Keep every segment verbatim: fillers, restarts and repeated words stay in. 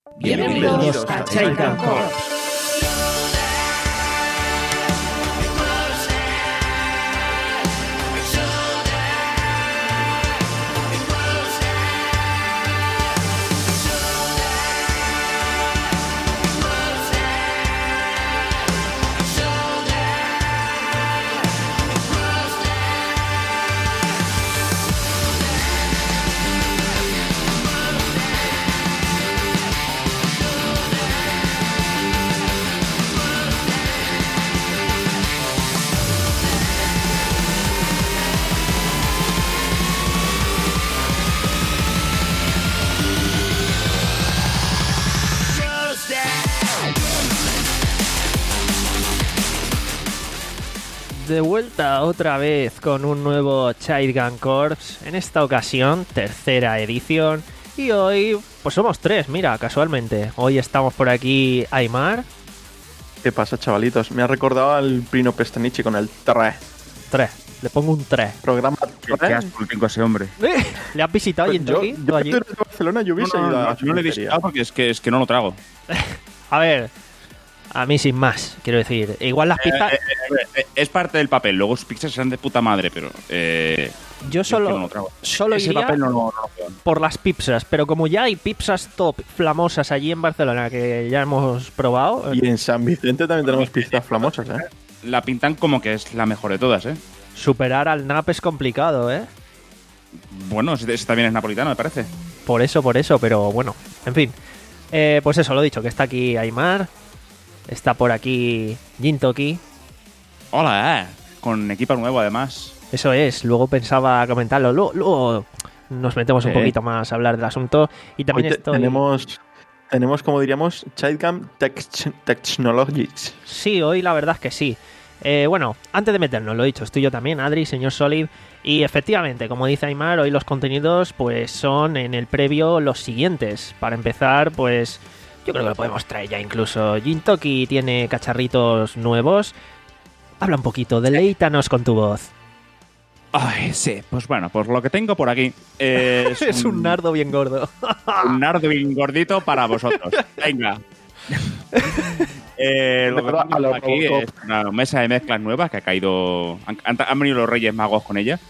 Bienvenidos a Child Corps. De vuelta otra vez con un nuevo Child Corps, en esta ocasión tercera edición, y hoy pues somos tres, mira, casualmente. Hoy estamos por aquí Aymar. ¿Qué pasa, chavalitos? Me ha recordado al Prino Pestanichi con el tres. tres, le pongo un tres. Programa ¿Qué, qué asco tengo a ese hombre? ¿Le has visitado Pues y en yo, Toki? yo allí? estoy en Barcelona, yo hubiese No, no, ido no, a su no le he pizzería. visitado porque es que, es que no lo trago. A ver, a mí sin más, quiero decir. Igual las pizzas... Eh, eh, eh, es parte del papel, luego sus pizzas serán de puta madre, pero... Eh, yo solo, es que no lo trago. solo Ese iría papel no, no, no lo veo. por las pizzas, pero como ya hay pizzas top flamosas allí en Barcelona que ya hemos probado... Y en San Vicente también tenemos pizzas famosas, ¿eh? La pintan como que es la mejor de todas, ¿eh? Superar al N A P es complicado, ¿eh? Bueno, ese, ese también es napolitano, me parece. Por eso, por eso, pero bueno, en fin. Eh, pues eso, lo dicho, que está aquí Aymar, está por aquí Jintoki. Hola, eh. Con equipo nuevo, además. Eso es, luego pensaba comentarlo, luego, luego nos metemos un Eh. poquito más a hablar del asunto. Y también Hoy te- estoy... tenemos, tenemos, como diríamos, Childcam Tech- Technologies. Sí, hoy la verdad es que sí. Eh, bueno, antes de meternos, lo dicho, estoy yo también, Adri, señor Solid, y efectivamente, como dice Aymar, hoy los contenidos pues son en el previo los siguientes. Para empezar, pues yo creo que lo podemos traer ya incluso. Jintoki tiene cacharritos nuevos. Habla un poquito, deleítanos con tu voz. Ay, sí. Pues bueno, pues lo que tengo por aquí es... Es un nardo bien gordo. Un nardo bien gordito para vosotros. Venga. eh, lo que Pero a tengo lo por aquí Robocop. es una mesa de mezclas nueva que ha caído... Han, han- han venido los Reyes Magos con ella.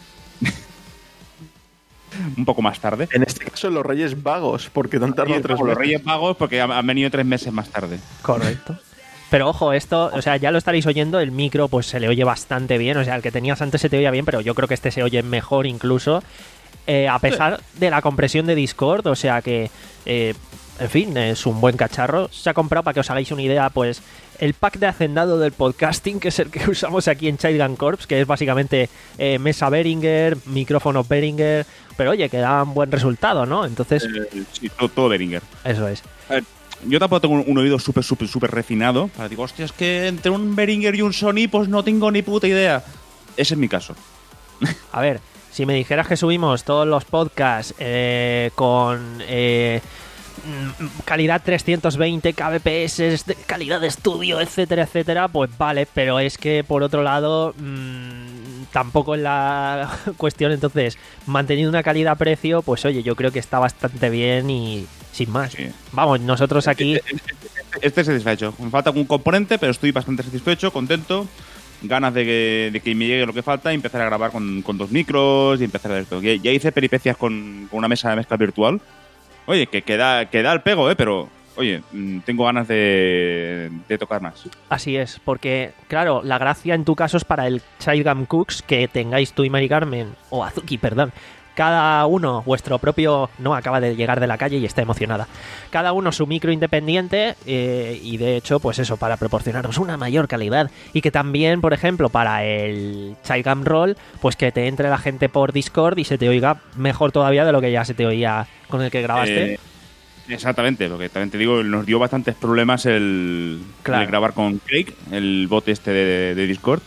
Un poco más tarde. En este caso, los Reyes Vagos, porque tan tardado Reyes tres Magos, los meses. Reyes Magos porque han, han venido tres meses más tarde. Correcto. Pero ojo, esto, o sea, ya lo estaréis oyendo, el micro pues se le oye bastante bien, o sea, el que tenías antes se te oía bien, pero yo creo que este se oye mejor incluso, eh, a pesar de la compresión de Discord, o sea que, eh, en fin, es un buen cacharro. Se ha comprado, para que os hagáis una idea, pues el pack de hacendado del podcasting, que es el que usamos aquí en Child Corps, que es básicamente eh, mesa Behringer, micrófono Behringer, pero oye, que da un buen resultado, ¿no? Entonces, Eh, sí, todo, todo Behringer. eso es. Yo tampoco tengo un, un oído súper, súper, súper refinado. Para digo, hostia, es que entre un Behringer y un Sony, pues no tengo ni puta idea. Ese es mi caso. A ver, si me dijeras que subimos todos los podcasts eh, con eh, mm, calidad trescientos veinte kbps, de calidad de estudio, etcétera, etcétera, pues vale, pero es que por otro lado mmm, tampoco es la cuestión. Entonces, manteniendo una calidad-precio, pues oye, yo creo que está bastante bien y sin más. Sí. Vamos, nosotros aquí... Este satisfecho. Me falta algún componente, pero estoy bastante satisfecho, contento. Ganas de que, de que me llegue lo que falta y empezar a grabar con, con dos micros y empezar a ver esto. Ya, ya hice peripecias con, con una mesa de mezcla virtual. Oye, que, que, da, que da el pego, ¿eh? Pero, oye, mm, tengo ganas de, de tocar más. Así es, porque, claro, la gracia en tu caso es para el Childgam Cooks, que tengáis tú y Mari Carmen, o Azuki, perdón, cada uno, vuestro propio... No, acaba de llegar de la calle y está emocionada. Cada uno su micro independiente eh, y de hecho, pues eso, para proporcionaros una mayor calidad. Y que también, por ejemplo, para el Childgam Roll, pues que te entre la gente por Discord y se te oiga mejor todavía de lo que ya se te oía con el que grabaste. Eh, exactamente, porque también te digo, nos dio bastantes problemas el, Claro. el grabar con Craig, el bot este de, de Discord.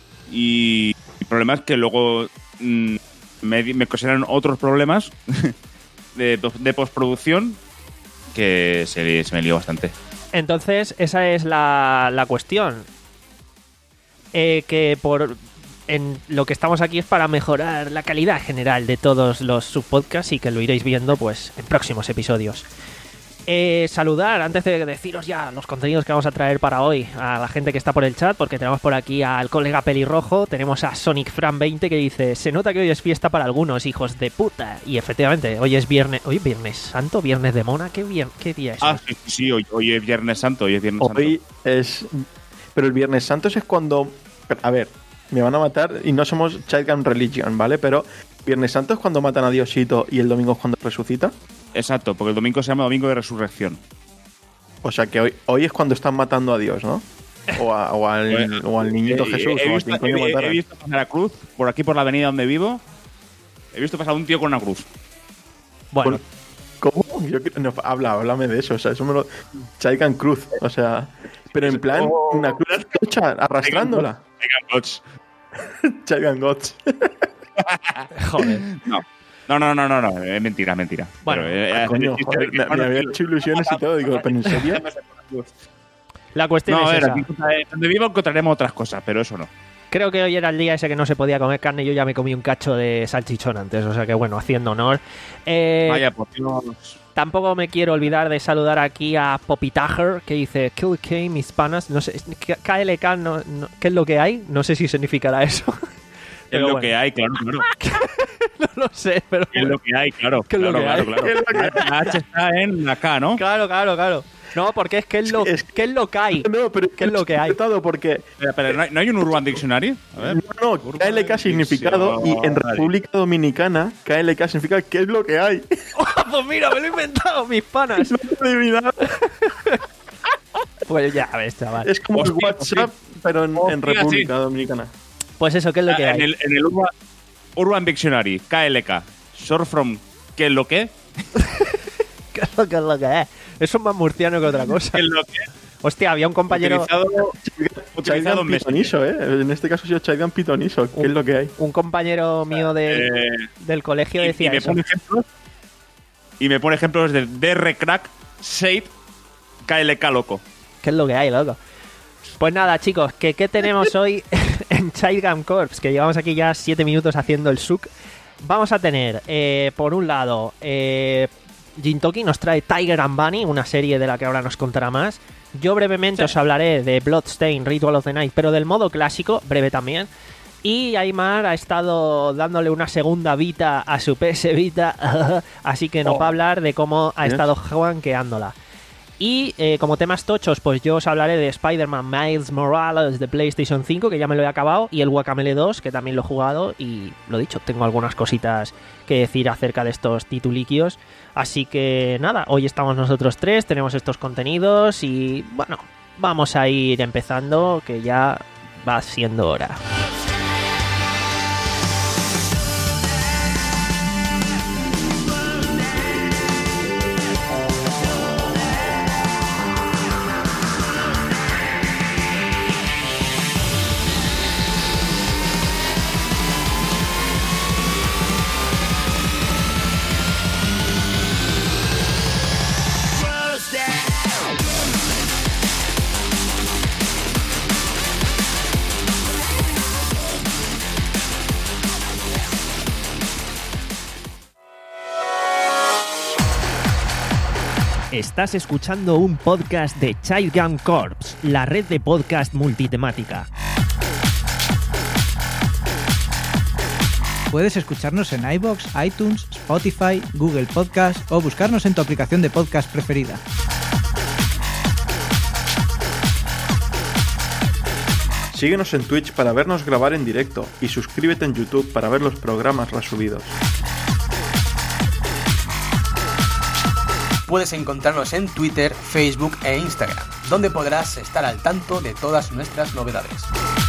Y el problema es que luego... mm, me, me ocasionaron otros problemas de, de postproducción que se, se me lió bastante. Entonces, esa es la, la cuestión. Eh, que por en lo que estamos aquí es para mejorar la calidad general de todos los subpodcasts y que lo iréis viendo pues en próximos episodios. Eh, saludar, antes de deciros ya los contenidos que vamos a traer para hoy, a la gente que está por el chat, porque tenemos por aquí al colega pelirrojo, tenemos a Sonic Fran veinte que dice: se nota que hoy es fiesta para algunos, hijos de puta. Y efectivamente, hoy es viernes, hoy es Viernes Santo, Viernes de Mona, ¿qué, vier- qué día es? Ah, sí, sí, hoy, hoy es Viernes Santo, hoy es Viernes Santo. Hoy es... Pero el Viernes Santo es cuando... A ver, me van a matar y no somos Child Gun Religion, ¿vale? Pero Viernes Santo es cuando matan a Diosito y el domingo es cuando resucita. Exacto, porque el domingo se llama Domingo de Resurrección. O sea que hoy, hoy es cuando están matando a Dios, ¿no? O, a- o al, o al niñito Eh, Jesús, he, o a visto, quien coño he- he mataran. visto pasar a cruz por aquí, por la avenida donde vivo. He visto pasar a un tío con una cruz. Bueno, ¿Cómo? Yo, cre- no, habla, háblame de eso. O sea, eso me lo. Child Gun Cruz. O sea, pero en plan, una cruz tocha, arrastrándola. Venga, coach. Child Gun Gods. joder. No. No, no, no, no, no, es mentira, es mentira. Bueno, Pero, eh, Ah, eh, coño, eh, joder, eh, me, me había hecho ilusiones y todo. Digo, ¿pero en serio? La cuestión No, a es ver, esa. aquí, eh, donde vivo encontraremos otras cosas, pero eso no. Creo que hoy era el día ese que no se podía comer carne y yo ya me comí un cacho de salchichón antes, o sea que bueno, haciendo honor. Eh, Vaya, por Dios. Tampoco me quiero olvidar de saludar aquí a Popitager, que dice Kill K, mis panas. No sé, K L K, no, no- ¿qué es lo que hay? No sé si significará eso. Es Pero lo bueno. que hay, claro, claro. No lo sé, pero Es lo que hay, claro. ¿Qué es lo claro, que claro, hay? claro. La H está en la K, ¿no? claro, claro, claro. No, porque es que es lo, Es- ¿qué es lo que hay? No, pero ¿Qué es lo que hay? Todo porque Espera, espera, ¿no hay, no hay un Urban Dictionary? A ver. no, no, K L K significado y en República Dominicana K L K significa ¿qué es lo que hay? Pues mira, me lo he inventado, mis panas. No puedo adivinar. Pues ya ves, chaval. Es como el Hostia, WhatsApp, pero en, en Hostia, República sí. Dominicana. Pues eso, ¿qué es lo que En hay? el, en el Urban, Urban Dictionary, K L K, short from ¿qué es lo que? ¿Qué es lo que es lo que es? Eso es más murciano que otra cosa. ¿Qué es lo que? Hostia, había un compañero... Utilizado, utilizado Child en Gun meses. pitoniso, ¿eh? En este caso ha sido Child Gun pitoniso. ¿Qué es lo que hay? Un compañero mío del, Eh, del colegio y, decía y me eso. pone ejemplos y me pone ejemplos de D R Crack, Shape, K L K loco. ¿Qué es lo que hay, loco? Pues nada, chicos, ¿qué, qué tenemos hoy en Child Gun Corps? Que llevamos aquí ya siete minutos haciendo el suk. Vamos a tener, eh, por un lado, eh, Jintoki nos trae Tiger and Bunny, una serie de la que ahora nos contará más. Yo brevemente Sí. os hablaré de Bloodstain, Ritual of the Night, pero del modo clásico, breve también. Y Aymar ha estado dándole una segunda Vita a su P S Vita, así que nos Oh. va a hablar de cómo ha Yes. estado juanqueándola. Y eh, como temas tochos, pues yo os hablaré de Spider-Man Miles Morales de PlayStation cinco, que ya me lo he acabado, y el Guacamelee dos, que también lo he jugado, y lo dicho, tengo algunas cositas que decir acerca de estos tituliquios. Así que nada, hoy estamos nosotros tres, tenemos estos contenidos y bueno, vamos a ir empezando, que ya va siendo hora. Estás escuchando un podcast de Child Gun Corps, la red de podcast multitemática. Puedes escucharnos en iVoox, iTunes, Spotify, Google Podcast o buscarnos en tu aplicación de podcast preferida. Síguenos en Twitch para vernos grabar en directo y suscríbete en YouTube para ver los programas resubidos. Puedes encontrarnos en Twitter, Facebook e Instagram, donde podrás estar al tanto de todas nuestras novedades.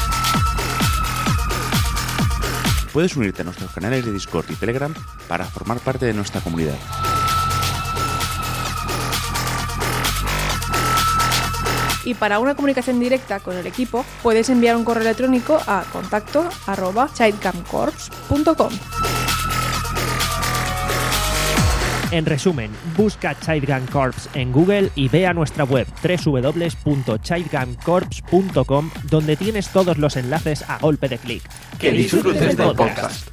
Puedes unirte a nuestros canales de Discord y Telegram para formar parte de nuestra comunidad. Y para una comunicación directa con el equipo, puedes enviar un correo electrónico a contacto arroba childcamcorps punto com. En resumen, busca Child Gun Corps en Google y ve a nuestra web doble u doble u doble u punto child gun corps punto com, donde tienes todos los enlaces a golpe de clic. Que disfrutes del podcast.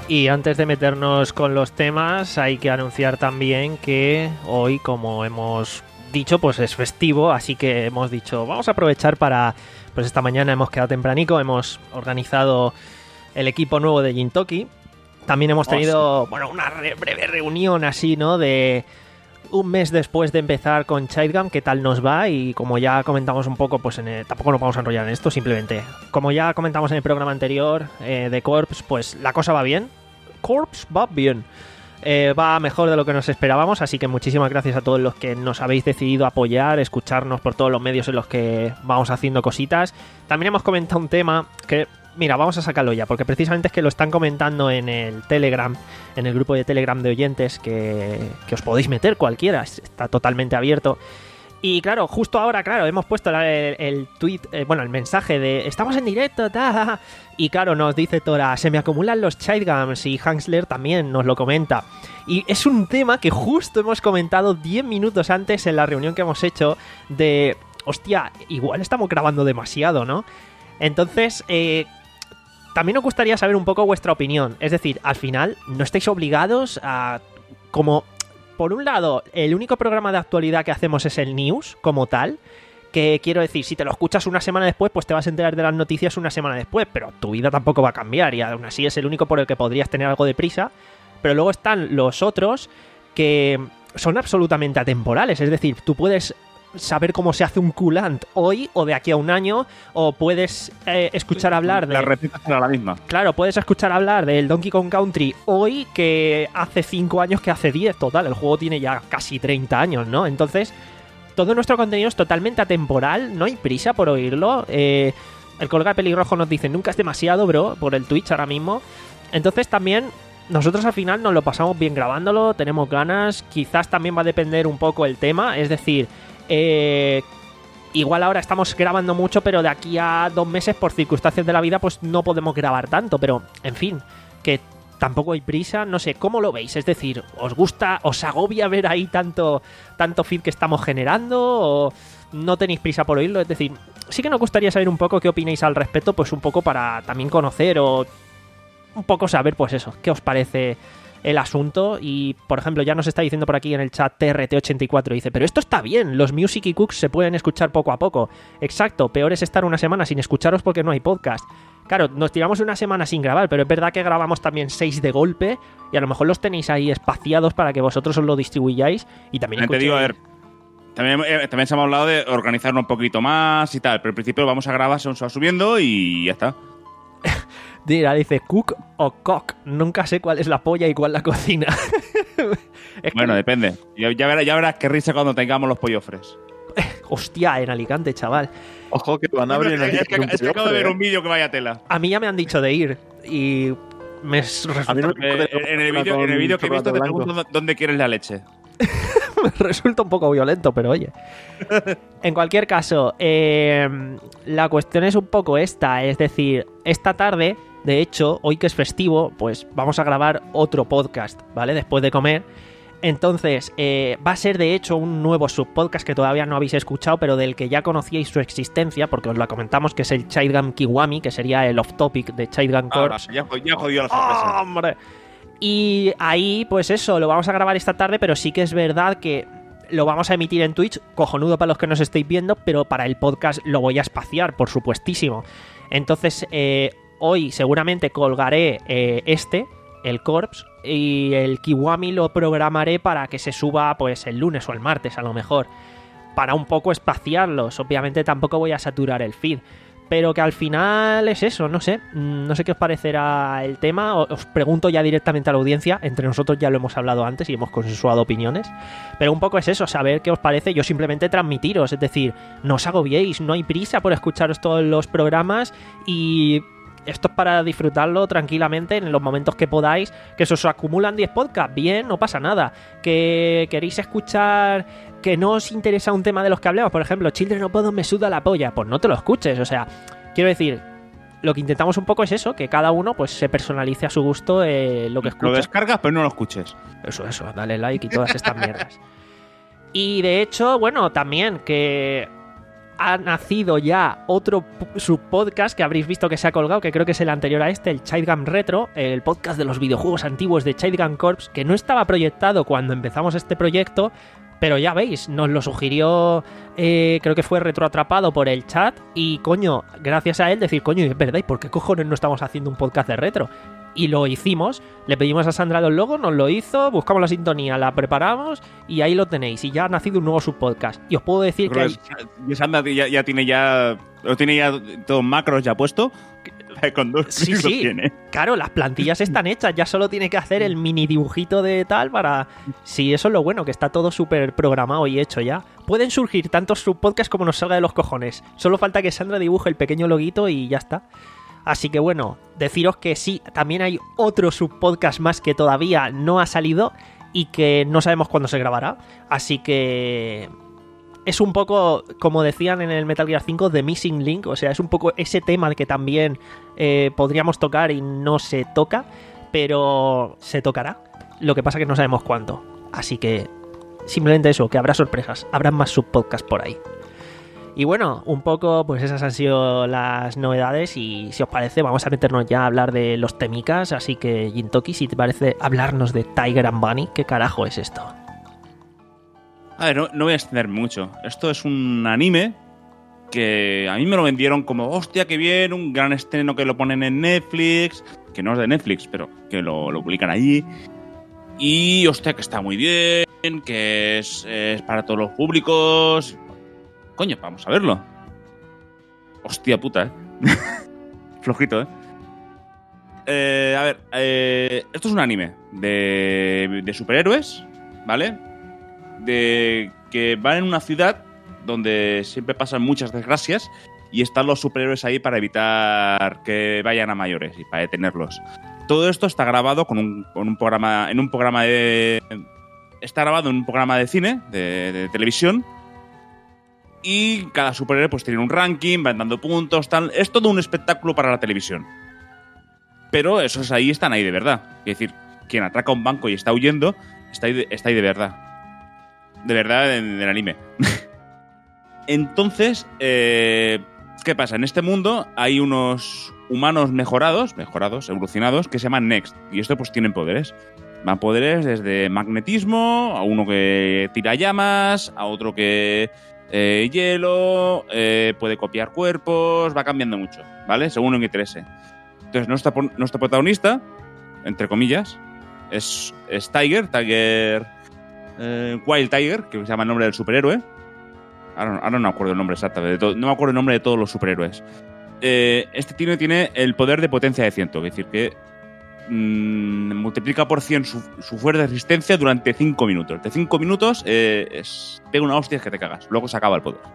Y antes de meternos con los temas, hay que anunciar también que hoy, como hemos dicho, pues es festivo, así que hemos dicho, vamos a aprovechar para, pues esta mañana hemos quedado tempranico, hemos organizado el equipo nuevo de Gintoki. También hemos tenido, bueno, una re- breve reunión así, ¿no? De un mes después de empezar con Chidegam, qué tal nos va, y como ya comentamos un poco, pues en el, tampoco nos vamos a enrollar en esto, simplemente, como ya comentamos en el programa anterior eh, de Corps, pues la cosa va bien. Corps va bien. Eh, va mejor de lo que nos esperábamos, así que muchísimas gracias a todos los que nos habéis decidido apoyar, escucharnos por todos los medios en los que vamos haciendo cositas. También hemos comentado un tema que, mira, vamos a sacarlo ya, porque precisamente es que lo están comentando en el Telegram, en el grupo de Telegram de oyentes, que, que os podéis meter cualquiera, está totalmente abierto. Y claro, justo ahora, claro, hemos puesto la, el, el tweet, eh, bueno, el mensaje de estamos en directo, ta, y claro, nos dice Tora, se me acumulan los Chidegams, y Hansler también nos lo comenta. Y es un tema que justo hemos comentado diez minutos antes en la reunión que hemos hecho de, hostia, igual estamos grabando demasiado, ¿no? Entonces, eh, también nos gustaría saber un poco vuestra opinión. Es decir, al final, no estáis obligados a, como... Por un lado, el único programa de actualidad que hacemos es el News, como tal, que quiero decir, si te lo escuchas una semana después, pues te vas a enterar de las noticias una semana después, pero tu vida tampoco va a cambiar, y aún así es el único por el que podrías tener algo de prisa. Pero luego están los otros que son absolutamente atemporales, es decir, tú puedes saber cómo se hace un coolant hoy o de aquí a un año, o puedes eh, escuchar hablar de... La receta será la misma. Claro, puedes escuchar hablar del Donkey Kong Country hoy que hace cinco años que hace diez, total, el juego tiene ya casi treinta años, ¿no? Entonces, todo nuestro contenido es totalmente atemporal, no hay prisa por oírlo. Eh, el Colga Pelirrojo nos dice, nunca es demasiado, bro, por el Twitch ahora mismo. Entonces también... Nosotros al final nos lo pasamos bien grabándolo, tenemos ganas, quizás también va a depender un poco el tema, es decir, eh, igual ahora estamos grabando mucho, pero de aquí a dos meses por circunstancias de la vida pues no podemos grabar tanto, pero en fin, que tampoco hay prisa, no sé, ¿cómo lo veis? Es decir, ¿os gusta, os agobia ver ahí tanto, tanto feed que estamos generando o no tenéis prisa por oírlo? Es decir, sí que nos gustaría saber un poco qué opináis al respecto, pues un poco para también conocer o... un poco saber, pues eso, qué os parece el asunto. Y, por ejemplo, ya nos está diciendo por aquí en el chat T R T ochenta y cuatro, dice, pero esto está bien, los Music y Cooks se pueden escuchar poco a poco. Exacto, peor es estar una semana sin escucharos porque no hay podcast. Claro, nos tiramos una semana sin grabar, pero es verdad que grabamos también seis de golpe y a lo mejor los tenéis ahí espaciados para que vosotros os lo distribuyáis y también Te digo, a ver, también, eh, también se me ha hablado de organizarnos un poquito más y tal, pero al principio vamos a grabar, se va subiendo y ya está. Mira, dice cook o cock. Nunca sé cuál es la polla y cuál la cocina. Es bueno, que... depende. Ya, ya, verás, ya verás qué risa cuando tengamos los pollofres. Hostia, en Alicante, chaval. Ojo, que te van a abrir en es, que, es que acabo de ver un vídeo que vaya tela. A mí ya me han dicho de ir y me resulta, no eh, en el vídeo en el vídeo que he visto te pregunto dónde quieres la leche. me resulta un poco violento, pero oye. En cualquier caso, eh, la cuestión es un poco esta, es decir, esta tarde, de hecho, hoy que es festivo, pues vamos a grabar otro podcast, ¿vale? Después de comer. Entonces, eh, va a ser de hecho un nuevo subpodcast que todavía no habéis escuchado, pero del que ya conocíais su existencia, porque os la comentamos, que es el Chidegam Kiwami, que sería el off-topic de Chidegam Corps. Ah, ya, ya jodió la sorpresa. ¡Oh, hombre! Y ahí, pues eso, lo vamos a grabar esta tarde, pero sí que es verdad que lo vamos a emitir en Twitch, cojonudo para los que nos estéis viendo, pero para el podcast lo voy a espaciar, por supuestísimo. Entonces, eh, hoy seguramente colgaré eh, este, el Corps, y el Kiwami lo programaré para que se suba pues el lunes o el martes a lo mejor, para un poco espaciarlos. Obviamente tampoco voy a saturar el feed, pero que al final es eso, no sé, no sé qué os parecerá el tema. Os pregunto ya directamente a la audiencia, entre nosotros ya lo hemos hablado antes y hemos consensuado opiniones, pero un poco es eso, saber qué os parece. Yo simplemente transmitiros, es decir, no os agobiéis, no hay prisa por escucharos todos los programas y esto es para disfrutarlo tranquilamente en los momentos que podáis. Que se os acumulan diez podcasts, bien, no pasa nada. Que queréis escuchar, que no os interesa un tema de los que hablemos, por ejemplo, Children of Bodom me suda la polla, pues no te lo escuches. O sea, quiero decir, lo que intentamos un poco es eso, que cada uno pues se personalice a su gusto eh, lo que escucha. Lo descargas, pero no lo escuches. Eso, eso, dale like y todas estas mierdas. Y de hecho, bueno, también que ha nacido ya otro p- subpodcast que habréis visto que se ha colgado, que creo que es el anterior a este, el Childgam Retro, el podcast de los videojuegos antiguos de Childgam Corps, que no estaba proyectado cuando empezamos este proyecto, pero ya veis, nos lo sugirió, eh, creo que fue Retroatrapado por el chat, y coño, gracias a él decir, coño, es verdad, ¿y por qué cojones no estamos haciendo un podcast de retro? Y lo hicimos, le pedimos a Sandra los logos, nos lo hizo, buscamos la sintonía, la preparamos y ahí lo tenéis. Y ya ha nacido un nuevo subpodcast. Y os puedo decir que hay... Sandra ya, ya tiene ya lo tiene ya todos macros ya puesto. Con dos Sí, micros sí, tiene. claro, las plantillas están hechas, ya solo tiene que hacer el mini dibujito de tal para... Sí, eso es lo bueno, que está todo súper programado y hecho ya. Pueden surgir tantos subpodcasts como nos salga de los cojones. Solo falta que Sandra dibuje el pequeño loguito y ya está. Así que bueno, deciros que sí, también hay otro subpodcast más que todavía no ha salido y que no sabemos cuándo se grabará. Así que es un poco, como decían en el Metal Gear cinco, The Missing Link. O sea, es un poco ese tema que también eh, podríamos tocar y no se toca, pero se tocará. Lo que pasa es que no sabemos cuándo. Así que simplemente eso, que habrá sorpresas, habrá más subpodcasts por ahí. Y bueno, un poco, pues esas han sido las novedades y si os parece vamos a meternos ya a hablar de los temicas, así que Jintoki, si te parece hablarnos de Tiger and Bunny, ¿qué carajo es esto? A ver, no, no voy a extenderme mucho. Esto es un anime que a mí me lo vendieron como, hostia, qué bien, un gran estreno que lo ponen en Netflix, que no es de Netflix, pero que lo, lo publican allí. Y, hostia, que está muy bien, que es, es para todos los públicos. Coño, vamos a verlo. Hostia puta, ¿eh? Flojito, ¿eh? eh a ver, eh, esto es un anime de, de superhéroes, ¿vale? De que van en una ciudad donde siempre pasan muchas desgracias y están los superhéroes ahí para evitar que vayan a mayores y para detenerlos. Todo esto está grabado con un, con un programa, en un programa de... Está grabado en un programa de cine, de, de televisión. Y cada superhéroe pues tiene un ranking, van dando puntos, tal. Es todo un espectáculo para la televisión. Pero esos ahí están ahí de verdad. Es decir, quien atraca un banco y está huyendo, está ahí de, está ahí de verdad. De verdad en el anime. Entonces, eh, ¿qué pasa? En este mundo hay unos humanos mejorados, mejorados, evolucionados, que se llaman Next. Y estos pues tienen poderes. Van poderes desde magnetismo, a uno que tira llamas, a otro que... Eh, hielo, eh, puede copiar cuerpos, va cambiando mucho, ¿vale? Según lo que interese. Entonces, nuestra, nuestro protagonista, entre comillas, es, es Tiger, Tiger... Eh, Wild Tiger, que se llama el nombre del superhéroe. Ahora, ahora no me acuerdo el nombre exacto, de todo, no me acuerdo el nombre de todos los superhéroes. Eh, este tiene, tiene el poder de potencia de cien, es decir, que mmm, multiplica por cien su, su fuerza de resistencia durante cinco minutos. De cinco minutos eh, es, pega una hostia que te cagas. Luego se acaba el poder.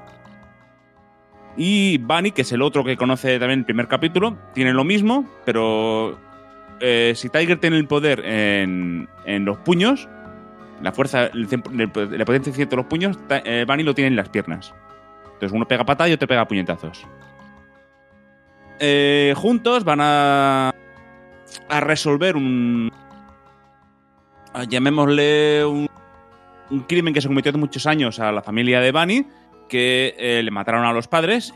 Y Bunny, que es el otro que conoce también el primer capítulo, tiene lo mismo, pero eh, si Tiger tiene el poder en, en los puños, la fuerza, el, el, la potencia de cien de los puños, eh, Bunny lo tiene en las piernas. Entonces uno pega patada y otro pega puñetazos. Eh, juntos van a a resolver un... llamémosle un, un crimen que se cometió hace muchos años a la familia de Bunny, que eh, le mataron a los padres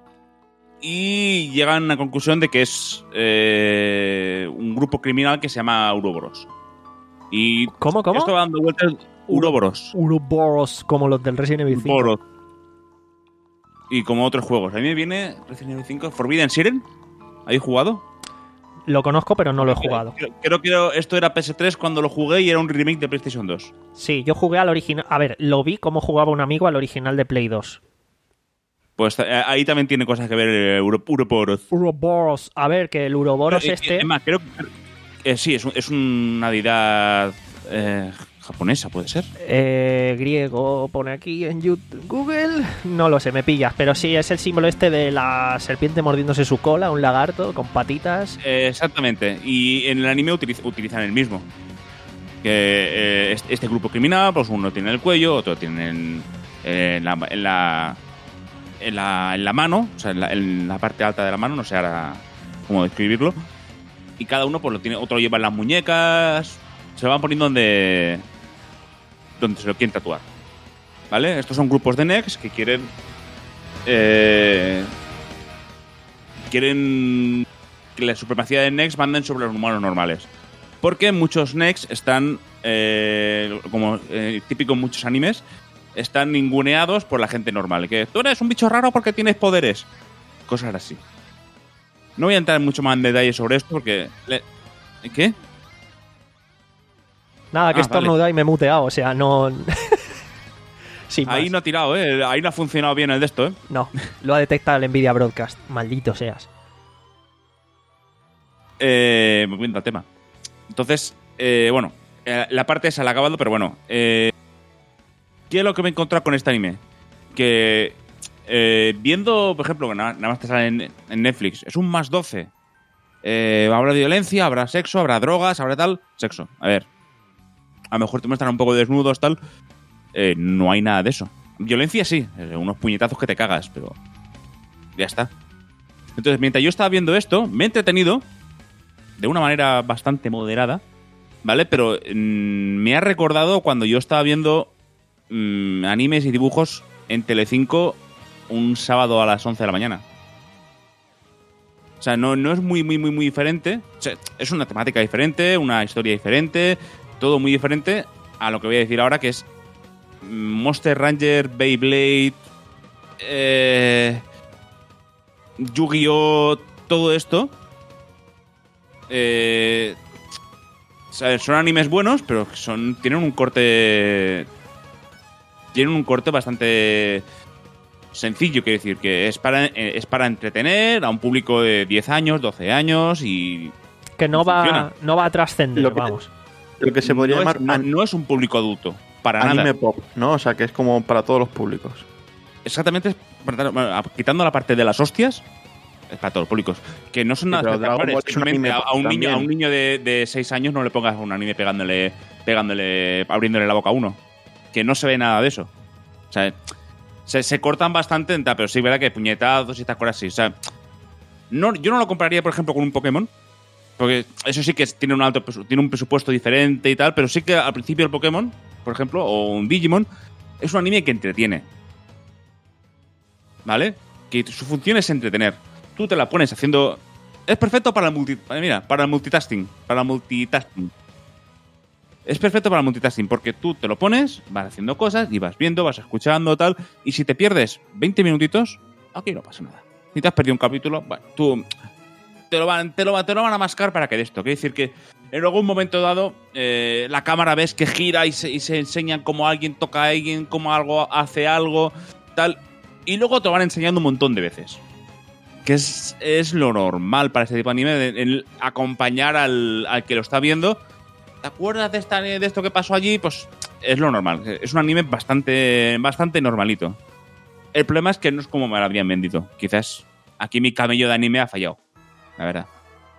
y llegan a la conclusión de que es eh, un grupo criminal que se llama Ouroboros. Y ¿Cómo, cómo? Esto va dando vueltas. Ouroboros. Ouroboros, como los del Resident Evil cinco. Ouroboros. Y como otros juegos. A mí me viene Resident Evil cinco, Forbidden Siren. ¿Habéis jugado? Lo conozco, pero no lo he jugado. Creo, creo que esto era P S tres cuando lo jugué y era un remake de PlayStation dos. Sí, yo jugué al original... A ver, lo vi cómo jugaba un amigo al original de Play dos. Pues eh, ahí también tiene cosas que ver eh, Ouroboros. Ouroboros. A ver, que el Ouroboros Pero, eh, este... Es más, creo que... Eh, sí, es, un, es una deidad eh, japonesa, ¿puede ser? Eh, griego, pone aquí en YouTube, Google... No lo sé, me pillas. Pero sí, es el símbolo este de la serpiente mordiéndose su cola, un lagarto con patitas. Eh, exactamente. Y en el anime utiliz, utilizan el mismo. Que eh, este, este grupo criminal, pues uno tiene el cuello, otro tiene en, en, la, en, la, en, la, en la mano, o sea, en la, en la parte alta de la mano, no sé ahora cómo describirlo. Y cada uno pues lo tiene, otro lleva en las muñecas, se lo van poniendo donde, donde se lo quieren tatuar. ¿Vale? Estos son grupos de Next que quieren eh, quieren que la supremacía de Nex manden sobre los humanos normales. Porque muchos Nex están, eh, como eh, típico en muchos animes, están ninguneados por la gente normal. Que tú eres un bicho raro porque tienes poderes. Cosas así. No voy a entrar mucho más en detalle sobre esto porque... Le... ¿Qué? Nada, que Ah, estornudado vale. y me he muteado, o sea, no... Sin Ahí más. no ha tirado, ¿eh? Ahí no ha funcionado bien el de esto, ¿eh? No, lo ha detectado el Nvidia Broadcast. Maldito seas. Eh, volviendo al tema. Entonces, eh, bueno, eh, la parte esa la he acabado, pero bueno. Eh, ¿Qué es lo que me he encontrado con este anime? Que eh, viendo, por ejemplo, que nada, nada más te sale en, en Netflix, es un más doce. Eh, habrá violencia, habrá sexo, habrá drogas, habrá tal. Sexo. A ver. A lo mejor te muestran un poco desnudos, tal. Eh, no hay nada de eso. Violencia sí, eh, unos puñetazos que te cagas, pero ya está. Entonces, mientras yo estaba viendo esto, me he entretenido de una manera bastante moderada, ¿vale? Pero mm, me ha recordado cuando yo estaba viendo mm, animes y dibujos en Telecinco un sábado a las once de la mañana. O sea, no, no es muy, muy, muy, muy diferente. O sea, es una temática diferente, una historia diferente, todo muy diferente a lo que voy a decir ahora, que es Monster Ranger, Beyblade, eh, Yu-Gi-Oh, todo esto. Eh, o sea, son animes buenos, pero son tienen un corte tienen un corte bastante sencillo, quiero decir, que es para eh, es para entretener a un público de diez años, doce años y Que no funciona. va, no va a trascender, Lo que- vamos. Lo que se podría no, llamar es, no, an- no es un público adulto, para anime nada. pop, ¿no? O sea, que es como para todos los públicos. Exactamente, es para- bueno, quitando la parte de las hostias, es para todos los públicos. Que no son Sí, nada pero Dragon espectaculares. Ball es un Simplemente anime a, a un niño, a también. un niño de, de seis años no le pongas un anime pegándole, pegándole, abriéndole la boca a uno. Que no se ve nada de eso. O sea, se, se cortan bastante, en tal, pero sí, verdad que puñetazos y estas cosas así. O sea, no, yo no lo compraría, por ejemplo, con un Pokémon. Porque eso sí que es- tiene un alto presu- tiene un presupuesto diferente y tal, pero sí que al principio el Pokémon, por ejemplo, o un Digimon, es un anime que entretiene. ¿Vale? Que su función es entretener. Tú te la pones haciendo... Es perfecto para el multi... Mira, para el multitasking. Para el multitasking. Es perfecto para el multitasking porque tú te lo pones, vas haciendo cosas y vas viendo, vas escuchando, tal. Y si te pierdes veinte minutitos, aquí no pasa nada. Si te has perdido un capítulo, bueno, tú... Te lo, van, te, lo, te lo van a mascar para que de esto. Quiere decir que en algún momento dado eh, la cámara ves que gira y se, y se enseñan cómo alguien toca a alguien, cómo algo hace algo, tal. Y luego te lo van enseñando un montón de veces. Que es, es lo normal para este tipo de anime, de- el acompañar al, al que lo está viendo. ¿Te acuerdas de, esta, de esto que pasó allí? Pues es lo normal. Es un anime bastante, bastante normalito. El problema es que no es como me lo habían vendido. Quizás aquí mi camello de anime ha fallado. La verdad.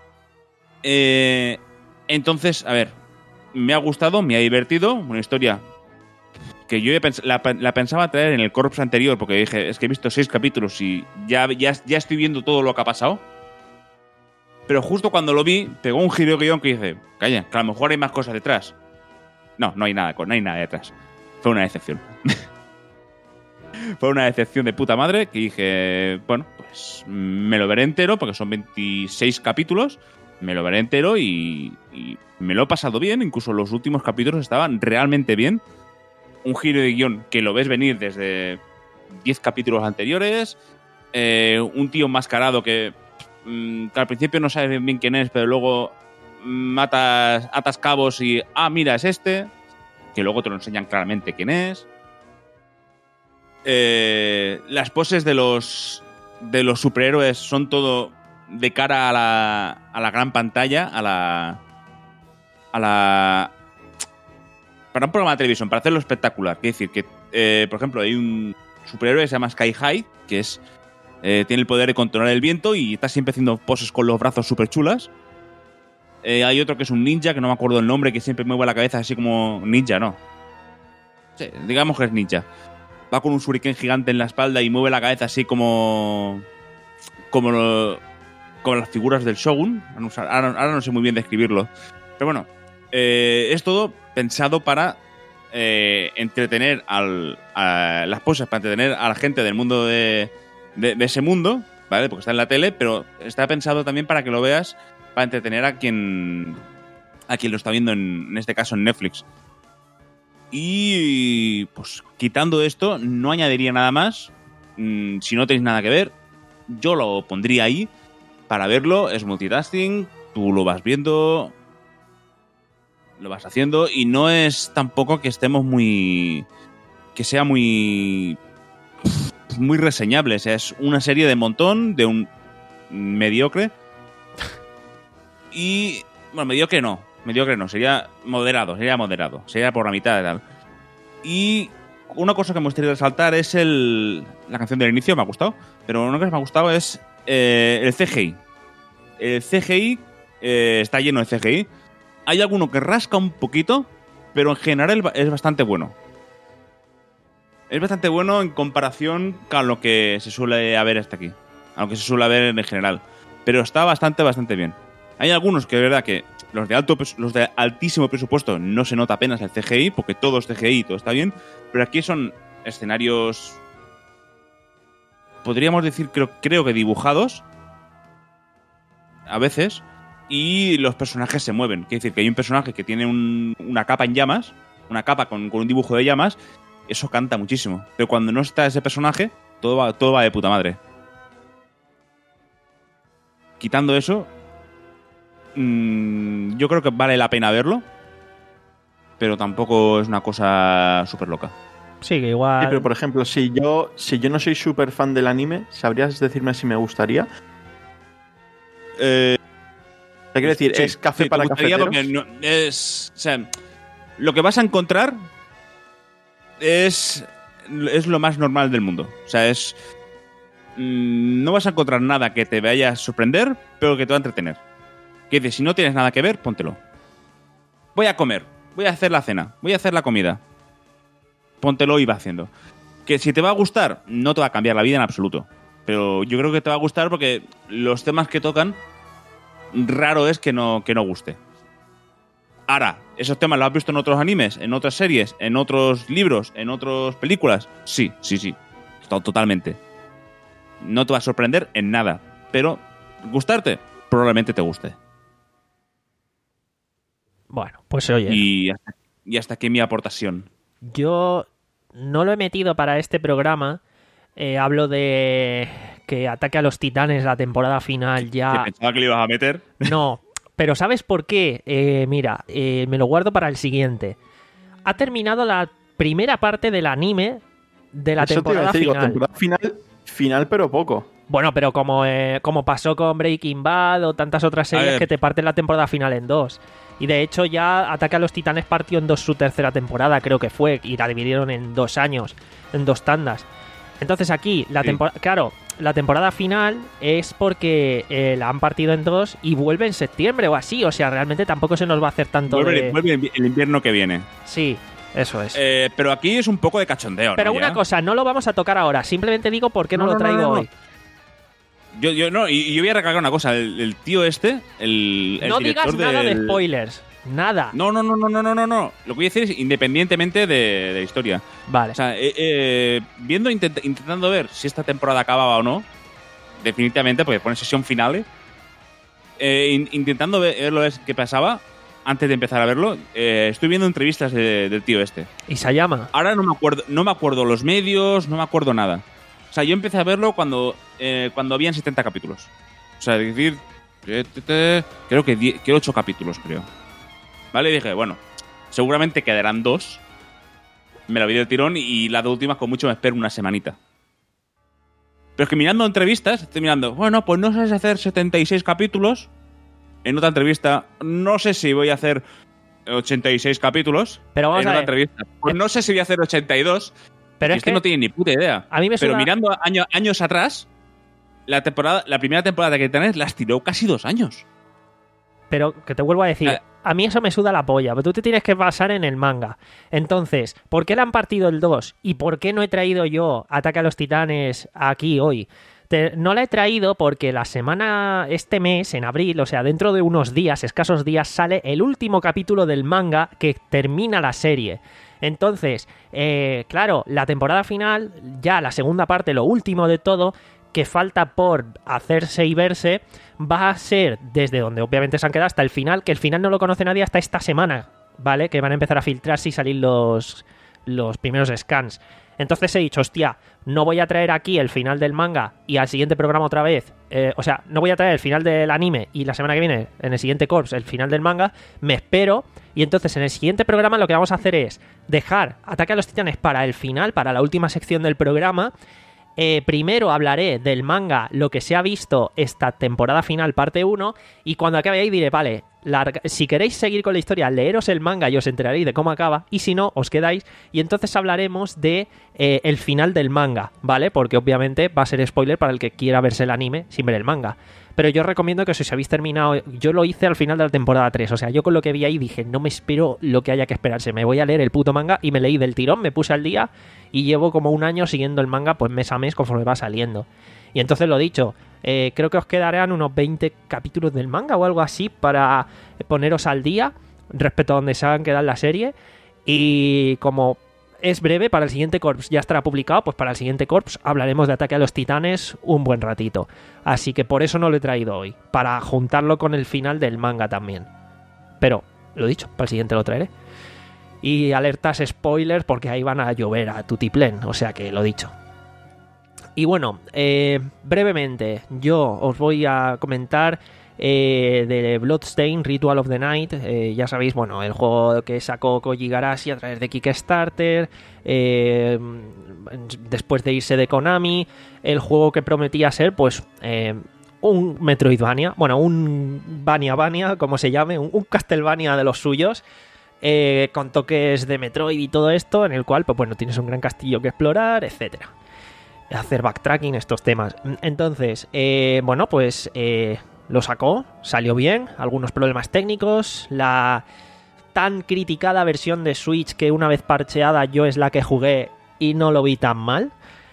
Eh, entonces, a ver, me ha gustado, me ha divertido. Una historia que yo pens- la, la pensaba traer en el Corps anterior, porque dije, es que he visto seis capítulos y ya, ya, ya estoy viendo todo lo que ha pasado. Pero justo cuando lo vi, pegó un giro de guión que dice, calla, que a lo mejor hay más cosas detrás. No, no hay nada, no hay nada detrás. Fue una decepción. Fue una decepción de puta madre que dije, bueno, pues me lo veré entero porque son veintiséis capítulos, me lo veré entero y, y me lo he pasado bien, incluso los últimos capítulos estaban realmente bien. Un giro de guión que lo ves venir desde diez capítulos anteriores, eh, un tío enmascarado que, mm, que al principio no sabes bien quién es, pero luego matas, atas cabos y, ah, mira, es este, que luego te lo enseñan claramente quién es. Eh, las poses de los de los superhéroes son todo de cara a la, a la gran pantalla, a la a la para un programa de televisión, para hacerlo espectacular. Quiere decir que, eh, por ejemplo, hay un superhéroe que se llama Sky High, que es eh, tiene el poder de controlar el viento y está siempre haciendo poses con los brazos súper chulas. Eh, hay otro que es un ninja, que no me acuerdo el nombre, que siempre mueve la cabeza así como ninja, ¿no? Sí, digamos que es ninja. Va con un shuriken gigante en la espalda y mueve la cabeza así como... Como, lo- como las figuras del Shogun. Ahora, ahora no sé muy bien describirlo. Pero bueno, eh, es todo pensado para eh, entretener al, a las poses, para entretener a la gente del mundo de, de, de ese mundo, ¿vale? Porque está en la tele, pero está pensado también para que lo veas, para entretener a quien a quien lo está viendo, en, en este caso en Netflix. Y pues quitando esto, no añadiría nada más. Mm, si no tenéis nada que ver, yo lo pondría ahí para verlo. Es multitasking, tú lo vas viendo, lo vas haciendo, y no es tampoco que estemos muy... que sea muy... muy reseñable. O sea, es una serie de montón, de un mediocre. Y... bueno, mediocre no. Mediocre no. Sería moderado. Sería moderado. Sería por la mitad de tal. Y una cosa que me gustaría resaltar es el... la canción del inicio, me ha gustado. Pero una cosa que me ha gustado es eh, el C G I. El C G I eh, está lleno de C G I. Hay alguno que rasca un poquito, pero en general es bastante bueno. Es bastante bueno en comparación con lo que se suele haber hasta aquí. A lo que se suele ver en general. Pero está bastante, bastante bien. Hay algunos que es verdad que los de alto, los de altísimo presupuesto no se nota apenas el C G I, porque todo es C G I, todo está bien. Pero aquí son escenarios, podríamos decir, creo, creo que dibujados a veces, y los personajes se mueven. Quiere decir que hay un personaje que tiene un, una capa en llamas, una capa con, con un dibujo de llamas. Eso canta muchísimo. Pero cuando no está ese personaje, todo va, todo va de puta madre. Quitando eso, mmm, yo creo que vale la pena verlo, pero tampoco es una cosa súper loca. Sí, que igual... Sí, pero por ejemplo, si yo, si yo no soy súper fan del anime, ¿sabrías decirme si me gustaría? Eh, Te quiero decir, sí, ¿es café sí, para te gustaría cafeteros? porque no, es, o sea, lo que vas a encontrar es, es lo más normal del mundo. O sea, es... Mmm, no vas a encontrar nada que te vaya a sorprender, pero que te va a entretener. Que dices, si no tienes nada que ver, póntelo. Voy a comer, voy a hacer la cena, voy a hacer la comida. Póntelo y va haciendo. Que si te va a gustar, no te va a cambiar la vida en absoluto. Pero yo creo que te va a gustar porque los temas que tocan, raro es que no, que no guste. Ahora, ¿esos temas los has visto en otros animes, en otras series, en otros libros, en otras películas? Sí, sí, sí. Totalmente. No te va a sorprender en nada. Pero, ¿gustarte? Probablemente te guste. Bueno, pues oye. Y hasta, y hasta aquí mi aportación. Yo no lo he metido para este programa. Eh, hablo de que Ataque a los Titanes, la temporada final ya... ¿Que pensaba que le ibas a meter? No, pero ¿sabes por qué? Eh, mira, eh, me lo guardo para el siguiente. Ha terminado la primera parte del anime de la Eso temporada te iba a decir, final. digo, temporada final. Final, pero poco. Bueno, pero como, eh, como pasó con Breaking Bad o tantas otras series que te parten la temporada final en dos. Y de hecho ya Ataque a los Titanes partió en dos su tercera temporada, creo que fue, y la dividieron en dos años, en dos tandas. Entonces aquí, la sí. temporada, claro, la temporada final es porque eh, la han partido en dos y vuelve en septiembre o así, o sea, realmente tampoco se nos va a hacer tanto Vuelve, de... vuelve el invierno que viene. Sí, eso es. Eh, pero aquí es un poco de cachondeo, Pero ¿no? una Ya. cosa, no lo vamos a tocar ahora, simplemente digo por qué no, No, lo no, traigo no, no. hoy. Yo, yo, no, y, y yo voy a recalcar una cosa. El, el tío este, el, el No director digas nada del... de spoilers, nada. No, no, no, no, no, no, no, no. Lo que voy a decir es independientemente de, de la historia. Vale. O sea, eh, eh, viendo, intent- intentando ver si esta temporada acababa o no, definitivamente, porque pone sesión final, eh, in- intentando ver, ver lo es- que pasaba antes de empezar a verlo, eh, estoy viendo entrevistas de- del tío este. Isayama. Ahora no me acuerdo, no me acuerdo los medios, no me acuerdo nada. O sea, yo empecé a verlo cuando, eh, cuando habían setenta capítulos. O sea, es decir, eh, te- te- creo que, die- que ocho capítulos, creo. Vale, y dije, bueno, seguramente quedarán dos. Me la vi del tirón y la de última con mucho me espero una semanita. Pero es que mirando entrevistas, estoy mirando, bueno, pues no sé si hacer setenta y seis capítulos. En otra entrevista, no sé si voy a hacer ochenta y seis capítulos. Pero vamos en a otra ver. entrevista. Pues no sé si voy a hacer ochenta y dos. Pero Y es este que no tiene ni puta idea. a mí me Pero suena- mirando año- años atrás, la temporada, la primera temporada que tenés las tiró casi dos años. Pero que te vuelvo a decir, Eh. a mí eso me suda la polla, pero tú te tienes que basar en el manga. Entonces, ¿por qué le han partido el dos? ¿Y por qué no he traído yo Ataque a los Titanes aquí hoy? Te- no la he traído porque la semana, este mes, en abril, o sea, dentro de unos días, escasos días, sale el último capítulo del manga que termina la serie. Entonces, eh, claro, la temporada final, ya la segunda parte, lo último de todo, que falta por hacerse y verse va a ser desde donde obviamente se han quedado hasta el final, que el final no lo conoce nadie hasta esta semana, ¿vale? Que van a empezar a filtrarse y salir los, los primeros scans. Entonces he dicho, hostia, no voy a traer aquí el final del manga y al siguiente programa otra vez, eh, o sea, no voy a traer el final del anime y la semana que viene, en el siguiente Corps, el final del manga, me espero y entonces en el siguiente programa lo que vamos a hacer es dejar Ataque a los Titanes para el final, para la última sección del programa. Eh, primero hablaré del manga, lo que se ha visto esta temporada final, parte uno, y cuando acabe ahí diré, vale, larga, si queréis seguir con la historia, leeros el manga y os enteraréis de cómo acaba, y si no, os quedáis, y entonces hablaremos de eh, el final del manga, ¿vale? Porque obviamente va a ser spoiler para el que quiera verse el anime sin ver el manga. Pero yo recomiendo que si os habéis terminado, yo lo hice al final de la temporada tres, o sea, yo con lo que vi ahí dije, no me espero lo que haya que esperarse, me voy a leer el puto manga, y me leí del tirón, me puse al día, y llevo como un año siguiendo el manga, pues mes a mes, conforme va saliendo. Y entonces lo dicho, eh, creo que os quedarán unos veinte capítulos del manga o algo así para poneros al día respecto a donde se hagan quedar la serie, y como es breve, para el siguiente Corps ya estará publicado, pues para el siguiente Corps hablaremos de Ataque a los Titanes un buen ratito. Así que por eso no lo he traído hoy, para juntarlo con el final del manga también. Pero, lo dicho, para el siguiente lo traeré. Y alertas spoilers porque ahí van a llover a tutiplén, o sea que lo dicho. Y bueno, eh, brevemente, yo os voy a comentar eh, de Bloodstained Ritual of the Night. Eh, ya sabéis, bueno, el juego que sacó Koji Igarashi a través de Kickstarter, eh, después de irse de Konami, el juego que prometía ser, pues, eh, un Metroidvania, bueno, un Vania Vania, como se llame, un, un Castlevania de los suyos, eh, con toques de Metroid y todo esto, en el cual, pues bueno, tienes un gran castillo que explorar, etcétera. Hacer backtracking, estos temas. Entonces, eh, bueno, pues eh, lo sacó, salió bien, algunos problemas técnicos, la tan criticada versión de Switch que una vez parcheada yo es la que jugué y no lo vi tan mal.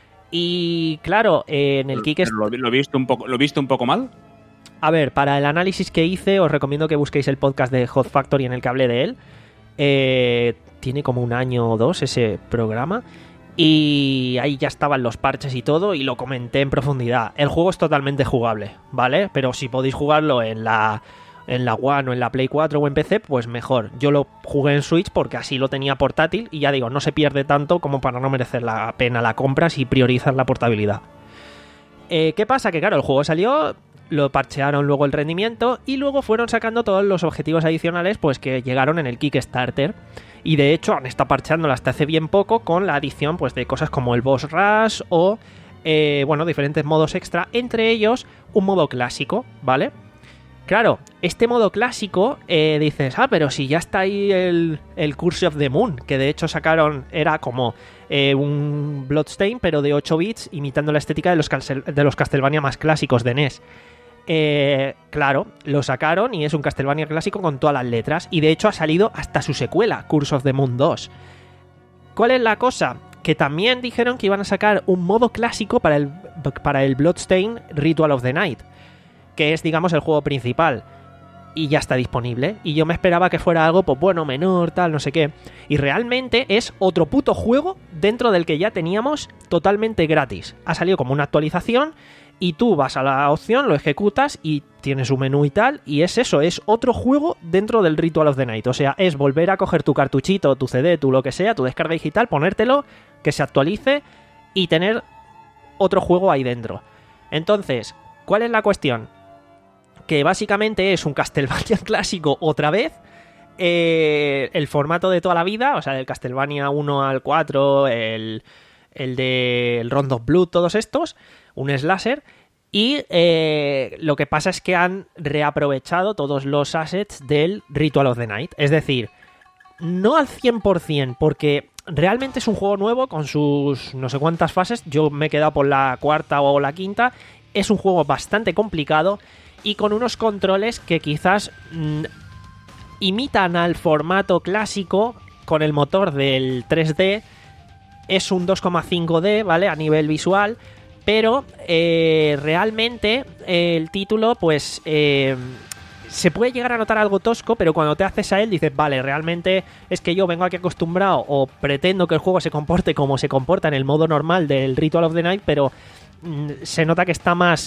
Y claro, eh, en el Kickstarter... ¿Lo, lo, viste un poco, ¿Lo viste un poco mal? A ver, para el análisis que hice os recomiendo que busquéis el podcast de Hot Factory en el que hablé de él. Eh, tiene como un año o dos ese programa. Y ahí ya estaban los parches y todo, y lo comenté en profundidad. El juego es totalmente jugable, ¿vale? Pero si podéis jugarlo en la, en la One o en la Play cuatro o en P C, pues mejor. Yo lo jugué en Switch porque así lo tenía portátil y ya digo, no se pierde tanto como para no merecer la pena la compra si priorizas la portabilidad. Eh, ¿Qué pasa? Que claro, el juego salió, lo parchearon luego el rendimiento y luego fueron sacando todos los objetivos adicionales pues que llegaron en el Kickstarter. Y de hecho han estado parcheándolo hasta hace bien poco con la adición pues de cosas como el Boss Rush o, eh, bueno, diferentes modos extra, entre ellos un modo clásico, ¿vale? Claro, este modo clásico, eh, dices, ah, pero si ya está ahí el, el Curse of the Moon, que de hecho sacaron, era como eh, un Bloodstained, pero de ocho bits, imitando la estética de los, de los Castlevania más clásicos de N E S. Eh, claro, lo sacaron y es un Castlevania clásico con todas las letras, y de hecho ha salido hasta su secuela, Curse of the Moon dos. ¿Cuál es la cosa? Que también dijeron que iban a sacar un modo clásico para el, para el Bloodstained Ritual of the Night, que es, digamos, el juego principal, y ya está disponible, y yo me esperaba que fuera algo, pues bueno, menor, tal, no sé qué, y realmente es otro puto juego dentro del que ya teníamos totalmente gratis. Ha salido como una actualización, y tú vas a la opción, lo ejecutas y tienes un menú y tal, y es eso, es otro juego dentro del Ritual of the Night. O sea, es volver a coger tu cartuchito, tu C D, tu lo que sea, tu descarga digital, ponértelo, que se actualice y tener otro juego ahí dentro. Entonces, ¿cuál es la cuestión? Que básicamente es un Castlevania clásico otra vez, eh, el formato de toda la vida, o sea, del Castlevania uno al cuatro, el, el de el Round of Blood, todos estos, un slasher, y eh, lo que pasa es que han reaprovechado todos los assets del Ritual of the Night, es decir, no al cien por ciento, porque realmente es un juego nuevo con sus no sé cuántas fases, yo me he quedado por la cuarta o la quinta, es un juego bastante complicado y con unos controles que quizás mmm, imitan al formato clásico con el motor del tres D, es un dos coma cinco D, ¿vale? A nivel visual, pero eh, realmente eh, el título, pues, eh, se puede llegar a notar algo tosco, pero cuando te haces a él dices, vale, realmente es que yo vengo aquí acostumbrado o pretendo que el juego se comporte como se comporta en el modo normal del Ritual of the Night, pero mm, se nota que está más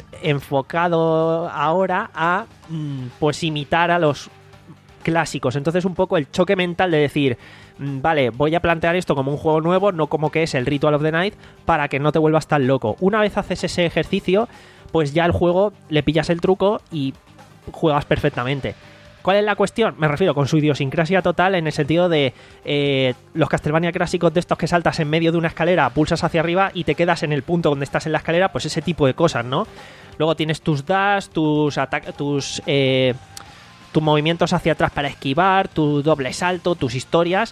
enfocado ahora a mm, pues imitar a los clásicos. Entonces un poco el choque mental de decir, mm, vale, voy a plantear esto como un juego nuevo, no como que es el Ritual of the Night, para que no te vuelvas tan loco. Una vez haces ese ejercicio, pues ya el juego le pillas el truco y juegas perfectamente. ¿Cuál es la cuestión? Me refiero con su idiosincrasia total en el sentido de eh, los Castlevania clásicos de estos que saltas en medio de una escalera, pulsas hacia arriba y te quedas en el punto donde estás en la escalera, pues ese tipo de cosas, ¿no? Luego tienes tus dash, tus ataques, tus... Eh, tus movimientos hacia atrás para esquivar, tu doble salto, tus historias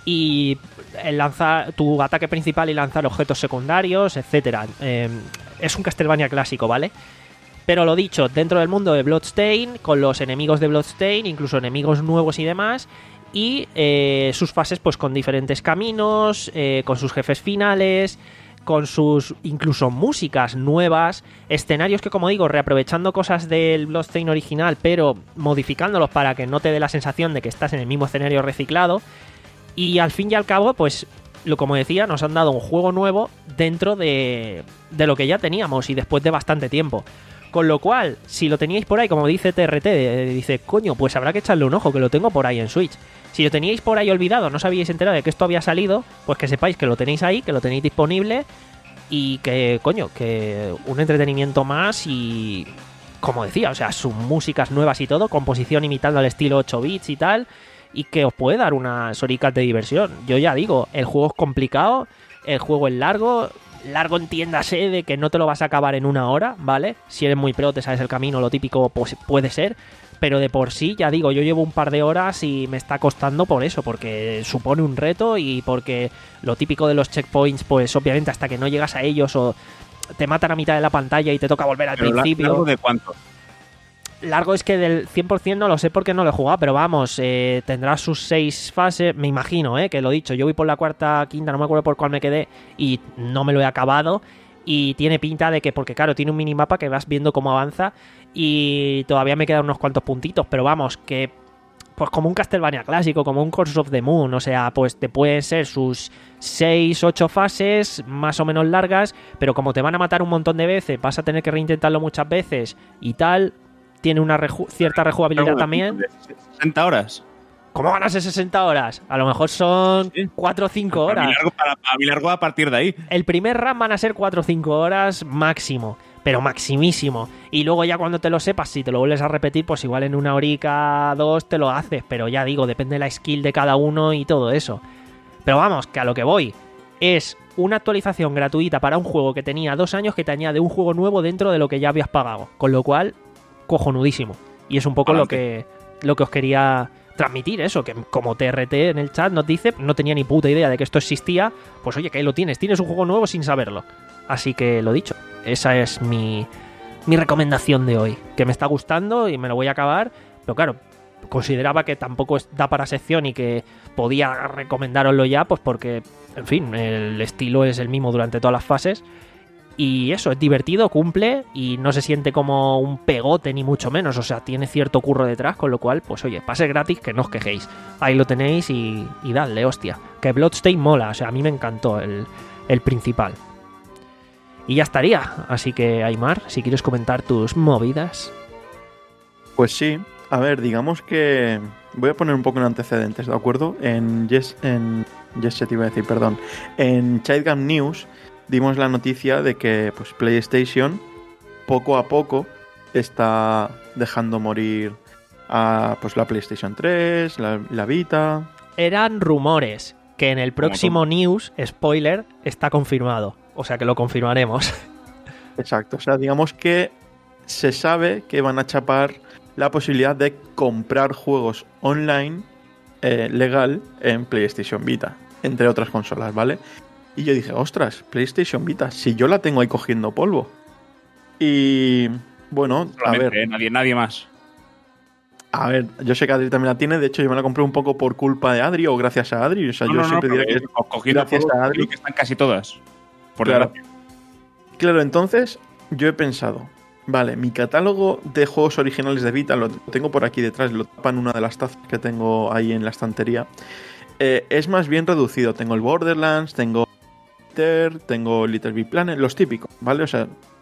y el lanzar tu ataque principal y lanzar objetos secundarios, etcétera. Eh, es un Castlevania clásico, ¿vale? Pero lo dicho, dentro del mundo de Bloodstain, con los enemigos de Bloodstain, incluso enemigos nuevos y demás, y eh, sus fases pues con diferentes caminos, eh, con sus jefes finales, con sus incluso músicas nuevas, escenarios que, como digo, reaprovechando cosas del Bloodstain original, pero modificándolos para que no te dé la sensación de que estás en el mismo escenario reciclado. Y al fin y al cabo, pues, lo como decía, nos han dado un juego nuevo dentro de, de lo que ya teníamos y después de bastante tiempo. Con lo cual, si lo teníais por ahí, como dice T R T, dice, coño, pues habrá que echarle un ojo, que lo tengo por ahí en Switch. Si lo teníais por ahí olvidado, no os habíais enterado de que esto había salido, pues que sepáis que lo tenéis ahí, que lo tenéis disponible y que, coño, que un entretenimiento más y, como decía, o sea, sus músicas nuevas y todo, composición imitando al estilo ocho bits y tal, y que os puede dar unas horicas de diversión. Yo ya digo, el juego es complicado, el juego es largo, largo entiéndase de que no te lo vas a acabar en una hora, ¿vale? Si eres muy pro, te sabes el camino, lo típico pues, puede ser, pero de por sí, ya digo, yo llevo un par de horas y me está costando por eso, porque supone un reto y porque lo típico de los checkpoints, pues obviamente hasta que no llegas a ellos o te matan a mitad de la pantalla y te toca volver al Pero principio. ¿largo de cuánto? Largo es que del cien por ciento no lo sé porque no lo he jugado, pero vamos, eh, tendrá sus seis fases, me imagino, eh, que lo he dicho, yo voy por la cuarta, quinta, no me acuerdo por cuál me quedé y no me lo he acabado. Y tiene pinta de que, porque claro, tiene un minimapa que vas viendo cómo avanza y todavía me quedan unos cuantos puntitos, pero vamos, que pues como un Castlevania clásico, como un Curse of the Moon, o sea, pues te pueden ser sus seis, ocho fases más o menos largas, pero como te van a matar un montón de veces, vas a tener que reintentarlo muchas veces y tal, tiene una reju- cierta rejugabilidad también. ¿sesenta horas? ¿Cómo van a ser sesenta horas? A lo mejor son Sí. cuatro o cinco Para horas. mí largo, para, para mí largo a partir de ahí. El primer run van a ser cuatro o cinco horas máximo, pero maximísimo. Y luego ya cuando te lo sepas, si te lo vuelves a repetir, pues igual en una horica, dos, te lo haces. Pero ya digo, depende de la skill de cada uno y todo eso. Pero vamos, que a lo que voy es una actualización gratuita para un juego que tenía dos años que te añade un juego nuevo dentro de lo que ya habías pagado. Con lo cual, cojonudísimo. Y es un poco lo que, lo que os quería transmitir, eso, que como T R T en el chat nos dice, no tenía ni puta idea de que esto existía, pues oye, que ahí lo tienes, tienes un juego nuevo sin saberlo. Así que lo dicho, esa es mi, mi recomendación de hoy, que me está gustando y me lo voy a acabar, pero claro, consideraba que tampoco da para sección y que podía recomendároslo ya, pues porque, en fin, el estilo es el mismo durante todas las fases. Y eso, es divertido, cumple y no se siente como un pegote ni mucho menos, o sea, tiene cierto curro detrás, con lo cual, pues oye, pase gratis, que no os quejéis. Ahí lo tenéis y, y dadle, hostia. Que Bloodstain mola, o sea, a mí me encantó el, el principal. Y ya estaría, así que Aymar, si quieres comentar tus movidas. Pues sí, a ver, digamos que voy a poner un poco en antecedentes, ¿de acuerdo? En Yes, en Yes, te iba a decir, perdón. En Childgam News dimos la noticia de que pues PlayStation poco a poco está dejando morir a pues la PlayStation tres, la, la Vita. Eran rumores, que en el próximo news, spoiler, está confirmado. O sea que lo confirmaremos. Exacto, o sea, digamos que se sabe que van a chapar la posibilidad de comprar juegos online eh, legal en PlayStation Vita, entre otras consolas, ¿vale? Y yo dije, ostras, PlayStation Vita, si yo la tengo ahí cogiendo polvo. Y bueno, Solamente, a ver. eh, nadie, nadie más. A ver, yo sé que Adri también la tiene. De hecho, yo me la compré un poco por culpa de Adri o gracias a Adri. O sea, No, yo no, siempre no, diré que pero, eh, cogiendo gracias polvo, a Adri. creo que están casi todas. Por Claro. desgracia. Claro, entonces yo he pensado, vale, mi catálogo de juegos originales de Vita lo tengo por aquí detrás, lo tapan una de las tazas que tengo ahí en la estantería. Eh, es más bien reducido. Tengo el Borderlands, tengo tengo Little Big Planet, los típicos, ¿vale? O sea,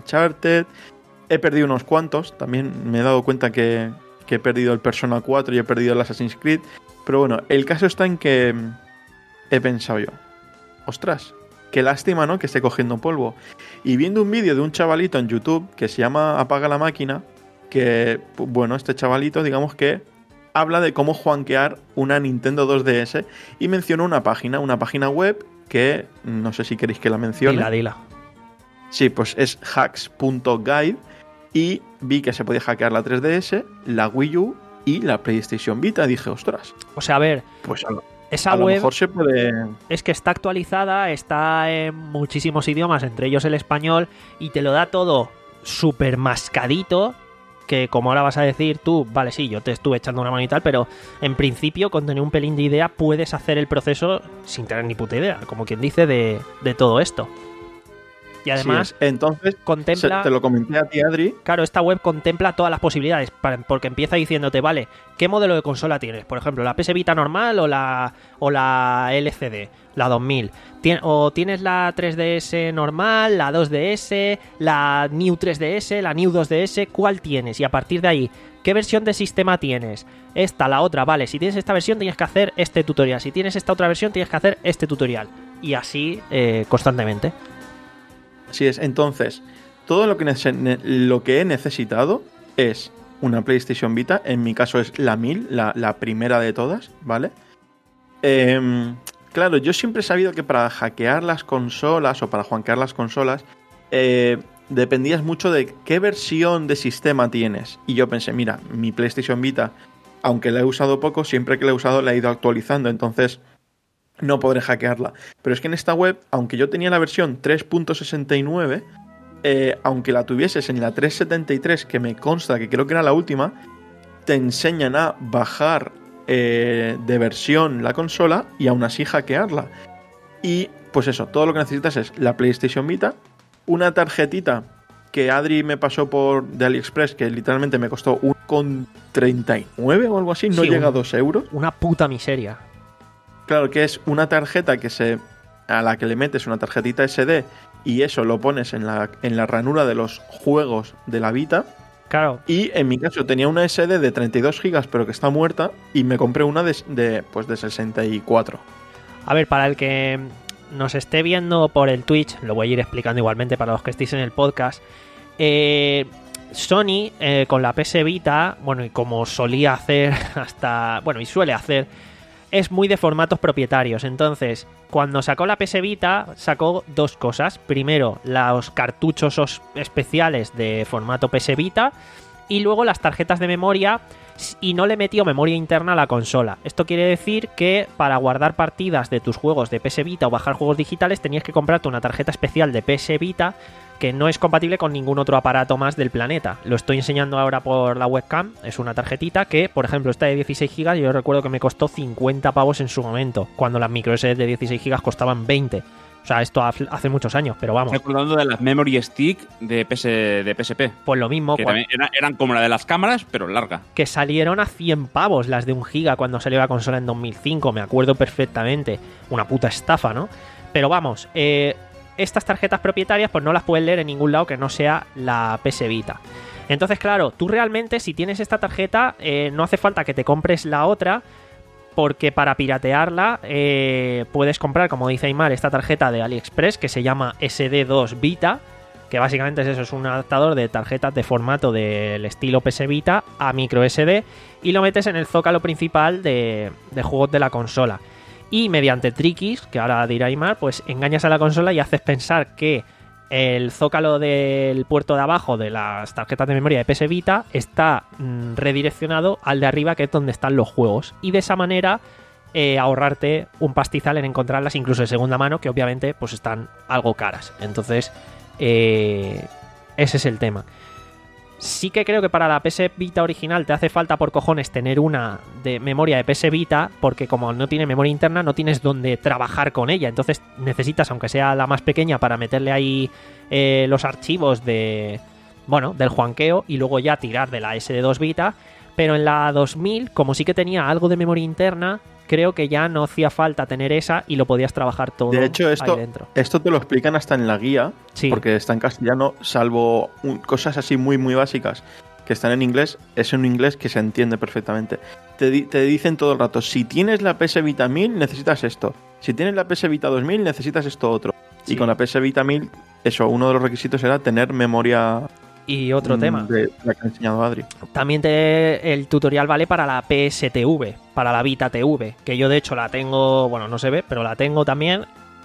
Uncharted. He perdido unos cuantos. También me he dado cuenta que, que he perdido el Persona cuatro y he perdido el Assassin's Creed. Pero bueno, el caso está en que he pensado yo, ostras, qué lástima, ¿no?, que esté cogiendo polvo. Y viendo un vídeo de un chavalito en YouTube que se llama Apaga la Máquina, que, bueno, este chavalito, digamos que habla de cómo juanquear una Nintendo dos D S y menciona una página, una página web que no sé si queréis que la mencione. Dila, dila. Sí, pues es hacks punto guide y vi que se podía hackear la tres D S, la Wii U y la PlayStation Vita. Dije, ostras. O sea, a ver, pues a lo, esa a lo web mejor se puede... es que está actualizada, está en muchísimos idiomas, entre ellos el español, y te lo da todo súper mascadito. Que como ahora vas a decir tú, vale, sí, yo te estuve echando una mano y tal, pero en principio con tener un pelín de idea puedes hacer el proceso sin tener ni puta idea, como quien dice, de, de todo esto. Y además, sí, entonces, contempla... se, te lo comenté a ti, Adri. Claro, esta web contempla todas las posibilidades, para, porque empieza diciéndote, vale, ¿qué modelo de consola tienes? Por ejemplo, ¿la P S Vita normal o la, o la L C D? La dos mil. Tien, o tienes la tres D S normal, la dos D S, la New tres D S, la New dos D S, ¿cuál tienes? Y a partir de ahí, ¿qué versión de sistema tienes? Esta, la otra, vale, si tienes esta versión tienes que hacer este tutorial, si tienes esta otra versión tienes que hacer este tutorial. Y así eh, constantemente. Así es, entonces, todo lo que, nece- lo que he necesitado es una PlayStation Vita, en mi caso es la mil, la, la primera de todas, ¿vale? Eh, claro, yo siempre he sabido que para hackear las consolas o para juanquear las consolas eh, dependías mucho de qué versión de sistema tienes. Y yo pensé, mira, mi PlayStation Vita, aunque la he usado poco, siempre que la he usado la he ido actualizando, entonces... no podré hackearla. Pero es que en esta web, aunque yo tenía la versión tres punto sesenta y nueve, eh, aunque la tuvieses en la tres punto setenta y tres, que me consta que creo que era la última, te enseñan a bajar eh, de versión la consola y aún así hackearla. Y pues eso, todo lo que necesitas es la PlayStation Vita, una tarjetita que Adri me pasó por de AliExpress, que literalmente me costó uno con treinta y nueve o algo así, no Sí, llega un, a dos euros. Una puta miseria. Claro, que es una tarjeta que se a la que le metes una tarjetita ese de y eso lo pones en la, en la ranura de los juegos de la Vita. Claro. Y en mi caso tenía una ese de de treinta y dos gigas pero que está muerta y me compré una de, de, pues de sesenta y cuatro. A ver, para el que nos esté viendo por el Twitch, lo voy a ir explicando igualmente para los que estéis en el podcast. Eh, Sony eh, con la P S Vita, bueno, y como solía hacer hasta, bueno, y suele hacer, es muy de formatos propietarios. Entonces, cuando sacó la P S Vita, sacó dos cosas. Primero, los cartuchos especiales de formato P S Vita y luego las tarjetas de memoria, y no le metió memoria interna a la consola. Esto quiere decir que para guardar partidas de tus juegos de P S Vita o bajar juegos digitales tenías que comprarte una tarjeta especial de P S Vita que no es compatible con ningún otro aparato más del planeta. Lo estoy enseñando ahora por la webcam. Es una tarjetita que, por ejemplo, esta de dieciséis gigas, yo recuerdo que me costó cincuenta pavos en su momento, cuando las micro S D de dieciséis gigas costaban veinte. O sea, esto hace muchos años, pero vamos. Estoy hablando de las Memory Stick de, P S, de P S P. Pues lo mismo. Que cuando, también eran, eran como la de las cámaras, pero larga. Que salieron a cien pavos las de un giga cuando salió la consola en dos mil cinco, me acuerdo perfectamente. Una puta estafa, ¿no? Pero vamos, eh... estas tarjetas propietarias pues no las puedes leer en ningún lado que no sea la P S Vita. Entonces, claro, tú realmente si tienes esta tarjeta eh, no hace falta que te compres la otra, porque para piratearla eh, puedes comprar, como dice Aymar, esta tarjeta de AliExpress que se llama S D dos Vita, que básicamente es eso, es un adaptador de tarjetas de formato del estilo P S Vita a micro S D, y lo metes en el zócalo principal de, de juegos de la consola. Y mediante triquis, que ahora dirá Aymar, pues engañas a la consola y haces pensar que el zócalo del puerto de abajo de las tarjetas de memoria de P S Vita está mmm, redireccionado al de arriba, que es donde están los juegos. Y de esa manera eh, ahorrarte un pastizal en encontrarlas incluso de segunda mano, que obviamente pues están algo caras. Entonces, eh, ese es el tema. Sí que creo que para la P S Vita original te hace falta por cojones tener una de memoria de P S Vita, porque como no tiene memoria interna no tienes dónde trabajar con ella, entonces necesitas, aunque sea la más pequeña, para meterle ahí eh, los archivos de, bueno, del juanqueo y luego ya tirar de la S D dos Vita. Pero en la dos mil, como sí que tenía algo de memoria interna, creo que ya no hacía falta tener esa y lo podías trabajar todo De hecho, esto, ahí dentro. esto te lo explican hasta en la guía, Sí. porque está en castellano, salvo un- cosas así muy, muy básicas que están en inglés, es un inglés que se entiende perfectamente. Te, di- te dicen todo el rato, si tienes la P S Vita mil, necesitas esto. Si tienes la P S Vita dos mil, necesitas esto otro. Sí. Y con la P S Vita mil, eso, uno de los requisitos era tener memoria Y otro mm, tema. de la que ha enseñado Adri. También te, el tutorial vale para la P S T V, para la Vita T V, que yo de hecho la tengo, bueno, no se ve, pero la tengo también.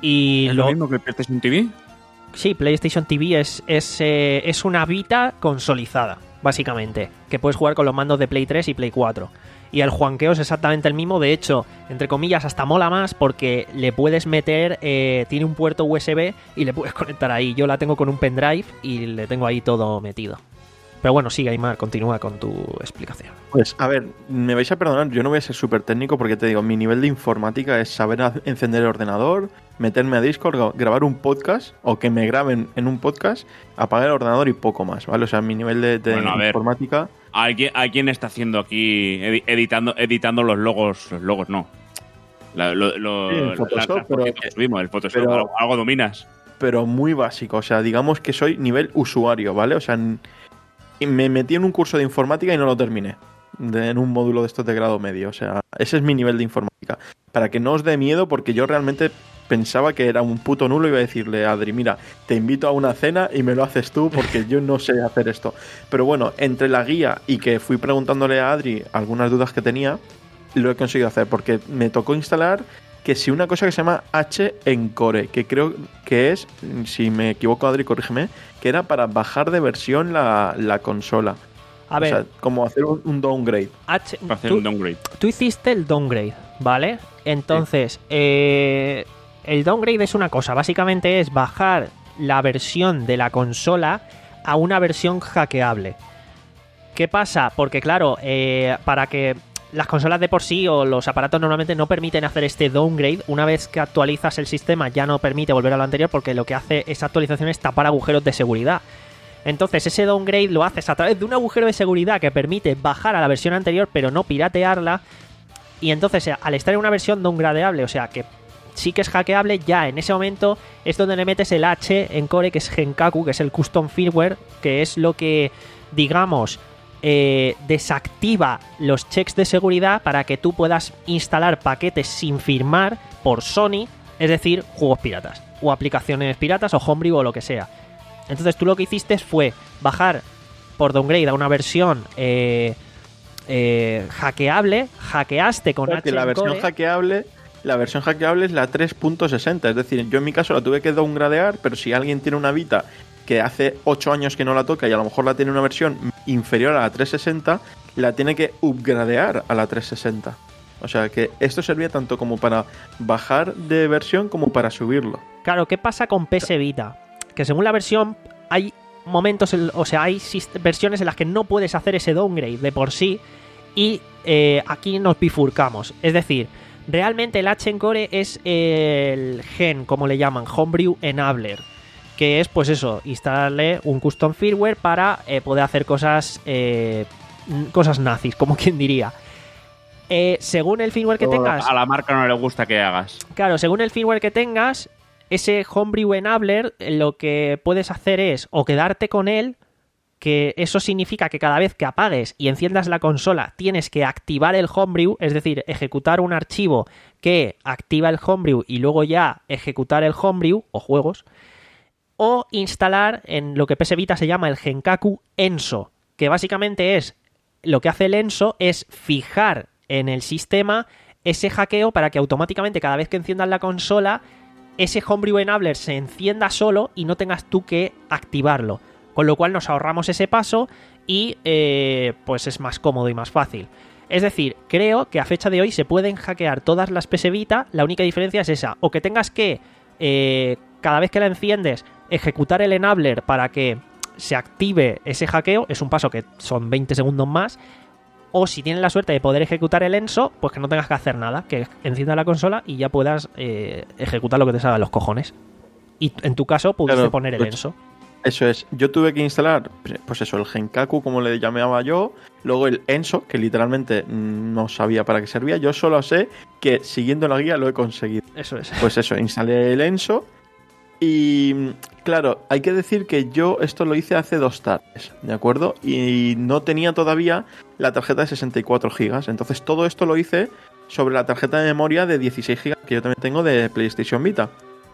Y ¿Es lo mismo que el PlayStation T V? Sí, PlayStation T V es, es, eh, es una Vita consolidada, básicamente, que puedes jugar con los mandos de Play tres y Play cuatro. Y el juanqueo es exactamente el mismo, de hecho, entre comillas, hasta mola más porque le puedes meter, eh, tiene un puerto U S B y le puedes conectar ahí. Yo la tengo con un pendrive y le tengo ahí todo metido. Pero bueno, sigue, Aymar, continúa con tu explicación. Pues, a ver, me vais a perdonar, yo no voy a ser súper técnico porque te digo, mi nivel de informática es saber a- encender el ordenador, meterme a Discord, gra- grabar un podcast o que me graben en un podcast, apagar el ordenador y poco más, ¿vale? O sea, mi nivel de, de Bueno, a ver. informática... ¿Alguien, alguien está haciendo aquí, edi- editando editando los logos? Los logos no. La, lo, lo- Sí, el la- Photoshop, las pero- fotitos que subimos, el Photoshop, pero- algo, algo dominas. pero muy básico. O sea, digamos que soy nivel usuario, ¿vale? O sea, n- y me metí en un curso de informática y no lo terminé. De- en un módulo de estos de grado medio. O sea, ese es mi nivel de informática. Para que no os dé miedo, porque yo realmente pensaba que era un puto nulo y iba a decirle a Adri, mira, te invito a una cena y me lo haces tú porque yo no sé hacer esto. Pero bueno, entre la guía y que fui preguntándole a Adri algunas dudas que tenía, lo he conseguido hacer porque me tocó instalar que si una cosa que se llama H-Encore, que creo que es, si me equivoco Adri, corrígeme, que era para bajar de versión la, la consola. A O ver, sea, como hacer un, un downgrade. H- Para hacer tú- un downgrade. tú hiciste el downgrade, ¿vale? Entonces, eh, el downgrade es una cosa, básicamente es bajar la versión de la consola a una versión hackeable. ¿Qué pasa? Porque claro, eh, para que las consolas de por sí o los aparatos normalmente no permiten hacer este downgrade, una vez que actualizas el sistema ya no permite volver a lo anterior porque lo que hace esa actualización es tapar agujeros de seguridad. Entonces ese downgrade lo haces a través de un agujero de seguridad que permite bajar a la versión anterior pero no piratearla. Y entonces al estar en una versión downgradeable, o sea que sí que es hackeable, ya en ese momento es donde le metes el H-Encore, que es Genkaku, que es el custom firmware, que es lo que, digamos, eh, desactiva los checks de seguridad para que tú puedas instalar paquetes sin firmar por Sony, es decir, juegos piratas, o aplicaciones piratas, o homebrew, o lo que sea. Entonces tú lo que hiciste fue bajar por downgrade a una versión eh, eh, hackeable, hackeaste con Porque la versión H-Encore. hackeable, la versión hackeable es la tres punto sesenta, es decir, yo en mi caso la tuve que downgradear, pero si alguien tiene una Vita que hace ocho años que no la toca y a lo mejor la tiene una versión inferior a la trescientos sesenta, la tiene que upgradear a la trescientos sesenta. O sea que esto servía tanto como para bajar de versión como para subirlo. Claro, ¿qué pasa con P S Vita? Que según la versión hay momentos, en- o sea, hay sist- versiones en las que no puedes hacer ese downgrade de por sí y eh, aquí nos bifurcamos. Es decir, realmente el H-Encore es el gen, como le llaman, Homebrew Enabler, que es pues eso, instalarle un custom firmware para eh, poder hacer cosas, eh, n- cosas nazis, como quien diría. Eh, según el firmware que tengas... A la marca no le gusta que hagas. Claro, según el firmware que tengas, ese Homebrew Enabler eh, lo que puedes hacer es o quedarte con él, que eso significa que cada vez que apagues y enciendas la consola tienes que activar el Homebrew, es decir, ejecutar un archivo que activa el Homebrew y luego ya ejecutar el Homebrew o juegos, o instalar en lo que P S Vita se llama el Genkaku Enso, que básicamente es, lo que hace el Enso es fijar en el sistema ese hackeo para que automáticamente cada vez que enciendas la consola ese Homebrew Enabler se encienda solo y no tengas tú que activarlo, con lo cual nos ahorramos ese paso y eh, pues es más cómodo y más fácil. Es decir, creo que a fecha de hoy se pueden hackear todas las P S Vita, la única diferencia es esa, o que tengas que eh, cada vez que la enciendes ejecutar el enabler para que se active ese hackeo, es un paso que son veinte segundos más, o si tienes la suerte de poder ejecutar el Enso, pues que no tengas que hacer nada, que encienda la consola y ya puedas eh, ejecutar lo que te salga de los cojones. Y en tu caso pudiste Claro, poner el pues, Enso. Eso es. Yo tuve que instalar, pues eso, el Genkaku, como le llamaba yo, luego el Enso, que literalmente no sabía para qué servía. Yo solo sé que siguiendo la guía lo he conseguido. Eso es. Pues eso, instalé el Enso y, claro, hay que decir que yo esto lo hice hace dos tardes, ¿de acuerdo? Y no tenía todavía la tarjeta de sesenta y cuatro gigas. Entonces todo esto lo hice sobre la tarjeta de memoria de dieciséis gigas que yo también tengo de PlayStation Vita.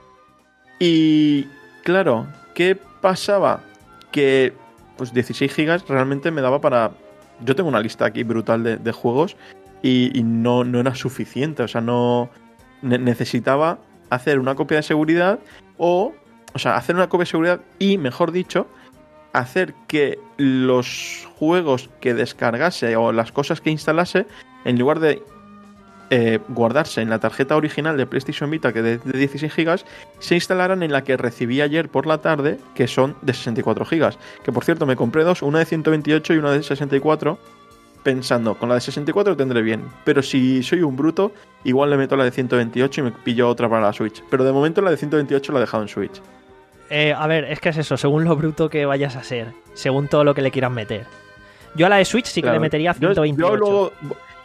Y, claro, ¿qué pasaba? Que pues dieciséis gigas realmente me daba para... Yo tengo una lista aquí brutal de, de juegos y, y no, no era suficiente. O sea, no... Ne- necesitaba hacer una copia de seguridad o... O sea, hacer una copia de seguridad y, mejor dicho, hacer que los juegos que descargase o las cosas que instalase, en lugar de eh, guardarse en la tarjeta original de PlayStation Vita, que de, de dieciséis gigas, se instalaran en la que recibí ayer por la tarde, que son de sesenta y cuatro gigas. Que, por cierto, me compré dos, una de ciento veintiocho y una de sesenta y cuatro, pensando, con la de sesenta y cuatro tendré bien. Pero si soy un bruto, igual le meto la de ciento veintiocho y me pillo otra para la Switch. Pero de momento la de ciento veintiocho la he dejado en Switch. Eh, a ver, es que es eso, según lo bruto que vayas a ser, según todo lo que le quieras meter. Yo a la de Switch sí que Claro. le metería Yo- ciento veintiocho. Yo luego...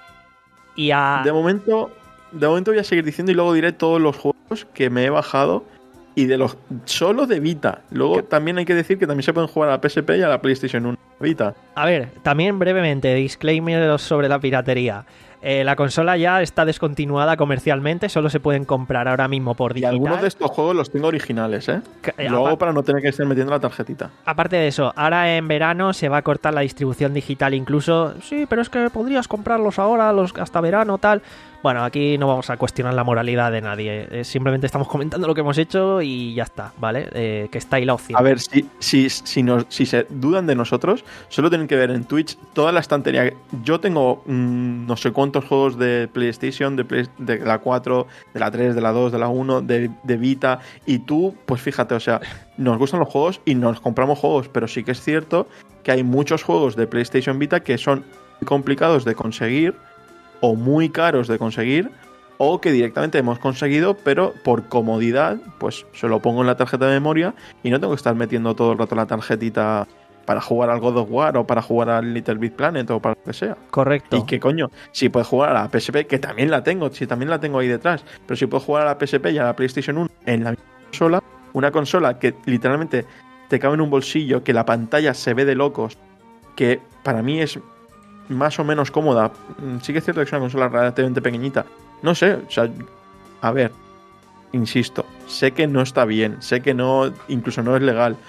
Y a... De momento, de momento voy a seguir diciendo y luego diré todos los juegos que me he bajado y de los solo de Vita. Luego también hay que decir que también se pueden jugar a la P S P y a la PlayStation uno Vita. A ver, también brevemente, disclaimer sobre la piratería. Eh, la consola ya está descontinuada comercialmente, solo se pueden comprar ahora mismo por Y digital. algunos de estos juegos los tengo originales, ¿eh? Que- eh, Lo hago apa- para no tener que estar metiendo la tarjetita. Aparte de eso, ahora en verano se va a cortar la distribución digital incluso. Sí, pero es que podrías comprarlos ahora, los hasta verano, tal. Bueno, aquí no vamos a cuestionar la moralidad de nadie. eh, simplemente estamos comentando lo que hemos hecho y ya está, ¿vale? Eh, que está ahí la opción. A ver, si, si, si, nos, si se dudan de nosotros, solo tienen que ver en Twitch toda la estantería. Yo tengo mmm, no sé cuántos juegos de PlayStation, de, Play, de la cuatro, de la tres, de la dos, de la uno, de, de Vita. Y tú, pues fíjate, o sea, nos gustan los juegos y nos compramos juegos, pero sí que es cierto que hay muchos juegos de PlayStation Vita que son muy complicados de conseguir o muy caros de conseguir, o que directamente hemos conseguido, pero por comodidad, pues se lo pongo en la tarjeta de memoria y no tengo que estar metiendo todo el rato la tarjetita para jugar al God of War o para jugar al Little Big Planet o para lo que sea. Correcto. Y que coño, si puedes jugar a la P S P, que también la tengo, si también la tengo ahí detrás, pero si puedes jugar a la P S P y a la PlayStation uno en la misma consola, una consola que literalmente te cabe en un bolsillo, que la pantalla se ve de locos, que para mí es más o menos cómoda. Sí que es cierto que es una consola relativamente pequeñita. No sé, o sea, a ver, insisto, sé que no está bien, sé que no, incluso no es legal,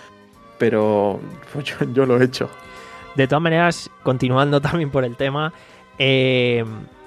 pero pues yo, yo lo he hecho. De todas maneras, continuando también por el tema, eh,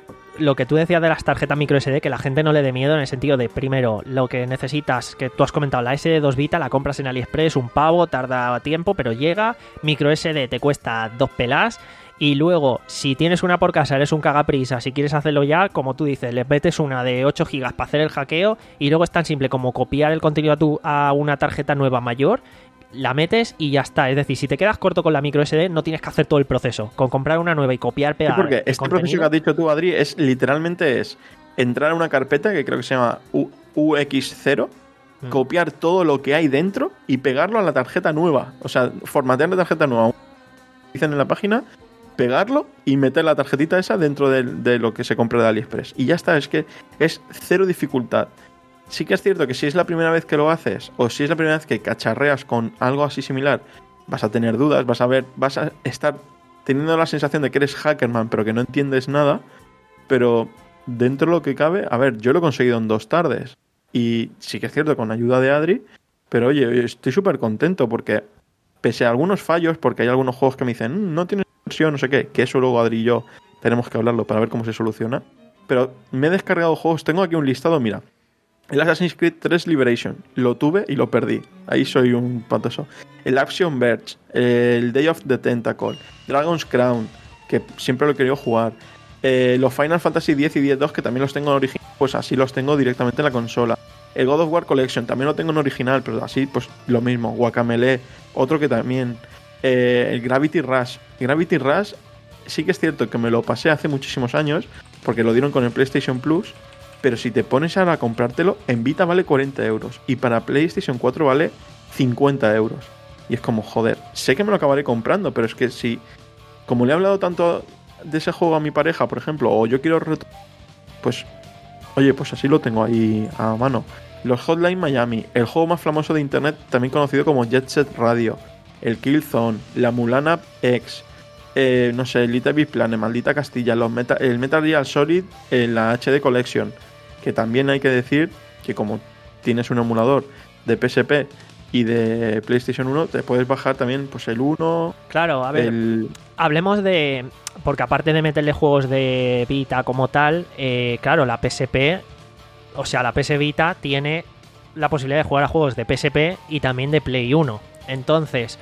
lo que tú decías de las tarjetas micro S D, que la gente no le dé miedo en el sentido de, primero, lo que necesitas, que tú has comentado, la S D dos Vita, la compras en AliExpress, un pavo, tarda tiempo, pero llega, micro S D te cuesta dos pelas. Y luego, si tienes una por casa, eres un cagaprisa, si quieres hacerlo ya, como tú dices, le metes una de ocho gigas para hacer el hackeo y luego es tan simple como copiar el contenido a, tu, a una tarjeta nueva mayor, la metes y ya está. Es decir, si te quedas corto con la micro S D, no tienes que hacer todo el proceso. Con comprar una nueva y copiar, pegar. Sí, porque el este contenido, proceso que has dicho tú, Adri, es literalmente es entrar a una carpeta que creo que se llama U X cero, mm. copiar todo lo que hay dentro y pegarlo a la tarjeta nueva. O sea, formatear la tarjeta nueva. Dicen en la página, pegarlo y meter la tarjetita esa dentro de, de lo que se compra de AliExpress. Y ya está, es que es cero dificultad. Sí que es cierto que si es la primera vez que lo haces o si es la primera vez que cacharreas con algo así similar, vas a tener dudas, vas a ver, vas a estar teniendo la sensación de que eres hackerman pero que no entiendes nada, pero dentro de lo que cabe, a ver, yo lo he conseguido en dos tardes y sí que es cierto con ayuda de Adri, pero oye, estoy súper contento porque pese a algunos fallos, porque hay algunos juegos que me dicen mmm, no tienes versión, no sé qué, que eso luego Adri y yo tenemos que hablarlo para ver cómo se soluciona, pero me he descargado juegos, tengo aquí un listado, mira. El Assassin's Creed tres Liberation, lo tuve y lo perdí. Ahí soy un patoso. El Action Verge, el Day of the Tentacle, Dragon's Crown, que siempre lo he querido jugar. Eh, los Final Fantasy diez y diez dos, que también los tengo en original, pues así los tengo directamente en la consola. El God of War Collection, también lo tengo en original, pero así pues lo mismo. Guacamelee, otro que también. Eh, el Gravity Rush. Gravity Rush sí que es cierto que me lo pasé hace muchísimos años, porque lo dieron con el PlayStation Plus. Pero si te pones ahora a comprártelo, en Vita vale cuarenta euros. Y para PlayStation cuatro vale cincuenta euros. Y es como, joder, sé que me lo acabaré comprando, pero es que si, como le he hablado tanto de ese juego a mi pareja, por ejemplo, o yo quiero reto- pues, oye, pues así lo tengo ahí a mano. Los Hotline Miami, el juego más famoso de internet, también conocido como Jet Set Radio, el Killzone, la Mulan X, eh, no sé, Little Big Planet, Maldita Castilla, los Meta- el Metal Gear Solid, eh, la H D Collection, que también hay que decir que como tienes un emulador de P S P y de PlayStation uno, te puedes bajar también pues el uno. Claro, a ver, el... hablemos de... Porque aparte de meterle juegos de Vita como tal, eh, claro, la P S P, o sea, la P S Vita tiene la posibilidad de jugar a juegos de P S P y también de Play uno. Entonces,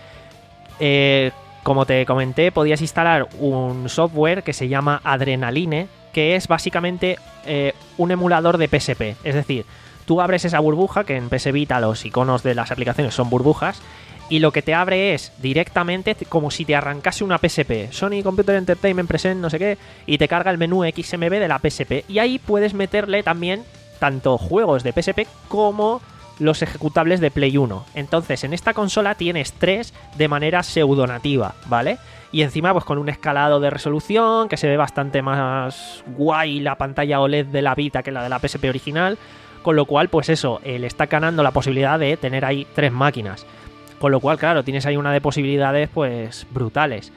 eh, como te comenté, podías instalar un software que se llama Adrenaline, que es básicamente eh, un emulador de P S P. Es decir, tú abres esa burbuja, que en P S Vita los iconos de las aplicaciones son burbujas, y lo que te abre es directamente como si te arrancase una P S P. Sony Computer Entertainment Present, no sé qué, y te carga el menú X M B de la P S P. Y ahí puedes meterle también tanto juegos de P S P como los ejecutables de Play uno. Entonces, en esta consola tienes tres de manera pseudonativa, ¿vale? Y encima, pues con un escalado de resolución, que se ve bastante más guay la pantalla O L E D de la Vita que la de la P S P original. Con lo cual, pues eso, eh, le está ganando la posibilidad de tener ahí tres máquinas. Con lo cual, claro, tienes ahí una de posibilidades, pues, brutales.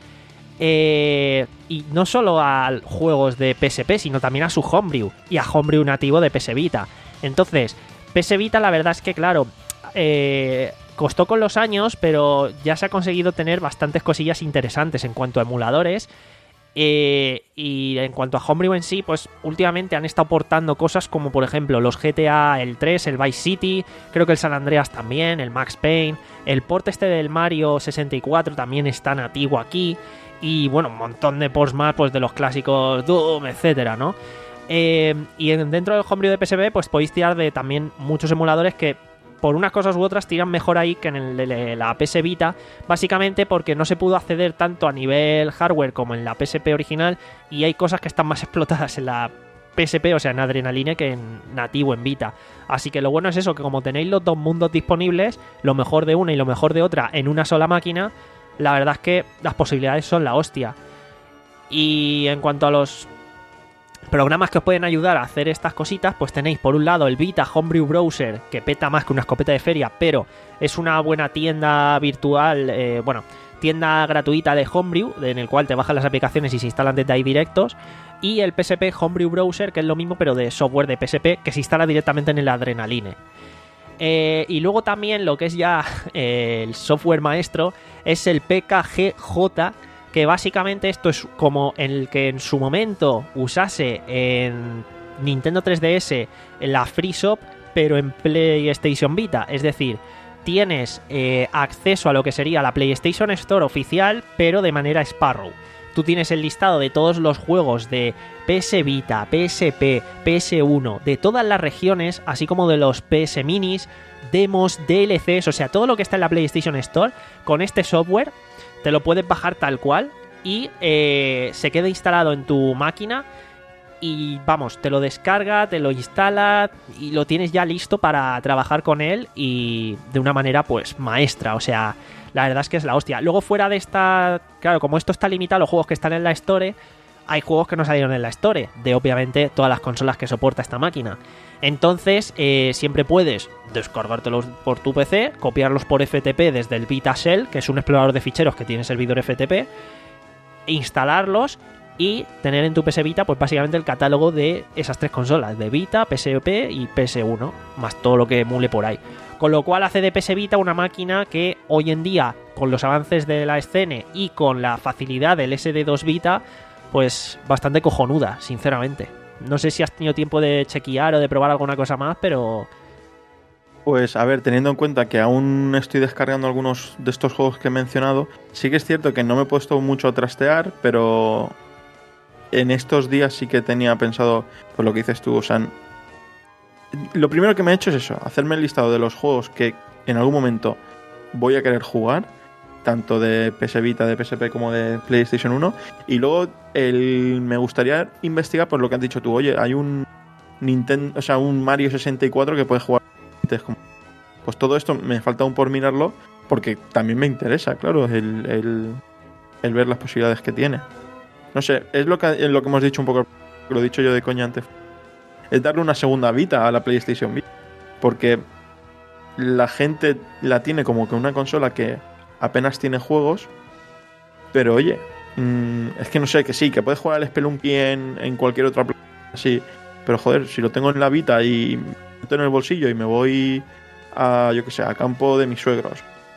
Eh, y no solo a juegos de P S P, sino también a su homebrew y a homebrew nativo de P S Vita. Entonces, P S Vita, la verdad es que, claro, eh, costó con los años, pero ya se ha conseguido tener bastantes cosillas interesantes en cuanto a emuladores. Eh, y en cuanto a homebrew en sí, pues últimamente han estado portando cosas como, por ejemplo, los G T A, el tres, el Vice City, creo que el San Andreas también, el Max Payne, el port este del Mario sesenta y cuatro también está nativo aquí, y bueno, un montón de ports más, pues de los clásicos Doom, etcétera, ¿no? Eh, y dentro del homebrew de P S P, pues podéis tirar de también muchos emuladores que por unas cosas u otras tiran mejor ahí que en el de la P S Vita, básicamente porque no se pudo acceder tanto a nivel hardware como en la P S P original, y hay cosas que están más explotadas en la P S P, o sea, en Adrenaline, que en nativo en Vita. Así que lo bueno es eso, que como tenéis los dos mundos disponibles, lo mejor de una y lo mejor de otra en una sola máquina, la verdad es que las posibilidades son la hostia. Y en cuanto a los programas que os pueden ayudar a hacer estas cositas, pues tenéis por un lado el Vita Homebrew Browser, que peta más que una escopeta de feria, pero es una buena tienda virtual, eh, bueno, tienda gratuita de Homebrew, en el cual te bajan las aplicaciones y se instalan desde ahí directos, y el P S P Homebrew Browser, que es lo mismo pero de software de P S P, que se instala directamente en el Adrenaline. Eh, y luego también lo que es ya eh, el software maestro es el P K G J, que básicamente esto es como el que en su momento usase en Nintendo tres D S en la Free Shop, pero en PlayStation Vita. Es decir, tienes eh, acceso a lo que sería la PlayStation Store oficial, pero de manera Sparrow. Tú tienes el listado de todos los juegos de P S Vita, P S P, P S uno, de todas las regiones, así como de los P S Minis, demos, D L Cs, o sea, todo lo que está en la PlayStation Store, con este software te lo puedes bajar tal cual y eh, se queda instalado en tu máquina y vamos, te lo descarga, te lo instala y lo tienes ya listo para trabajar con él y de una manera pues maestra, o sea, la verdad es que es la hostia. Luego fuera de esta, claro, como esto está limitado a los juegos que están en la Store, hay juegos que no salieron en la Store, de obviamente todas las consolas que soporta esta máquina. Entonces, eh, siempre puedes descargártelos por tu P C, copiarlos por F T P desde el Vita Shell, que es un explorador de ficheros que tiene servidor F T P, instalarlos y tener en tu P S Vita, pues básicamente el catálogo de esas tres consolas, de Vita, P S P y P S uno, más todo lo que emule por ahí. Con lo cual hace de P S Vita una máquina que hoy en día, con los avances de la escena y con la facilidad del S D dos Vita, pues bastante cojonuda, sinceramente. No sé si has tenido tiempo de chequear o de probar alguna cosa más, pero... Pues a ver, teniendo en cuenta que aún estoy descargando algunos de estos juegos que he mencionado, sí que es cierto que no me he puesto mucho a trastear, pero en estos días sí que tenía pensado, pues lo que dices tú, o sea, lo primero que me he hecho es eso, hacerme el listado de los juegos que en algún momento voy a querer jugar, tanto de P S Vita, de P S P como de PlayStation uno, y luego el, me gustaría investigar por lo que has dicho tú, oye, hay un Nintendo, o sea, un Mario sesenta y cuatro que puedes jugar. Pues todo esto me falta aún por mirarlo, porque también me interesa, claro, el, el, el ver las posibilidades que tiene. No sé, es lo que, es lo que hemos dicho un poco, lo he dicho yo de coña antes, es darle una segunda vida a la PlayStation Vita, porque la gente la tiene como que una consola que apenas tiene juegos, pero oye, mmm, es que no sé, que sí, que puedes jugar al Spelunky en, en cualquier otra plataforma, sí, pero joder, si lo tengo en la Vita y me meto en el bolsillo y me voy a, yo que sé, a campo de mis suegros,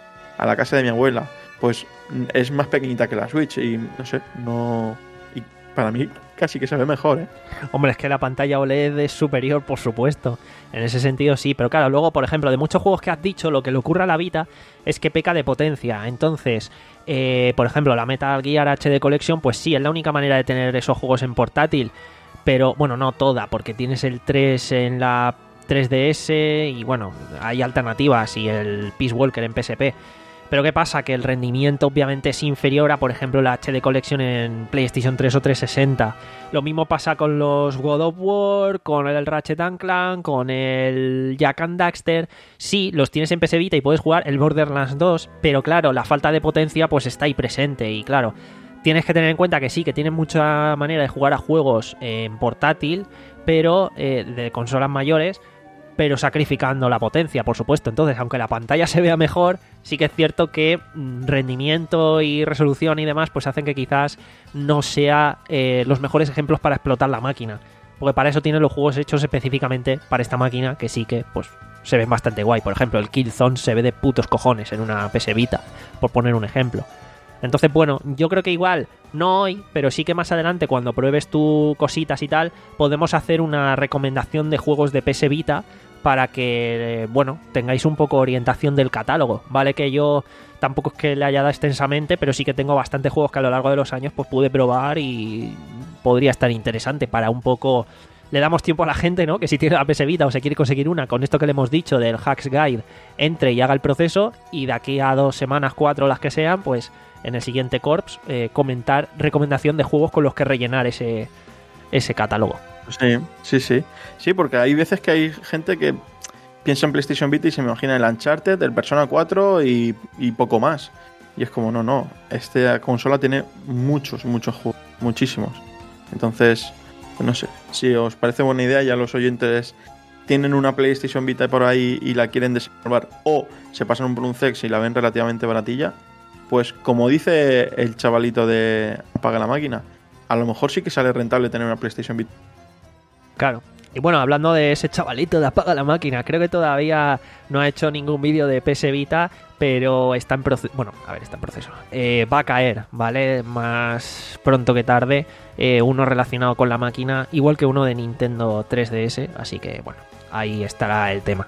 a la casa de mi abuela, pues es más pequeñita que la Switch y no sé, no... Y para mí casi que se ve mejor, ¿eh? Hombre, es que la pantalla O L E D es superior, por supuesto. En ese sentido sí, pero claro, luego, por ejemplo, de muchos juegos que has dicho, lo que le ocurre a la Vita es que peca de potencia. Entonces, eh, por ejemplo, la Metal Gear H D Collection, pues sí, es la única manera de tener esos juegos en portátil, pero bueno, no toda, porque tienes el tres en la tres D S y bueno, hay alternativas y el Peace Walker en P S P. Pero ¿qué pasa? Que el rendimiento obviamente es inferior a, por ejemplo, la H D Collection en PlayStation tres o trescientos sesenta. Lo mismo pasa con los God of War, con el Ratchet and Clank, con el Jak and Daxter. Sí, los tienes en P S Vita y puedes jugar el Borderlands dos, pero claro, la falta de potencia pues está ahí presente y claro, tienes que tener en cuenta que sí, que tienes mucha manera de jugar a juegos en portátil, pero eh, de consolas mayores, pero sacrificando la potencia, por supuesto. Entonces, aunque la pantalla se vea mejor, sí que es cierto que rendimiento y resolución y demás pues hacen que quizás no sea eh, los mejores ejemplos para explotar la máquina, porque para eso tienen los juegos hechos específicamente para esta máquina, que sí que pues se ven bastante guay. Por ejemplo, el Killzone se ve de putos cojones en una P S Vita, por poner un ejemplo. Entonces, bueno, yo creo que igual, no hoy, pero sí que más adelante, cuando pruebes tú cositas y tal, podemos hacer una recomendación de juegos de P S Vita para que, eh, bueno, tengáis un poco orientación del catálogo. Vale que yo tampoco es que le haya dado extensamente, pero sí que tengo bastantes juegos que a lo largo de los años pues pude probar y podría estar interesante para un poco... Le damos tiempo a la gente, ¿no? Que si tiene la P S Vita o se quiere conseguir una, con esto que le hemos dicho del Hacks Guide, entre y haga el proceso, y de aquí a dos semanas, cuatro, las que sean, pues en el siguiente Corps eh, comentar recomendación de juegos con los que rellenar ese, ese catálogo. Sí, sí, sí. Sí, porque hay veces que hay gente que piensa en PlayStation Vita y se me imagina el Uncharted, el Persona cuatro y, y poco más. Y es como, no, no. Esta consola tiene muchos, muchos juegos. Muchísimos. Entonces, pues no sé. Si os parece buena idea, ya los oyentes tienen una PlayStation Vita por ahí y la quieren desarrollar, o se pasan por un C E X y la ven relativamente baratilla, pues como dice el chavalito de Apaga la Máquina, a lo mejor sí que sale rentable tener una PlayStation Vita. Claro. Y bueno, hablando de ese chavalito de Apaga la Máquina, creo que todavía no ha hecho ningún vídeo de P S Vita, pero está en proceso. Bueno, a ver, está en proceso. Eh, va a caer, ¿vale? Más pronto que tarde. Eh, uno relacionado con la máquina, igual que uno de Nintendo tres D S. Así que, bueno, ahí estará el tema.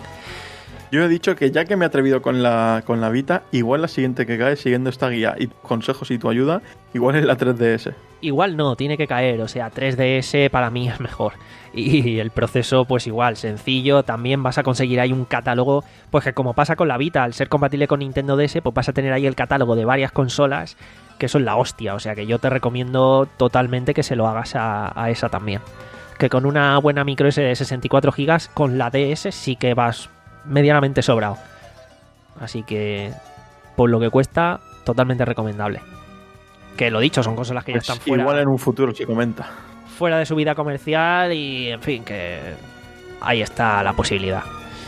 Yo he dicho que ya que me he atrevido con la, con la Vita, igual la siguiente que cae, siguiendo esta guía y consejos y tu ayuda, igual es la tres D S. Igual no, tiene que caer, o sea, tres D S para mí es mejor. Y el proceso, pues igual, sencillo, también vas a conseguir ahí un catálogo, pues que como pasa con la Vita, al ser compatible con Nintendo D S, pues vas a tener ahí el catálogo de varias consolas, que son la hostia, o sea que yo te recomiendo totalmente que se lo hagas a, a esa también. Que con una buena micro S de sesenta y cuatro gigas, con la D S sí que vas medianamente sobrado. Así que, por lo que cuesta, totalmente recomendable. Que lo dicho, son consolas que pues ya están fuera. Igual en un futuro se comenta. Fuera de su vida comercial y, en fin, que ahí está la posibilidad.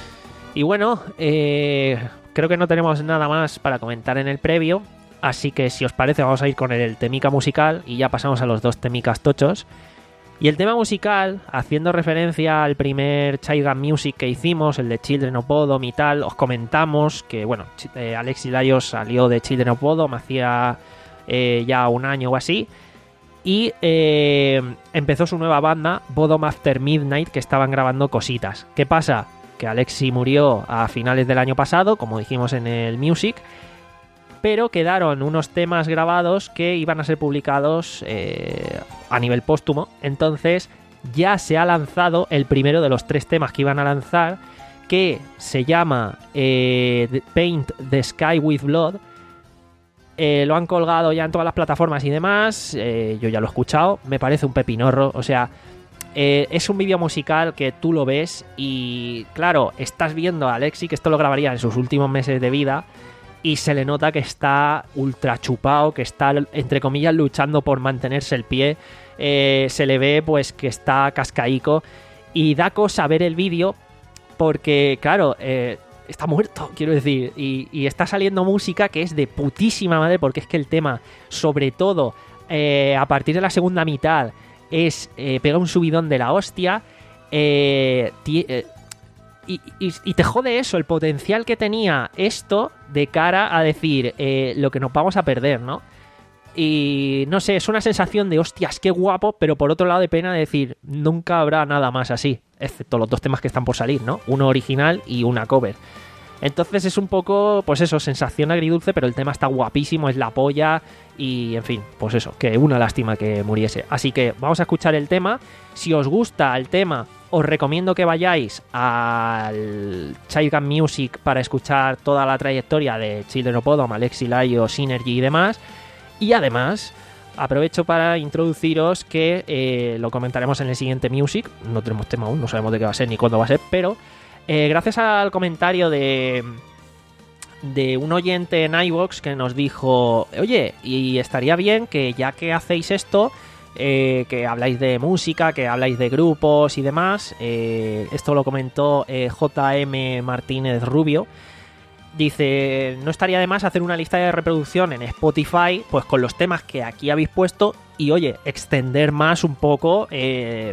Y bueno, eh, creo que no tenemos nada más para comentar en el previo. Así que, si os parece, vamos a ir con el temica musical y ya pasamos a los dos temicas tochos. Y el tema musical, haciendo referencia al primer Childgame Music que hicimos, el de Children of Bodom y tal, os comentamos que, bueno, eh, Alexis Laios salió de Children of Bodom hacía eh, ya un año o así, y eh, empezó su nueva banda, Bodom After Midnight, que estaban grabando cositas. ¿Qué pasa? Que Alexis murió a finales del año pasado, como dijimos en el Music, pero quedaron unos temas grabados que iban a ser publicados eh, a nivel póstumo. Entonces ya se ha lanzado el primero de los tres temas que iban a lanzar, que se llama eh, Paint the Sky with Blood. Eh, lo han colgado ya en todas las plataformas y demás. Eh, yo ya lo he escuchado, me parece un pepinorro. O sea, eh, es un vídeo musical que tú lo ves y, claro, estás viendo a Alexis, que esto lo grabaría en sus últimos meses de vida, y se le nota que está ultra chupado, que está, entre comillas, luchando por mantenerse el pie. Eh, se le ve pues que está cascaico y da cosa ver el vídeo porque, claro, eh, está muerto, quiero decir, y, y está saliendo música que es de putísima madre, porque es que el tema, sobre todo eh, a partir de la segunda mitad, es eh, pega un subidón de la hostia. eh, ti- eh, Y, y, y te jode eso, el potencial que tenía esto de cara a decir eh, lo que nos vamos a perder, ¿no? Y no sé, es una sensación de hostias, qué guapo, pero por otro lado de pena de decir, nunca habrá nada más así, excepto los dos temas que están por salir, ¿no? Uno original y una cover. Entonces es un poco, pues eso, sensación agridulce, pero el tema está guapísimo, es la polla y, en fin, pues eso, que una lástima que muriese. Así que vamos a escuchar el tema. Si os gusta el tema, os recomiendo que vayáis al Childgun Music para escuchar toda la trayectoria de Children of Bodom, Alexi Laio, Synergy y demás. Y además, aprovecho para introduciros que eh, lo comentaremos en el siguiente Music. No tenemos tema aún, no sabemos de qué va a ser ni cuándo va a ser, pero eh, gracias al comentario de, de un oyente en iVoox que nos dijo, oye, y estaría bien que ya que hacéis esto, eh, que habláis de música, que habláis de grupos y demás, eh, esto lo comentó eh, J M Martínez Rubio. Dice, no estaría de más hacer una lista de reproducción en Spotify, pues con los temas que aquí habéis puesto y, oye, extender más un poco, eh,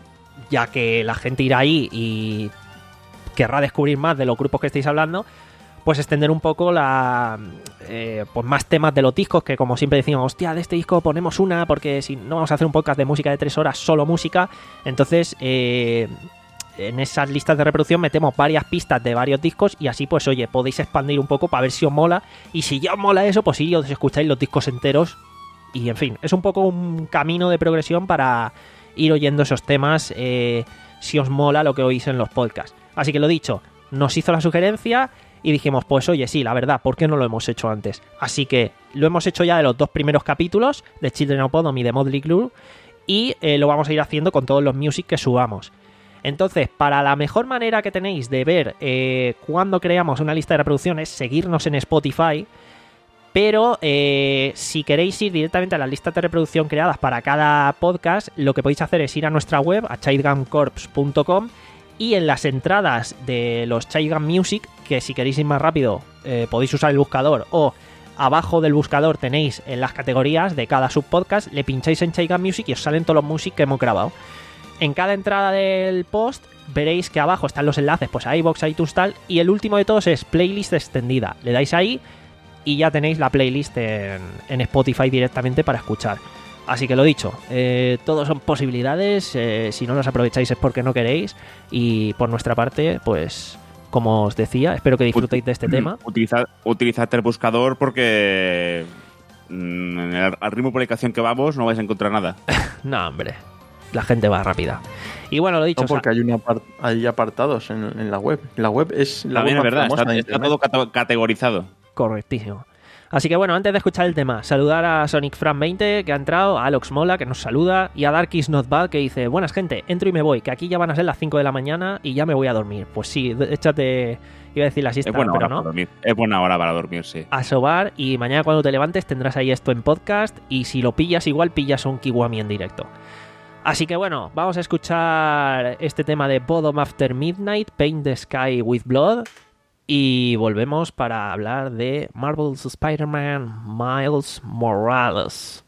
ya que la gente irá ahí y querrá descubrir más de los grupos que estáis hablando, pues extender un poco la eh, pues más temas de los discos, que como siempre decimos, hostia, de este disco ponemos una, porque si no vamos a hacer un podcast de música de tres horas, solo música, entonces... Eh, en esas listas de reproducción metemos varias pistas de varios discos y así pues oye, podéis expandir un poco para ver si os mola, y si ya os mola eso, pues sí, os escucháis los discos enteros y en fin, es un poco un camino de progresión para ir oyendo esos temas eh, si os mola lo que oís en los podcasts. Así que lo dicho, nos hizo la sugerencia y dijimos, pues oye, sí, la verdad, ¿por qué no lo hemos hecho antes? Así que lo hemos hecho ya de los dos primeros capítulos de Children of Bodom y de Motley Crue y eh, lo vamos a ir haciendo con todos los music que subamos. Entonces, para la mejor manera que tenéis de ver eh, cuando creamos una lista de reproducción es seguirnos en Spotify, pero eh, si queréis ir directamente a las listas de reproducción creadas para cada podcast, lo que podéis hacer es ir a nuestra web, a childgun corps punto com, y en las entradas de los Childgun Music, que si queréis ir más rápido eh, podéis usar el buscador, o abajo del buscador tenéis en las categorías de cada subpodcast, le pincháis en Childgun Music y os salen todos los music que hemos grabado. En cada entrada del post veréis que abajo están los enlaces pues a iVoox, iTunes, tal, y el último de todos es playlist extendida. Le dais ahí y ya tenéis la playlist en, en Spotify directamente para escuchar. Así que lo dicho, eh, todo son posibilidades, eh, si no las aprovecháis es porque no queréis, y por nuestra parte, pues como os decía, espero que disfrutéis de este tema. Utilizad, utilizad el buscador porque mm, al, al ritmo de publicación que vamos no vais a encontrar nada. No, hombre. La gente va rápida. Y bueno, lo dicho. No, porque o sea, hay, una apart- hay apartados en, en la web. La web es la También web es más verdad, famosa está, de está Internet. todo cate- categorizado. correctísimo. Así que bueno, antes de escuchar el tema, saludar a Sonic Fran veinte que ha entrado, a Alox Mola que nos saluda y a Darkis Not Bad que dice, buenas gente, entro y me voy, que aquí ya van a ser las cinco de la mañana y ya me voy a dormir. Pues sí, échate, iba a decir la siesta, Es buena pero hora no. para dormir. Es buena hora para dormir, sí. A sobar y mañana cuando te levantes tendrás ahí esto en podcast y si lo pillas igual pillas un Kiwami en directo. Así que bueno, vamos a escuchar este tema de Bodom After Midnight, Paint the Sky with Blood, y volvemos para hablar de Marvel's Spider-Man Miles Morales.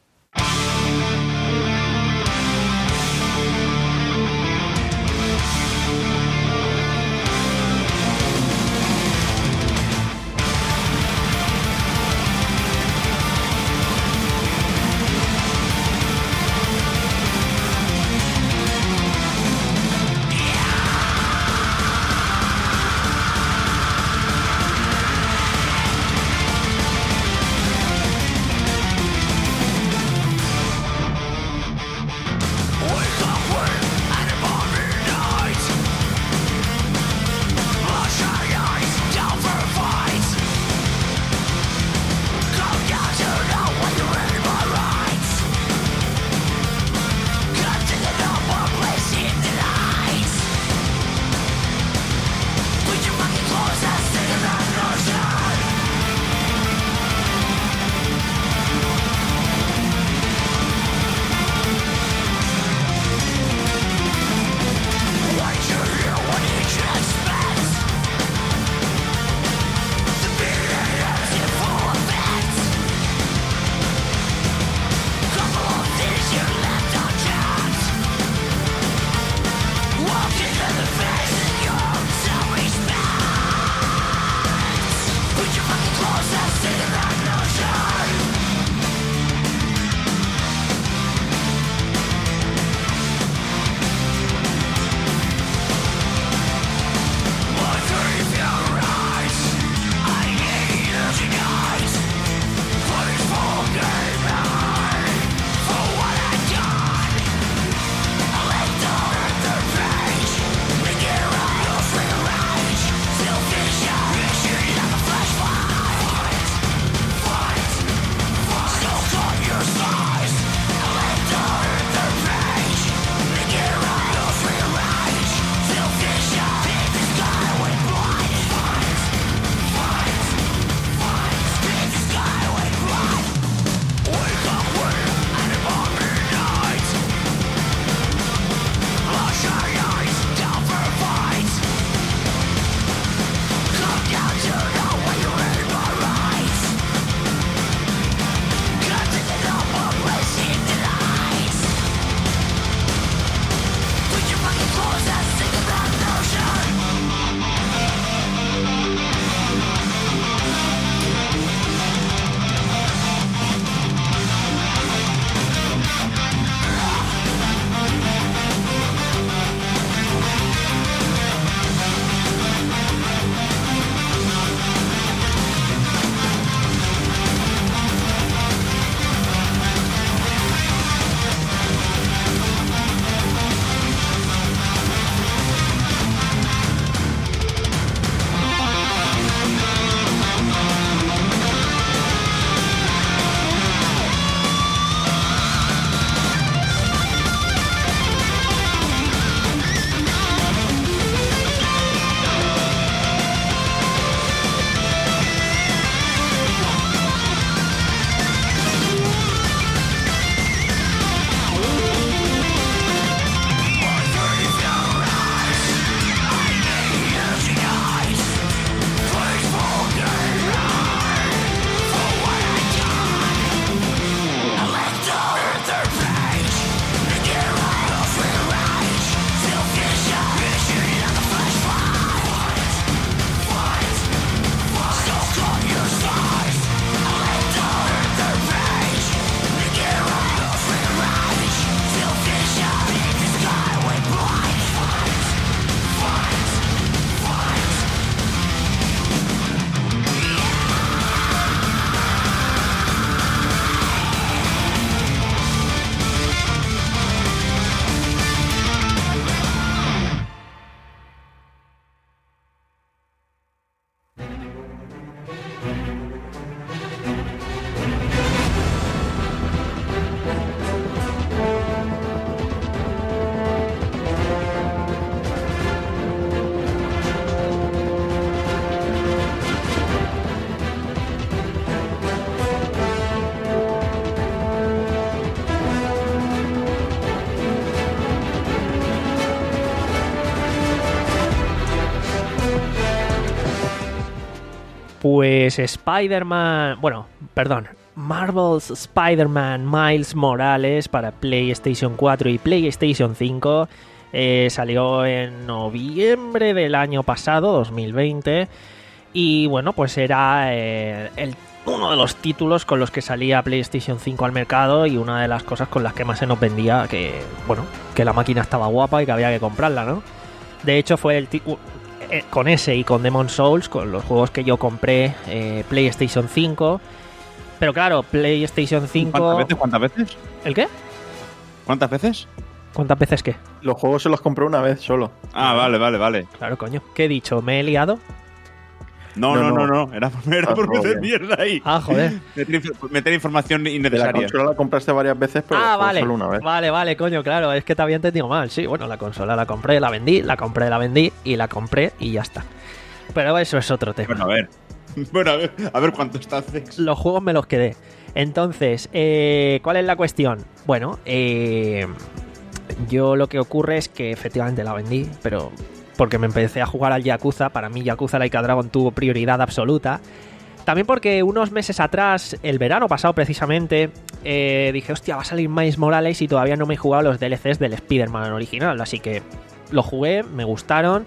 Pues Spider-Man... Bueno, perdón. Marvel's Spider-Man Miles Morales para PlayStation cuatro y PlayStation cinco eh, salió en noviembre del año pasado, dos mil veinte, y bueno, pues era eh, el, uno de los títulos con los que salía PlayStation cinco al mercado y una de las cosas con las que más se nos vendía que, bueno, que la máquina estaba guapa y que había que comprarla, ¿no? De hecho fue el título... Eh, con ese y con Demon's Souls, con los juegos que yo compré eh, PlayStation cinco. Pero claro, PlayStation cinco... ¿Cuántas veces? ¿Cuántas veces? ¿El qué? ¿Cuántas veces? ¿Cuántas veces qué? Los juegos se los compré una vez solo. Ah, vale, vale, vale. Claro, coño. ¿Qué he dicho? ¿Me he liado? No, no, no, no. no. Era, era Ah, por meter bien. mierda ahí. Ah, joder. Meter, inf- meter información De la innecesaria. consola la compraste varias veces, pero Ah, los juegos vale. solo una vez. Vale, vale, coño, claro. Es que te había entendido mal. Sí, bueno, la consola la compré, la vendí, la compré, la vendí y la compré y ya está. Pero eso es otro tema. Bueno, a ver. Bueno, a ver, a ver cuánto está Zex. Los juegos me los quedé. Entonces, eh, ¿cuál es la cuestión? Bueno, eh, yo lo que ocurre es que efectivamente la vendí, pero porque me empecé a jugar al Yakuza. Para mí Yakuza Like a Dragon tuvo prioridad absoluta. También porque unos meses atrás, el verano pasado precisamente, eh, dije, hostia, va a salir Miles Morales y todavía no me he jugado los D L Cs del Spider-Man original. Así que lo jugué, me gustaron.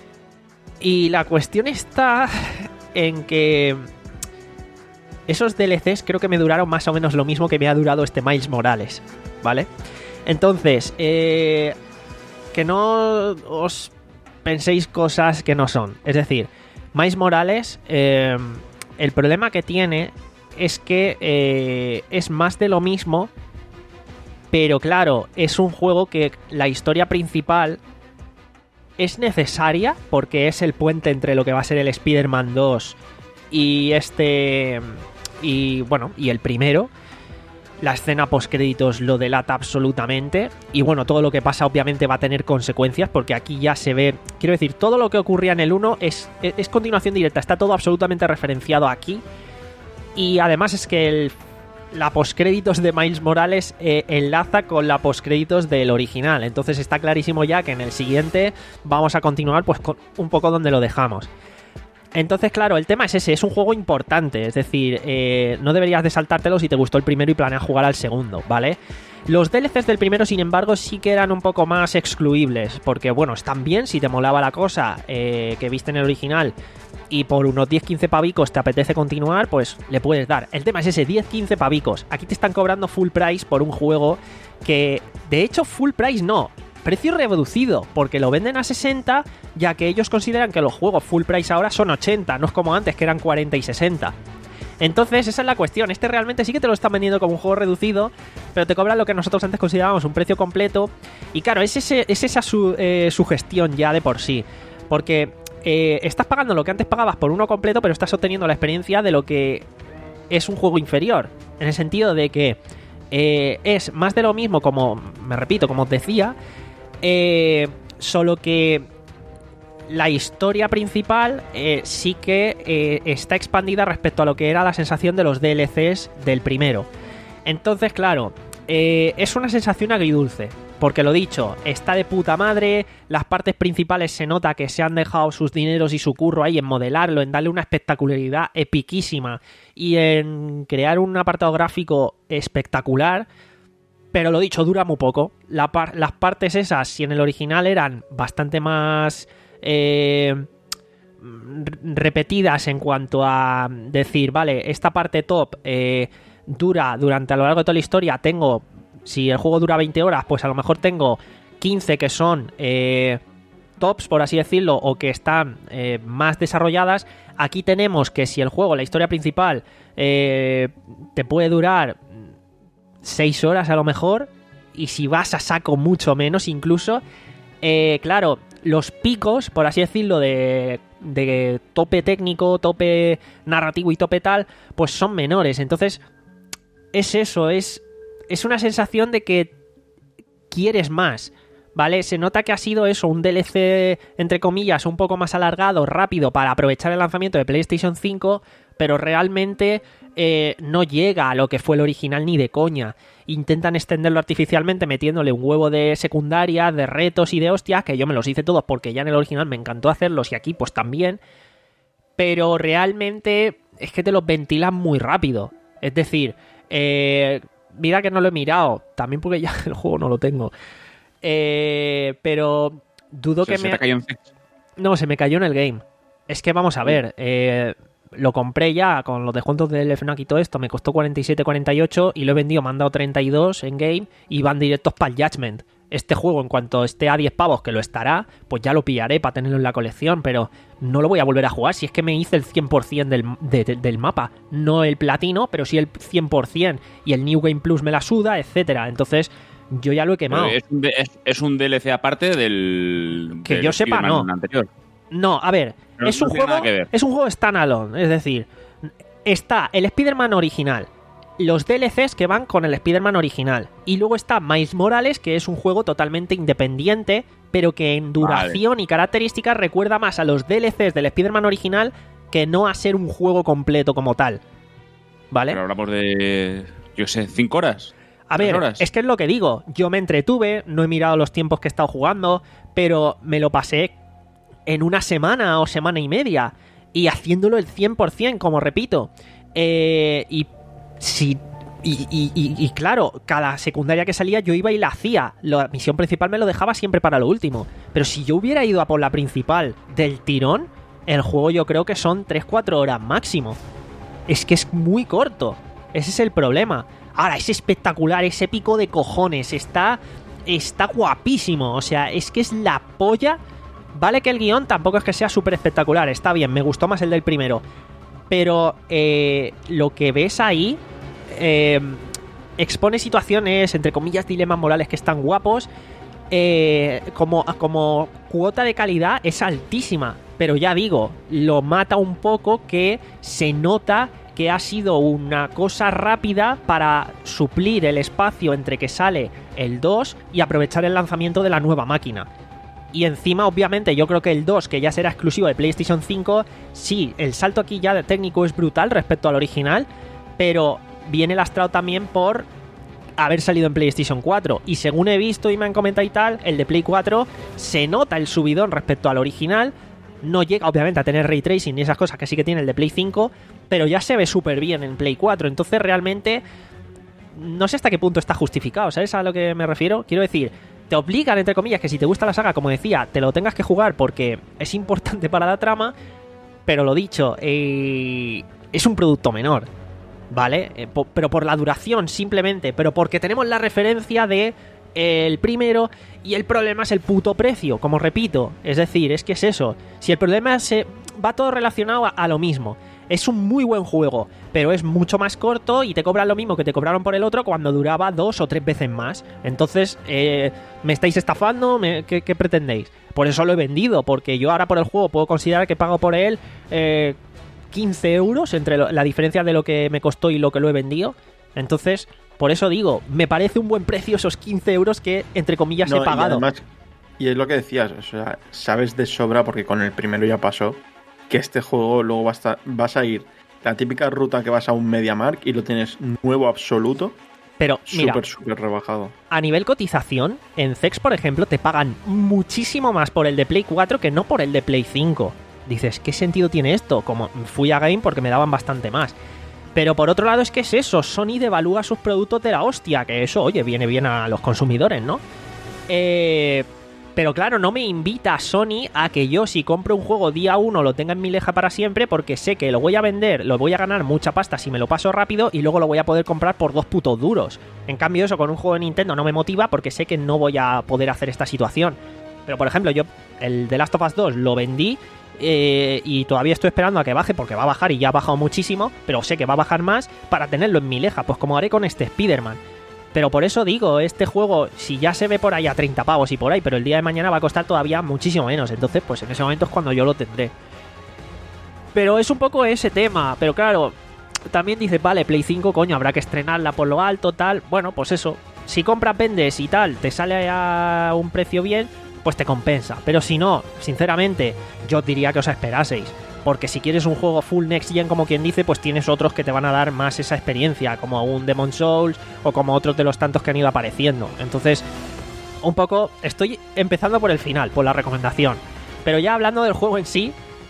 Y la cuestión está en que esos D L Cs creo que me duraron más o menos lo mismo que me ha durado este Miles Morales, ¿vale? Entonces, eh, que no os penséis cosas que no son. Es decir, Miles Morales, eh, el problema que tiene es que eh, es más de lo mismo, pero claro, es un juego que la historia principal es necesaria porque es el puente entre lo que va a ser el Spider-Man dos y este... y bueno, y el primero. La escena postcréditos lo delata absolutamente. Y bueno, todo lo que pasa obviamente va a tener consecuencias porque aquí ya se ve... Quiero decir, todo lo que ocurría en el uno es, es, es continuación directa. Está todo absolutamente referenciado aquí. Y además es que el, la postcréditos de Miles Morales eh, enlaza con la postcréditos del original. Entonces está clarísimo ya que en el siguiente vamos a continuar pues con un poco donde lo dejamos. Entonces, claro, el tema es ese, es un juego importante, es decir, eh, no deberías de saltártelo si te gustó el primero y planeas jugar al segundo, ¿vale? Los D L Cs del primero, sin embargo, sí que eran un poco más excluibles, porque, bueno, están bien, si te molaba la cosa eh, que viste en el original y por unos diez quince pavicos te apetece continuar, pues le puedes dar. El tema es ese, diez quince pavicos. Aquí te están cobrando full price por un juego que, de hecho, full price no. Precio reducido, porque lo venden a sesenta, ya que ellos consideran que los juegos full price ahora son ochenta, no es como antes que eran cuarenta y sesenta. Entonces esa es la cuestión, este realmente sí que te lo están vendiendo como un juego reducido, pero te cobran lo que nosotros antes considerábamos un precio completo, y claro, es, ese, es esa su, eh, sugestión ya de por sí, porque eh, estás pagando lo que antes pagabas por uno completo, pero estás obteniendo la experiencia de lo que es un juego inferior, en el sentido de que eh, es más de lo mismo, como me repito, como os decía, Eh, solo que la historia principal eh, sí que eh, está expandida respecto a lo que era la sensación de los D L Cs del primero. Entonces, claro, eh, es una sensación agridulce, porque lo dicho, está de puta madre, las partes principales se nota que se han dejado sus dineros y su curro ahí en modelarlo, en darle una espectacularidad epiquísima y en crear un apartado gráfico espectacular. Pero lo dicho, dura muy poco. La par- las partes esas, si en el original eran bastante más eh, repetidas en cuanto a decir, vale, esta parte top eh, dura durante a lo largo de toda la historia, tengo, si el juego dura veinte horas, pues a lo mejor tengo quince que son eh, tops, por así decirlo, o que están eh, más desarrolladas. Aquí tenemos que si el juego, la historia principal, eh, te puede durar seis horas a lo mejor, y si vas a saco mucho menos incluso, eh, claro, los picos, por así decirlo, de, de tope técnico, tope narrativo y tope tal, pues son menores. Entonces es eso, es, es una sensación de que quieres más, ¿vale? Se nota que ha sido eso, un D L C, entre comillas, un poco más alargado, rápido, para aprovechar el lanzamiento de PlayStation cinco, pero realmente eh, no llega a lo que fue el original ni de coña. Intentan extenderlo artificialmente metiéndole un huevo de secundaria, de retos y de hostias, que yo me los hice todos porque ya en el original me encantó hacerlos y aquí pues también. pero realmente es que te los ventilan muy rápido. Es decir, eh, mira que no lo he mirado, también porque ya el juego no lo tengo. Eh, pero dudo O sea, que se me... te cayó en Fix. No, se me cayó en el game. Es que vamos a ver, eh, lo compré ya con los descuentos del FNAC y todo esto, me costó cuarenta y siete, cuarenta y ocho y lo he vendido, me han dado treinta y dos en game y van directos para el Judgment. Este juego, en cuanto esté a diez pavos, que lo estará, pues ya lo pillaré para tenerlo en la colección, pero no lo voy a volver a jugar si es que me hice el cien por ciento del, de, de, del mapa. No el platino, pero sí el cien por ciento, y el New Game Plus me la suda, etcétera. Entonces, yo ya lo he quemado. Es un, de- es, es un D L C aparte del. Que del yo sepa, Spider-Man no. anterior. No, a ver, No, es no un tiene juego nada que ver. es un juego standalone, es decir, está el Spider-Man original, los D L Cs que van con el Spider-Man original, y luego está Miles Morales, que es un juego totalmente independiente, pero que en duración y características recuerda más a los D L Cs del Spider-Man original que no a ser un juego completo como tal. ¿Vale? Pero hablamos de. Yo sé, ¿cinco horas? A ¿Tres ver, horas? es que es lo que digo. Yo me entretuve, no he mirado los tiempos que he estado jugando, pero me lo pasé en una semana o semana y media. Y haciéndolo el cien por ciento, como repito. Eh, y si... Y, y, y, y claro, cada secundaria que salía yo iba y la hacía. La misión principal me lo dejaba siempre para lo último. Pero si yo hubiera ido a por la principal del tirón, el juego yo creo que son tres cuatro horas máximo. Es que es muy corto. Ese es el problema. Ahora, es espectacular, es épico de cojones. Está, está guapísimo. O sea, es que es la polla. Vale que el guión tampoco es que sea súper espectacular. Está bien, me gustó más el del primero. Pero eh, lo que ves ahí... Eh, expone situaciones, entre comillas, dilemas morales que están guapos. Eh, como, como cuota de calidad es altísima. Pero ya digo, lo mata un poco que se nota que ha sido una cosa rápida para suplir el espacio entre que sale el dos y aprovechar el lanzamiento de la nueva máquina. Y encima, obviamente, yo creo que el dos, que ya será exclusivo de PlayStation cinco, sí, el salto aquí ya de técnico es brutal respecto al original, pero viene lastrado también por haber salido en PlayStation cuatro. Y según he visto y me han comentado y tal, el de Play cuatro se nota el subidón respecto al original. No llega, obviamente, a tener ray tracing y esas cosas que sí que tiene el de Play cinco, pero ya se ve súper bien en Play cuatro. Entonces, realmente, no sé hasta qué punto está justificado, ¿sabes a lo que me refiero? Quiero decir, te obligan, entre comillas, que si te gusta la saga, como decía, te lo tengas que jugar porque es importante para la trama, pero lo dicho, eh, es un producto menor, ¿vale? Eh, po- pero por la duración, simplemente, pero porque tenemos la referencia de eh, el primero, y el problema es el puto precio, como repito. Es decir, es que es eso. Si el problema se va todo relacionado a, a lo mismo. Es un muy buen juego, pero es mucho más corto y te cobran lo mismo que te cobraron por el otro cuando duraba dos o tres veces más. Entonces, eh, ¿me estáis estafando? ¿Me, qué, ¿Qué pretendéis? Por eso lo he vendido, porque yo ahora por el juego puedo considerar que pago por él eh, quince euros entre lo, la diferencia de lo que me costó y lo que lo he vendido. Entonces, por eso digo, me parece un buen precio esos quince euros que, entre comillas, No, he pagado. Y, además, y es lo que decías, o sea, sabes de sobra, porque con el primero ya pasó, que este juego luego vas a, vas a ir la típica ruta que vas a un MediaMarkt y lo tienes nuevo absoluto, Pero, mira, súper, súper rebajado. a nivel cotización, en Zex, por ejemplo, te pagan muchísimo más por el de Play cuatro que no por el de Play cinco. Dices, ¿qué sentido tiene esto? Como fui a Game porque me daban bastante más. Pero por otro lado es que es eso, Sony devalúa sus productos de la hostia, que eso, oye, viene bien a los consumidores, ¿no? Eh... Pero claro, no me invita a Sony a que yo, si compro un juego día uno, lo tenga en mi leja para siempre, porque sé que lo voy a vender, lo voy a ganar mucha pasta si me lo paso rápido y luego lo voy a poder comprar por dos putos duros. En cambio, eso con un juego de Nintendo no me motiva porque sé que no voy a poder hacer esta situación. Pero por ejemplo, yo el The Last of Us dos lo vendí eh, y todavía estoy esperando a que baje, porque va a bajar y ya ha bajado muchísimo, pero sé que va a bajar más para tenerlo en mi leja, pues como haré con este Spider-Man. Pero por eso digo, este juego, si ya se ve por ahí a treinta pavos y por ahí, pero el día de mañana va a costar todavía muchísimo menos. Entonces, pues en ese momento es cuando yo lo tendré. Pero es un poco ese tema. Pero claro, también dices, vale, Play cinco, coño, habrá que estrenarla por lo alto, tal. Bueno, pues eso. Si compras, vendes y tal, te sale a un precio bien, pues te compensa. Pero si no, sinceramente, yo os diría que os esperaseis. Porque si quieres un juego full next gen, como quien dice, pues tienes otros que te van a dar más esa experiencia, como un Demon's Souls o como otros de los tantos que han ido apareciendo. Entonces, un poco, estoy empezando por el final, por la recomendación. Pero ya hablando del juego en sí,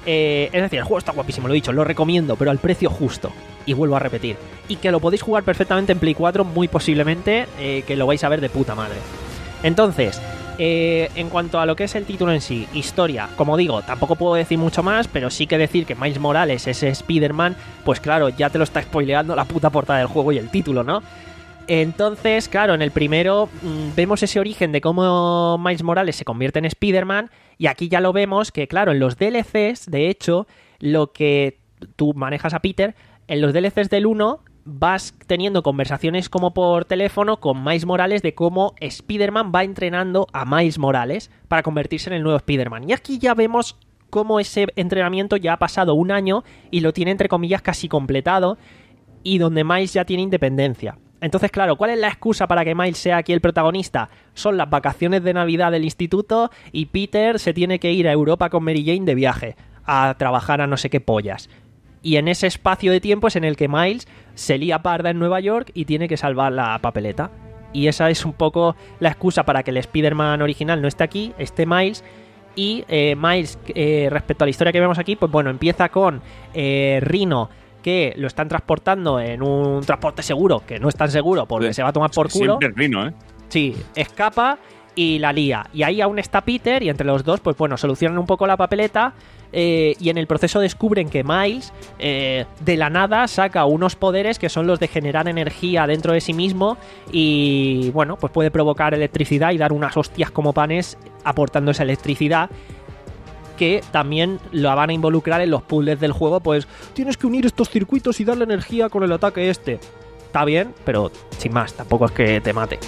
Eh, es decir, el juego está guapísimo, lo he dicho, lo recomiendo, pero al precio justo. Y vuelvo a repetir. Y que lo podéis jugar perfectamente en Play cuatro, muy posiblemente, eh, que lo vais a ver de puta madre. Entonces, eh, en cuanto a lo que es el título en sí, historia, como digo, tampoco puedo decir mucho más, pero sí que decir que Miles Morales es Spider-Man, pues claro, ya te lo está spoileando la puta portada del juego y el título, ¿no? Entonces, claro, en el primero mmm, vemos ese origen de cómo Miles Morales se convierte en Spider-Man, y aquí ya lo vemos que, claro, en los D L Cs, de hecho, lo que tú manejas a Peter, en los D L Cs del uno vas teniendo conversaciones como por teléfono con Miles Morales de cómo Spider-Man va entrenando a Miles Morales para convertirse en el nuevo Spider-Man. Y aquí ya vemos cómo ese entrenamiento ya ha pasado un año y lo tiene, entre comillas, casi completado, y donde Miles ya tiene independencia. Entonces, claro, ¿cuál es la excusa para que Miles sea aquí el protagonista? Son las vacaciones de Navidad del instituto y Peter se tiene que ir a Europa con Mary Jane de viaje a trabajar a no sé qué pollas. Y en ese espacio de tiempo es en el que Miles se lía parda en Nueva York y tiene que salvar la papeleta. Y esa es un poco la excusa para que el Spider-Man original no esté aquí, esté Miles. Y eh, Miles, eh, respecto a la historia que vemos aquí, pues bueno, empieza con eh, Rhino, que lo están transportando en un transporte seguro, que no es tan seguro porque sí, se va a tomar por culo. Siempre Rhino, ¿eh? Sí, escapa y la lía. Y ahí aún está Peter y entre los dos, pues bueno, solucionan un poco la papeleta eh, y en el proceso descubren que Miles eh, de la nada saca unos poderes que son los de generar energía dentro de sí mismo y bueno, pues puede provocar electricidad y dar unas hostias como panes aportando esa electricidad, que también la van a involucrar en los puzzles del juego, pues tienes que unir estos circuitos y darle energía con el ataque este. Está bien, pero sin más, tampoco es que te mate.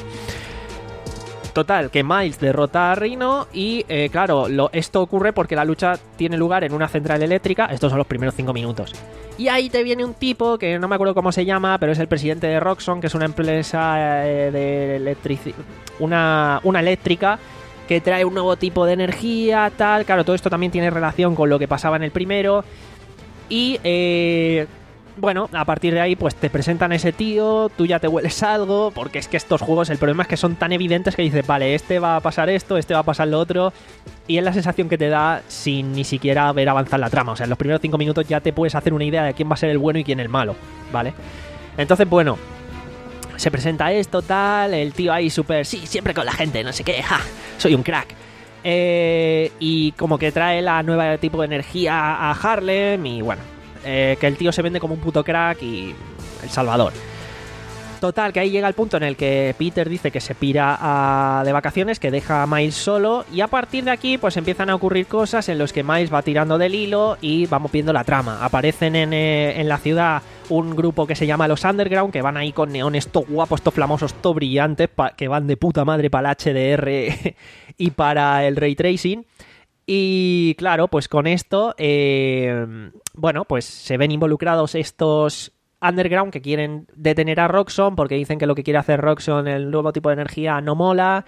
Total, que Miles derrota a Rhino y, eh, claro, lo, esto ocurre porque la lucha tiene lugar en una central eléctrica. Estos son los primeros cinco minutos. Y ahí te viene un tipo que no me acuerdo cómo se llama, pero es el presidente de Roxxon, que es una empresa eh, de electricidad, una, una eléctrica, que trae un nuevo tipo de energía, tal. Claro, todo esto también tiene relación con lo que pasaba en el primero. Y, eh, bueno, a partir de ahí, pues te presentan a ese tío, tú ya te hueles algo, porque es que estos juegos, el problema es que son tan evidentes que dices, vale, este va a pasar esto, este va a pasar lo otro, y es la sensación que te da sin ni siquiera ver avanzar la trama. O sea, en los primeros cinco minutos ya te puedes hacer una idea de quién va a ser el bueno y quién el malo, ¿vale? Entonces, bueno, se presenta esto, tal, el tío ahí súper, sí, siempre con la gente, no sé qué, ja, soy un crack. Eh, y como que trae la nueva tipo de energía a Harlem y bueno, eh, que el tío se vende como un puto crack y el salvador. Total, que ahí llega el punto en el que Peter dice que se pira a, de vacaciones, que deja a Miles solo, y a partir de aquí pues empiezan a ocurrir cosas en los que Miles va tirando del hilo y vamos viendo la trama. Aparecen en, eh, en la ciudad un grupo que se llama los Underground, que van ahí con neones to guapos, to flamosos, to brillantes, pa, que van de puta madre para el H D R y para el Ray Tracing. Y claro, pues con esto, eh, bueno, pues se ven involucrados estos Underground que quieren detener a Roxxon porque dicen que lo que quiere hacer Roxxon, el nuevo tipo de energía, no mola,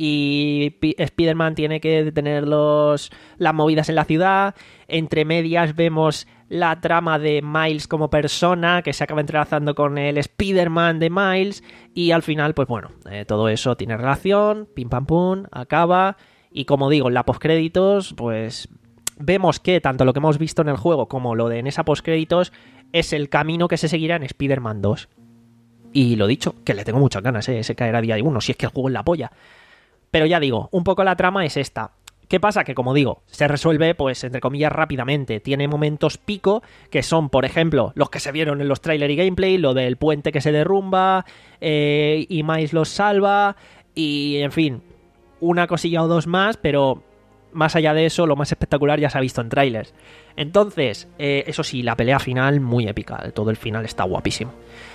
y P- Spider-Man tiene que detener los, las movidas en la ciudad. Entre medias vemos la trama de Miles como persona, que se acaba entrelazando con el Spider-Man de Miles, y al final, pues bueno, eh, todo eso tiene relación, pim pam pum, acaba, y como digo, en la postcréditos, pues vemos que tanto lo que hemos visto en el juego como lo de en esa postcréditos es el camino que se seguirá en Spider-Man dos. Y lo dicho, que le tengo muchas ganas, ¿eh? Ese caerá día uno, si es que el juego es la polla. Pero ya digo, un poco la trama es esta. ¿Qué pasa? Que como digo, se resuelve, pues, entre comillas, rápidamente. Tiene momentos pico, que son, por ejemplo, los que se vieron en los trailers y gameplay, lo del puente que se derrumba, eh, y Miles los salva, y, en fin, una cosilla o dos más, pero más allá de eso, lo más espectacular ya se ha visto en trailers. Entonces, eh, eso sí, la pelea final muy épica, todo el final está guapísimo.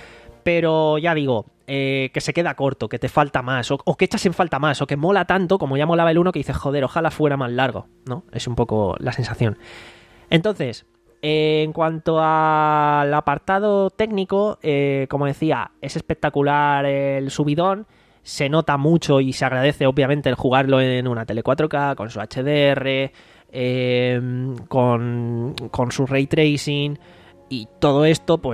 Pero ya digo, eh, que se queda corto, que te falta más, o, o que echas en falta más, o que mola tanto, como ya molaba el uno, que dices, joder, ojalá fuera más largo, ¿no? Es un poco la sensación. Entonces, eh, en cuanto al apartado técnico, eh, como decía, es espectacular el subidón, se nota mucho y se agradece obviamente el jugarlo en una tele cuatro K, con su H D R, eh, con, con su Ray Tracing, y todo esto, pues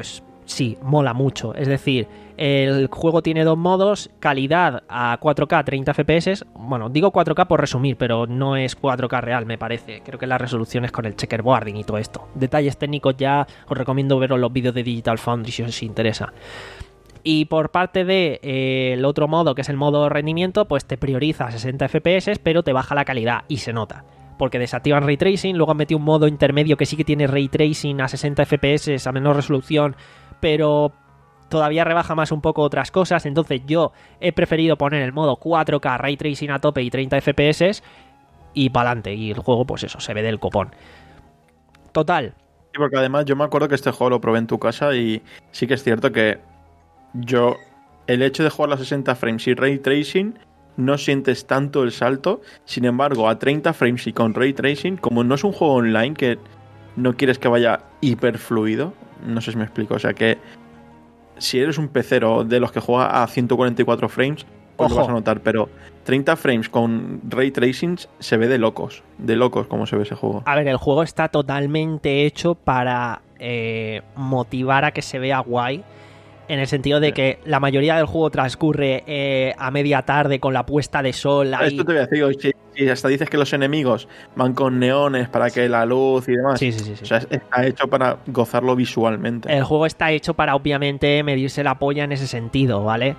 sí, mola mucho. Es decir, el juego tiene dos modos, calidad a cuatro K treinta F P S. Bueno, digo cuatro K por resumir, pero no es cuatro K real, me parece. Creo que la resolución es con el checkerboarding y todo esto. Detalles técnicos ya os recomiendo veros los vídeos de Digital Foundry si os interesa. Y por parte de eh, el otro modo, que es el modo rendimiento, pues te prioriza a sesenta F P S, pero te baja la calidad y se nota. Porque desactivan Ray Tracing, luego han metido un modo intermedio que sí que tiene Ray Tracing a sesenta F P S, a menor resolución, pero todavía rebaja más un poco otras cosas. Entonces yo he preferido poner el modo cuatro K, Ray Tracing a tope y treinta F P S y para adelante. Y el juego, pues eso, se ve del copón. Total. Sí, porque además yo me acuerdo que este juego lo probé en tu casa y sí que es cierto que yo, el hecho de jugar a sesenta frames y Ray Tracing, no sientes tanto el salto. Sin embargo, a treinta frames y con Ray Tracing, como no es un juego online que no quieres que vaya hiper fluido, no sé si me explico, o sea que si eres un pecero de los que juega a ciento cuarenta y cuatro frames, pues Ojo. lo vas a notar, pero treinta frames con Ray Tracing se ve de locos, de locos como se ve ese juego. A ver, el juego está totalmente hecho para eh, motivar a que se vea guay. En el sentido de que la mayoría del juego transcurre eh, a media tarde con la puesta de sol. Ahí. Esto te voy a decir, si, si hasta dices que los enemigos van con neones para que la luz y demás. Sí, sí, sí, sí. O sea, está hecho para gozarlo visualmente. El juego está hecho para, obviamente, medirse la polla en ese sentido, ¿vale?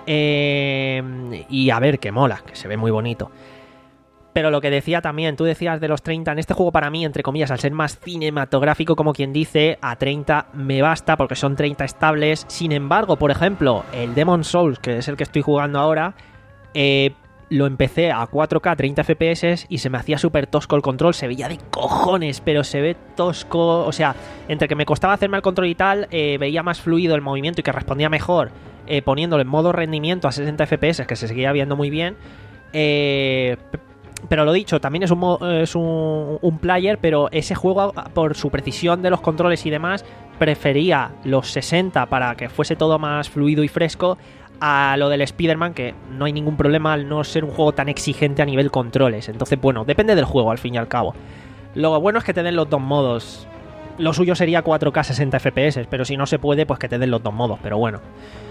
Eh, y a ver, que mola, que se ve muy bonito. Pero lo que decía también, tú decías de los treinta, en este juego para mí, entre comillas, al ser más cinematográfico, como quien dice, a treinta me basta porque son treinta estables. Sin embargo, por ejemplo, el Demon's Souls, que es el que estoy jugando ahora, eh, lo empecé a cuatro K, treinta F P S y se me hacía súper tosco el control, se veía de cojones, pero se ve tosco, o sea, entre que me costaba hacerme el control y tal, eh, veía más fluido el movimiento y que respondía mejor eh, poniéndolo en modo rendimiento a sesenta F P S, que se seguía viendo muy bien. Eh... Pero lo dicho, también es un, es un, un player, pero ese juego, por su precisión de los controles y demás, prefería los sesenta para que fuese todo más fluido y fresco a lo del Spider-Man, que no hay ningún problema al no ser un juego tan exigente a nivel controles. Entonces, bueno, depende del juego al fin y al cabo. Lo bueno es que te den los dos modos. Lo suyo sería cuatro K sesenta F P S, pero si no se puede, pues que te den los dos modos, pero bueno.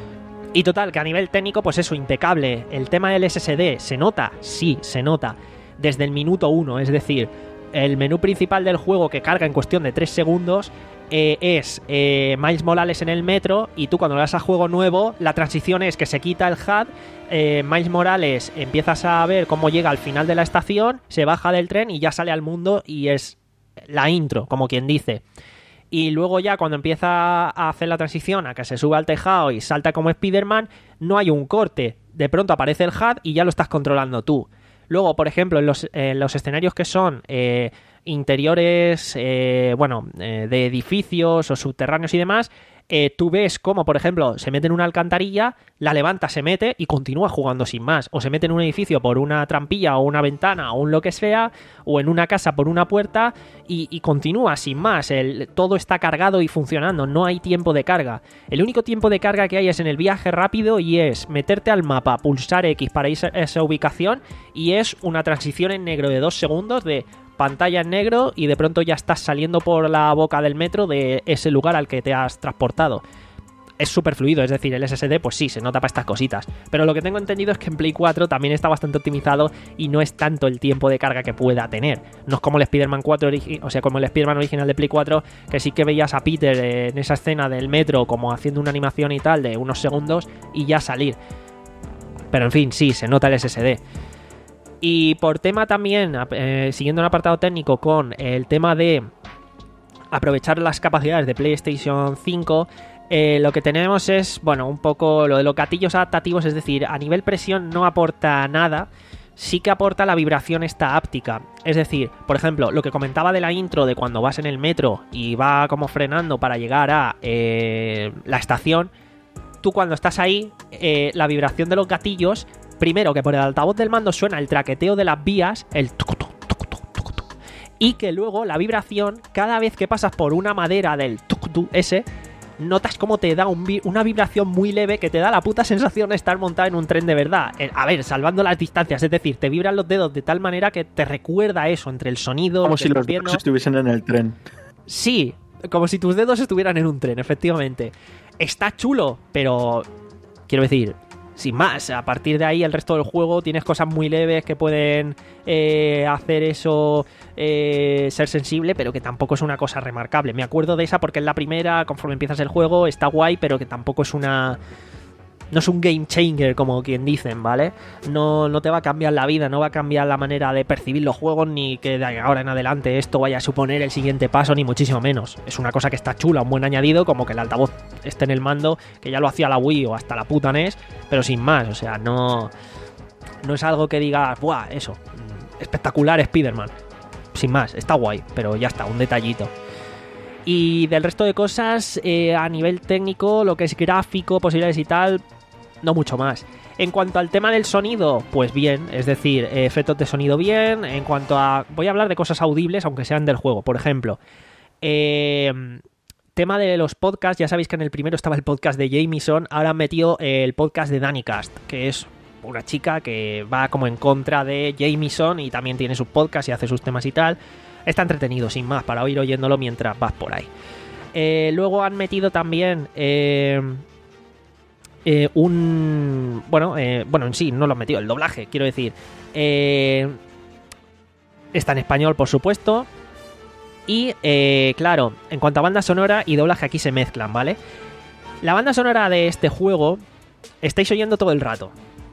Y total, que a nivel técnico, pues eso, impecable. El tema del S S D, ¿se nota? Sí, se nota. Desde el minuto uno, es decir, el menú principal del juego, que carga en cuestión de tres segundos, eh, es eh, Miles Morales en el metro, y tú cuando le das a juego nuevo, la transición es que se quita el H U D, eh, Miles Morales empiezas a ver cómo llega al final de la estación, se baja del tren y ya sale al mundo y es la intro, como quien dice. Y luego ya cuando empieza a hacer la transición a que se sube al tejado y salta como Spider-Man, no hay un corte, de pronto aparece el H U D y ya lo estás controlando tú. Luego, por ejemplo, en los, en los escenarios que son eh, interiores, eh, bueno, eh, de edificios o subterráneos y demás, eh, tú ves cómo, por ejemplo, se mete en una alcantarilla, la levanta, se mete y continúa jugando sin más. O se mete en un edificio por una trampilla o una ventana o un lo que sea, o en una casa por una puerta y, y continúa sin más. El, todo está cargado y funcionando, no hay tiempo de carga. El único tiempo de carga que hay es en el viaje rápido y es meterte al mapa, pulsar X para ir a esa ubicación y es una transición en negro de dos segundos de pantalla en negro y de pronto ya estás saliendo por la boca del metro de ese lugar al que te has transportado. Es súper fluido, es decir, el S S D pues sí, se nota para estas cositas. Pero lo que tengo entendido es que en Play cuatro también está bastante optimizado y no es tanto el tiempo de carga que pueda tener. No es como el Spider-Man cuatro, o sea, como el Spider-Man original de Play cuatro, que sí que veías a Peter en esa escena del metro como haciendo una animación y tal de unos segundos y ya salir. Pero en fin, sí, se nota el S S D. Y por tema también, eh, siguiendo un apartado técnico con el tema de aprovechar las capacidades de PlayStation cinco, eh, lo que tenemos es, bueno, un poco lo de los gatillos adaptativos, es decir, a nivel presión no aporta nada, sí que aporta la vibración esta áptica. Es decir, por ejemplo, lo que comentaba de la intro de cuando vas en el metro y va como frenando para llegar a eh, la estación, tú cuando estás ahí, eh, la vibración de los gatillos, primero que por el altavoz del mando suena el traqueteo de las vías, el tucutu, tucutu, tucutu, y que luego la vibración, cada vez que pasas por una madera del tucutu ese, notas como te da un vi- una vibración muy leve que te da la puta sensación de estar montado en un tren de verdad. Eh, a ver, salvando las distancias, es decir, te vibran los dedos de tal manera que te recuerda eso entre el sonido, como que si estás los viendo. dedos estuviesen en el tren. Sí, como si tus dedos estuvieran en un tren, efectivamente. está chulo, pero quiero decir, sin más, a partir de ahí el resto del juego tienes cosas muy leves que pueden eh, hacer eso eh, ser sensible, pero que tampoco es una cosa remarcable. Me acuerdo de esa porque es la primera, conforme empiezas el juego, está guay, pero que tampoco es una... No es un game changer, como quien dicen, ¿vale? No, no te va a cambiar la vida, no va a cambiar la manera de percibir los juegos, ni que de ahora en adelante esto vaya a suponer el siguiente paso, ni muchísimo menos. Es una cosa que está chula, un buen añadido, como que el altavoz esté en el mando, que ya lo hacía la Wii o hasta la puta N E S, pero sin más, o sea, no... No es algo que digas, ¡buah! Eso, espectacular Spider-Man. Sin más, está guay, pero ya está, un detallito. Y del resto de cosas, eh, a nivel técnico, lo que es gráfico, posibilidades y tal, no mucho más. En cuanto al tema del sonido, pues bien, es decir, eh, efectos de sonido bien. En cuanto a... Voy a hablar de cosas audibles, aunque sean del juego. Por ejemplo, eh, tema de los podcasts, ya sabéis que en el primero estaba el podcast de Jameson, ahora han metido el podcast de Danicast, que es una chica que va como en contra de Jameson y también tiene sus podcasts y hace sus temas y tal. Está entretenido, sin más, para ir oyéndolo mientras vas por ahí. Eh, luego han metido también eh, eh, un... Bueno, eh, bueno, en sí, no lo han metido, el doblaje, quiero decir. Eh, está en español, por supuesto. Y, eh, claro, en cuanto a banda sonora y doblaje, aquí se mezclan, ¿vale? La banda sonora de este juego estáis oyendo todo el rato.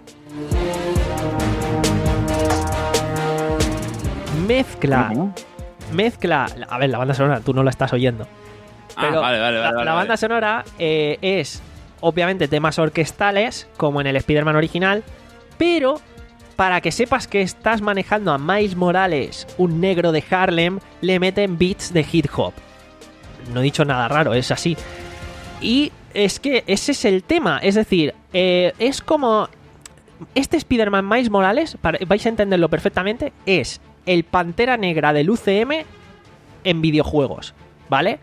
Mezcla... ¿Cómo? Mezcla... A ver, la banda sonora, tú no la estás oyendo. Pero ah, vale, vale, la, vale, vale, la banda vale. sonora eh, es, obviamente, temas orquestales, como en el Spider-Man original, pero para que sepas que estás manejando a Miles Morales, un negro de Harlem, le meten beats de hip hop. No he dicho nada raro, es así. Y es que ese es el tema, es decir, eh, es como... Este Spider-Man Miles Morales, para, vais a entenderlo perfectamente, es el Pantera Negra del U C M en videojuegos, ¿vale?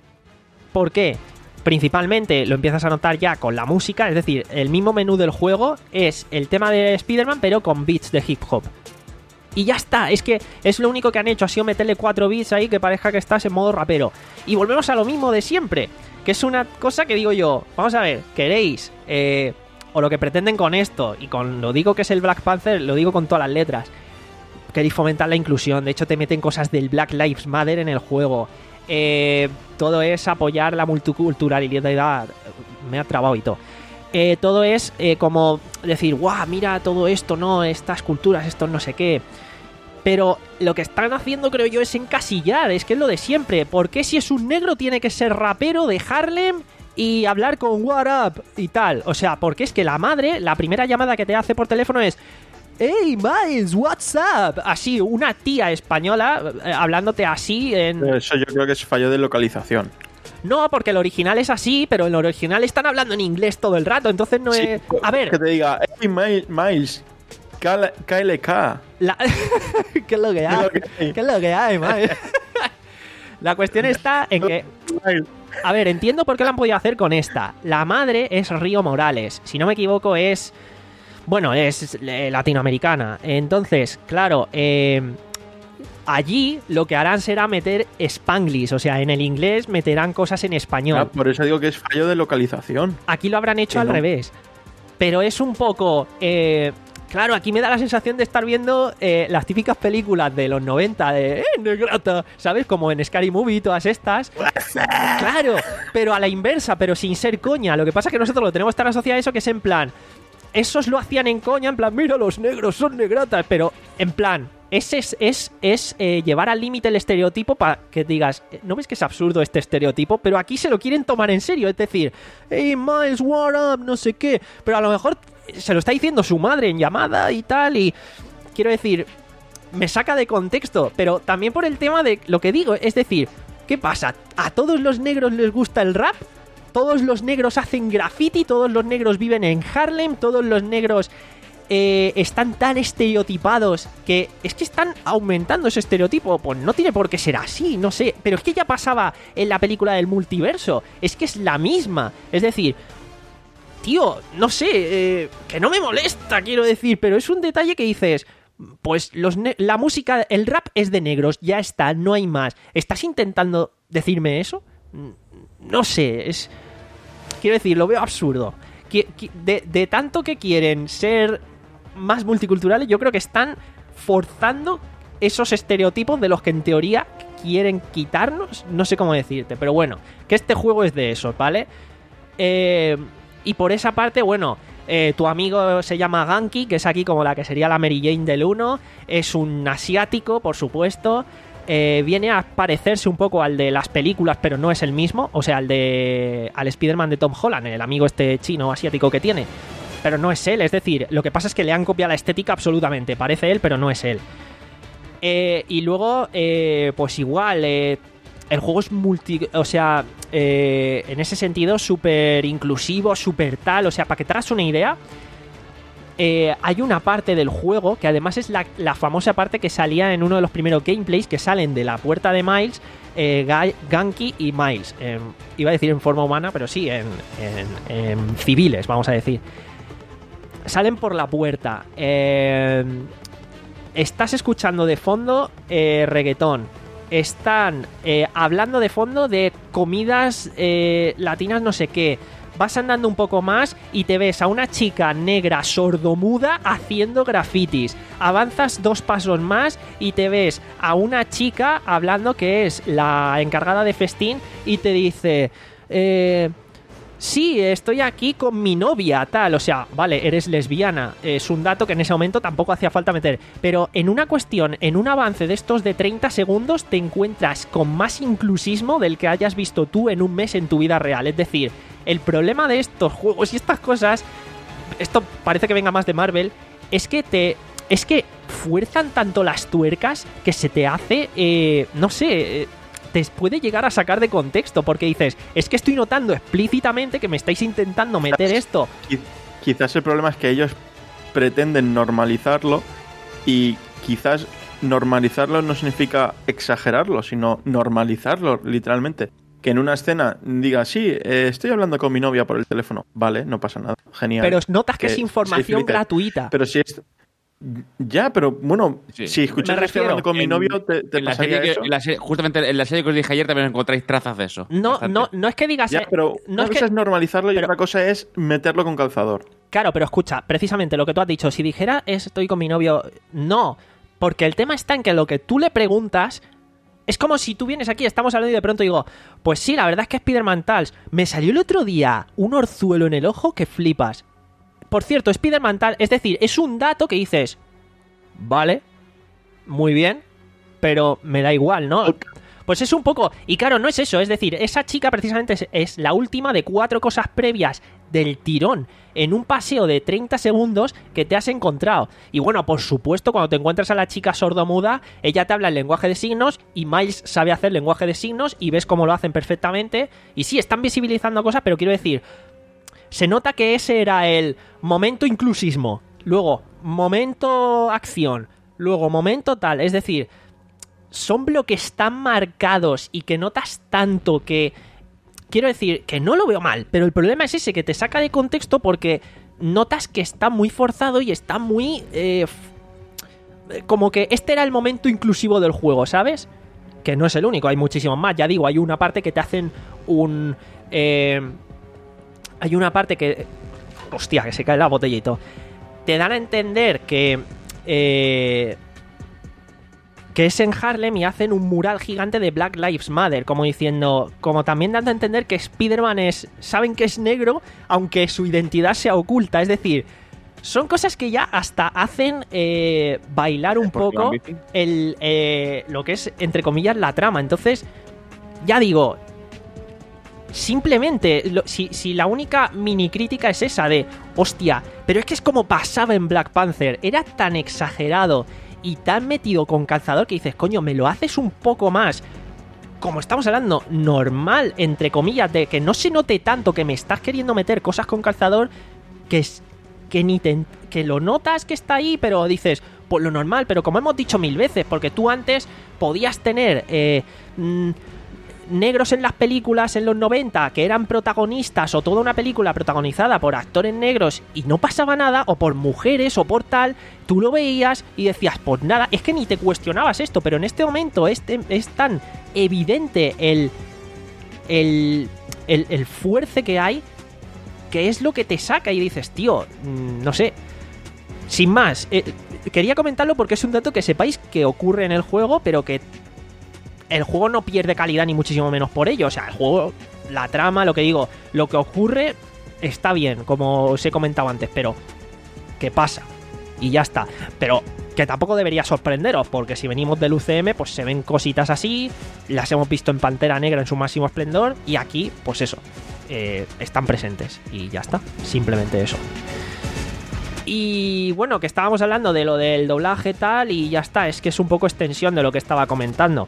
¿Por qué? Principalmente lo empiezas a notar ya con la música, es decir, el mismo menú del juego es el tema de Spider-Man pero con beats de hip hop. Y ya está, es que es lo único que han hecho, ha sido meterle cuatro beats ahí que parezca que estás en modo rapero. Y volvemos a lo mismo de siempre, que es una cosa que digo yo, vamos a ver, queréis, eh, o lo que pretenden con esto, y con lo digo que es el Black Panther, lo digo con todas las letras, queréis fomentar la inclusión, de hecho te meten cosas del Black Lives Matter en el juego. Eh, todo es apoyar la multiculturalidad. Me ha trabado y todo. Eh, todo es eh, como decir, guau, mira todo esto, no, estas culturas, esto no sé qué. Pero lo que están haciendo, creo yo, es encasillar. Es que es lo de siempre. ¿Por qué si es un negro tiene que ser rapero de Harlem y hablar con What Up y tal? O sea, porque es que la madre, la primera llamada que te hace por teléfono es... ¡Hey, Miles! ¿What's up? Así, una tía española eh, hablándote así en... Eso yo creo que es fallo de localización. No, porque el original es así, pero en el original están hablando en inglés todo el rato, entonces no Sí, es... A ver... Que te diga, hey, Miles, Miles K L K. La... ¿Qué es lo que hay? ¿Qué es lo que hay, Miles? La cuestión está en que... A ver, entiendo por qué lo han podido hacer con esta. La madre es Río Morales. Si no me equivoco es... Bueno, es eh, latinoamericana. Entonces, claro, eh, allí lo que harán será meter Spanglish. O sea, en el inglés meterán cosas en español. Ah, por eso digo que es fallo de localización. Aquí lo habrán hecho Que al no. revés. Pero es un poco... Eh, claro, aquí me da la sensación de estar viendo eh, las típicas películas de los noventa de... ¡Eh, negrata! ¿Sabes? Como en Scary Movie y todas estas. Claro, pero a la inversa, pero sin ser coña. Lo que pasa es que nosotros lo tenemos tan asociado a eso que es en plan... Esos lo hacían en coña, en plan, mira, los negros son negratas, pero en plan, ese es, es, es eh, llevar al límite el estereotipo para que digas, ¿no ves que es absurdo este estereotipo? Pero aquí se lo quieren tomar en serio, es decir, hey, Miles, what up, no sé qué, pero a lo mejor se lo está diciendo su madre en llamada y tal, y quiero decir, me saca de contexto, pero también por el tema de lo que digo, es decir, ¿qué pasa? ¿A todos los negros les gusta el rap? Todos los negros hacen graffiti, todos los negros viven en Harlem, todos los negros eh, están tan estereotipados que es que están aumentando ese estereotipo. Pues no tiene por qué ser así, no sé. Pero es que ya pasaba en la película del multiverso. Es que es la misma. Es decir, tío, no sé, eh, que no me molesta, quiero decir, pero es un detalle que dices... Pues los ne- la música, el rap es de negros, ya está, no hay más. ¿Estás intentando decirme eso? No sé, es... quiero decir, lo veo absurdo. De, de tanto que quieren ser más multiculturales, yo creo que están forzando esos estereotipos de los que en teoría quieren quitarnos. No sé cómo decirte, pero bueno, que este juego es de eso, ¿vale? Eh, y por esa parte, bueno, eh, tu amigo se llama Ganki, que es aquí como la que sería la Mary Jane del uno. Es un asiático, por supuesto. Eh, viene a parecerse un poco al de las películas, pero no es el mismo. O sea, al de al Spider-Man de Tom Holland, el amigo este chino asiático que tiene. Pero no es él, es decir, lo que pasa es que le han copiado la estética absolutamente. Parece él, pero no es él. Eh, y luego, eh, pues igual, eh, el juego es multi... O sea, eh, en ese sentido, súper inclusivo, súper tal. O sea, para que te hagas una idea... Eh, hay una parte del juego que además es la, la famosa parte que salía en uno de los primeros gameplays, que salen de la puerta de Miles, eh, Ganki y Miles. Eh, iba a decir en forma humana, pero sí, en, en, en civiles, vamos a decir. Salen por la puerta. Eh, estás escuchando de fondo eh, reggaetón. Están eh, hablando de fondo de comidas eh, latinas no sé qué. Vas andando un poco más y te ves a una chica negra sordomuda haciendo grafitis. Avanzas dos pasos más y te ves a una chica hablando, que es la encargada de festín, y te dice... Eh, sí, estoy aquí con mi novia, tal. O sea, vale, eres lesbiana. Es un dato que en ese momento tampoco hacía falta meter. Pero en una cuestión, en un avance de estos de treinta segundos, te encuentras con más inclusismo del que hayas visto tú en un mes en tu vida real. Es decir... El problema de estos juegos y estas cosas, esto parece que venga más de Marvel, es que te es que fuerzan tanto las tuercas que se te hace, eh, no sé, te puede llegar a sacar de contexto, porque dices, es que estoy notando explícitamente que me estáis intentando meter esto. Quizás el problema es que ellos pretenden normalizarlo y quizás normalizarlo no significa exagerarlo, sino normalizarlo literalmente. Que en una escena diga, sí, eh, estoy hablando con mi novia por el teléfono. Vale, no pasa nada. Genial. Pero notas que, que es información gratuita. Pero si es... Ya, pero bueno, sí. Si escuchas que estoy hablando con en, mi novio, te, te pasaría que, eso. En la serie, justamente en la serie que os dije ayer también encontráis trazas de eso. No, no, no es que digas... Ya, pero no una es cosa que, es normalizarlo y pero, otra cosa es meterlo con calzador. Claro, pero escucha, precisamente lo que tú has dicho. Si dijera, estoy con mi novio... No, porque el tema está en que lo que tú le preguntas... Es como si tú vienes aquí, estamos hablando y de pronto digo, pues sí, la verdad es que Spider-Man Tals. Me salió el otro día un orzuelo en el ojo que flipas. Por cierto, Spider-Man Tals, es decir, es un dato que dices, vale, muy bien, pero me da igual, ¿no? Pues es un poco... Y claro, no es eso, es decir, esa chica precisamente es, es la última de cuatro cosas previas del tirón en un paseo de treinta segundos que te has encontrado. Y bueno, por supuesto, cuando te encuentras a la chica sordomuda, ella te habla en lenguaje de signos y Miles sabe hacer lenguaje de signos y ves cómo lo hacen perfectamente. Y sí, están visibilizando cosas, pero quiero decir, se nota que ese era el momento inclusismo, luego momento acción, luego momento tal, es decir... Son bloques tan marcados y que notas tanto que... Quiero decir, que no lo veo mal, pero el problema es ese, que te saca de contexto porque notas que está muy forzado y está muy... Eh, como que este era el momento inclusivo del juego, ¿sabes? Que no es el único, hay muchísimos más. Ya digo, hay una parte que te hacen un... Eh, hay una parte que... Hostia, que se cae la botella y todo. Te dan a entender que... Eh, que es en Harlem y hacen un mural gigante de Black Lives Matter, como diciendo, como también dando a entender que Spider-Man es, saben que es negro, aunque su identidad sea oculta, es decir, son cosas que ya hasta hacen eh, bailar un poco el, eh, lo que es, entre comillas, la trama. Entonces, ya digo, simplemente, lo, si, si la única mini crítica es esa de, hostia, pero es que es como pasaba en Black Panther, era tan exagerado y tan metido con calzador que dices, coño, me lo haces un poco más, como estamos hablando, normal, entre comillas, de que no se note tanto que me estás queriendo meter cosas con calzador, que es que ni te, que lo notas que está ahí, pero dices, pues lo normal, pero como hemos dicho mil veces, porque tú antes podías tener eh, mmm, negros en las películas en los noventa que eran protagonistas, o toda una película protagonizada por actores negros y no pasaba nada, o por mujeres o por tal, tú lo veías y decías, pues nada, es que ni te cuestionabas esto, pero en este momento es, es tan evidente el, el, el, el fuerce que hay que es lo que te saca y dices, tío, no sé. Sin más, eh, quería comentarlo porque es un dato que sepáis que ocurre en el juego, pero que el juego no pierde calidad ni muchísimo menos por ello. O sea, el juego, la trama, lo que digo, lo que ocurre está bien, como os he comentado antes, pero ¿qué pasa? Y ya está. Pero que tampoco debería sorprenderos, porque si venimos del U C M, pues se ven cositas así, las hemos visto en Pantera Negra en su máximo esplendor, y aquí, pues eso, eh, están presentes, y ya está, simplemente eso. Y bueno, que estábamos hablando de lo del doblaje tal, y ya está, es que es un poco extensión de lo que estaba comentando.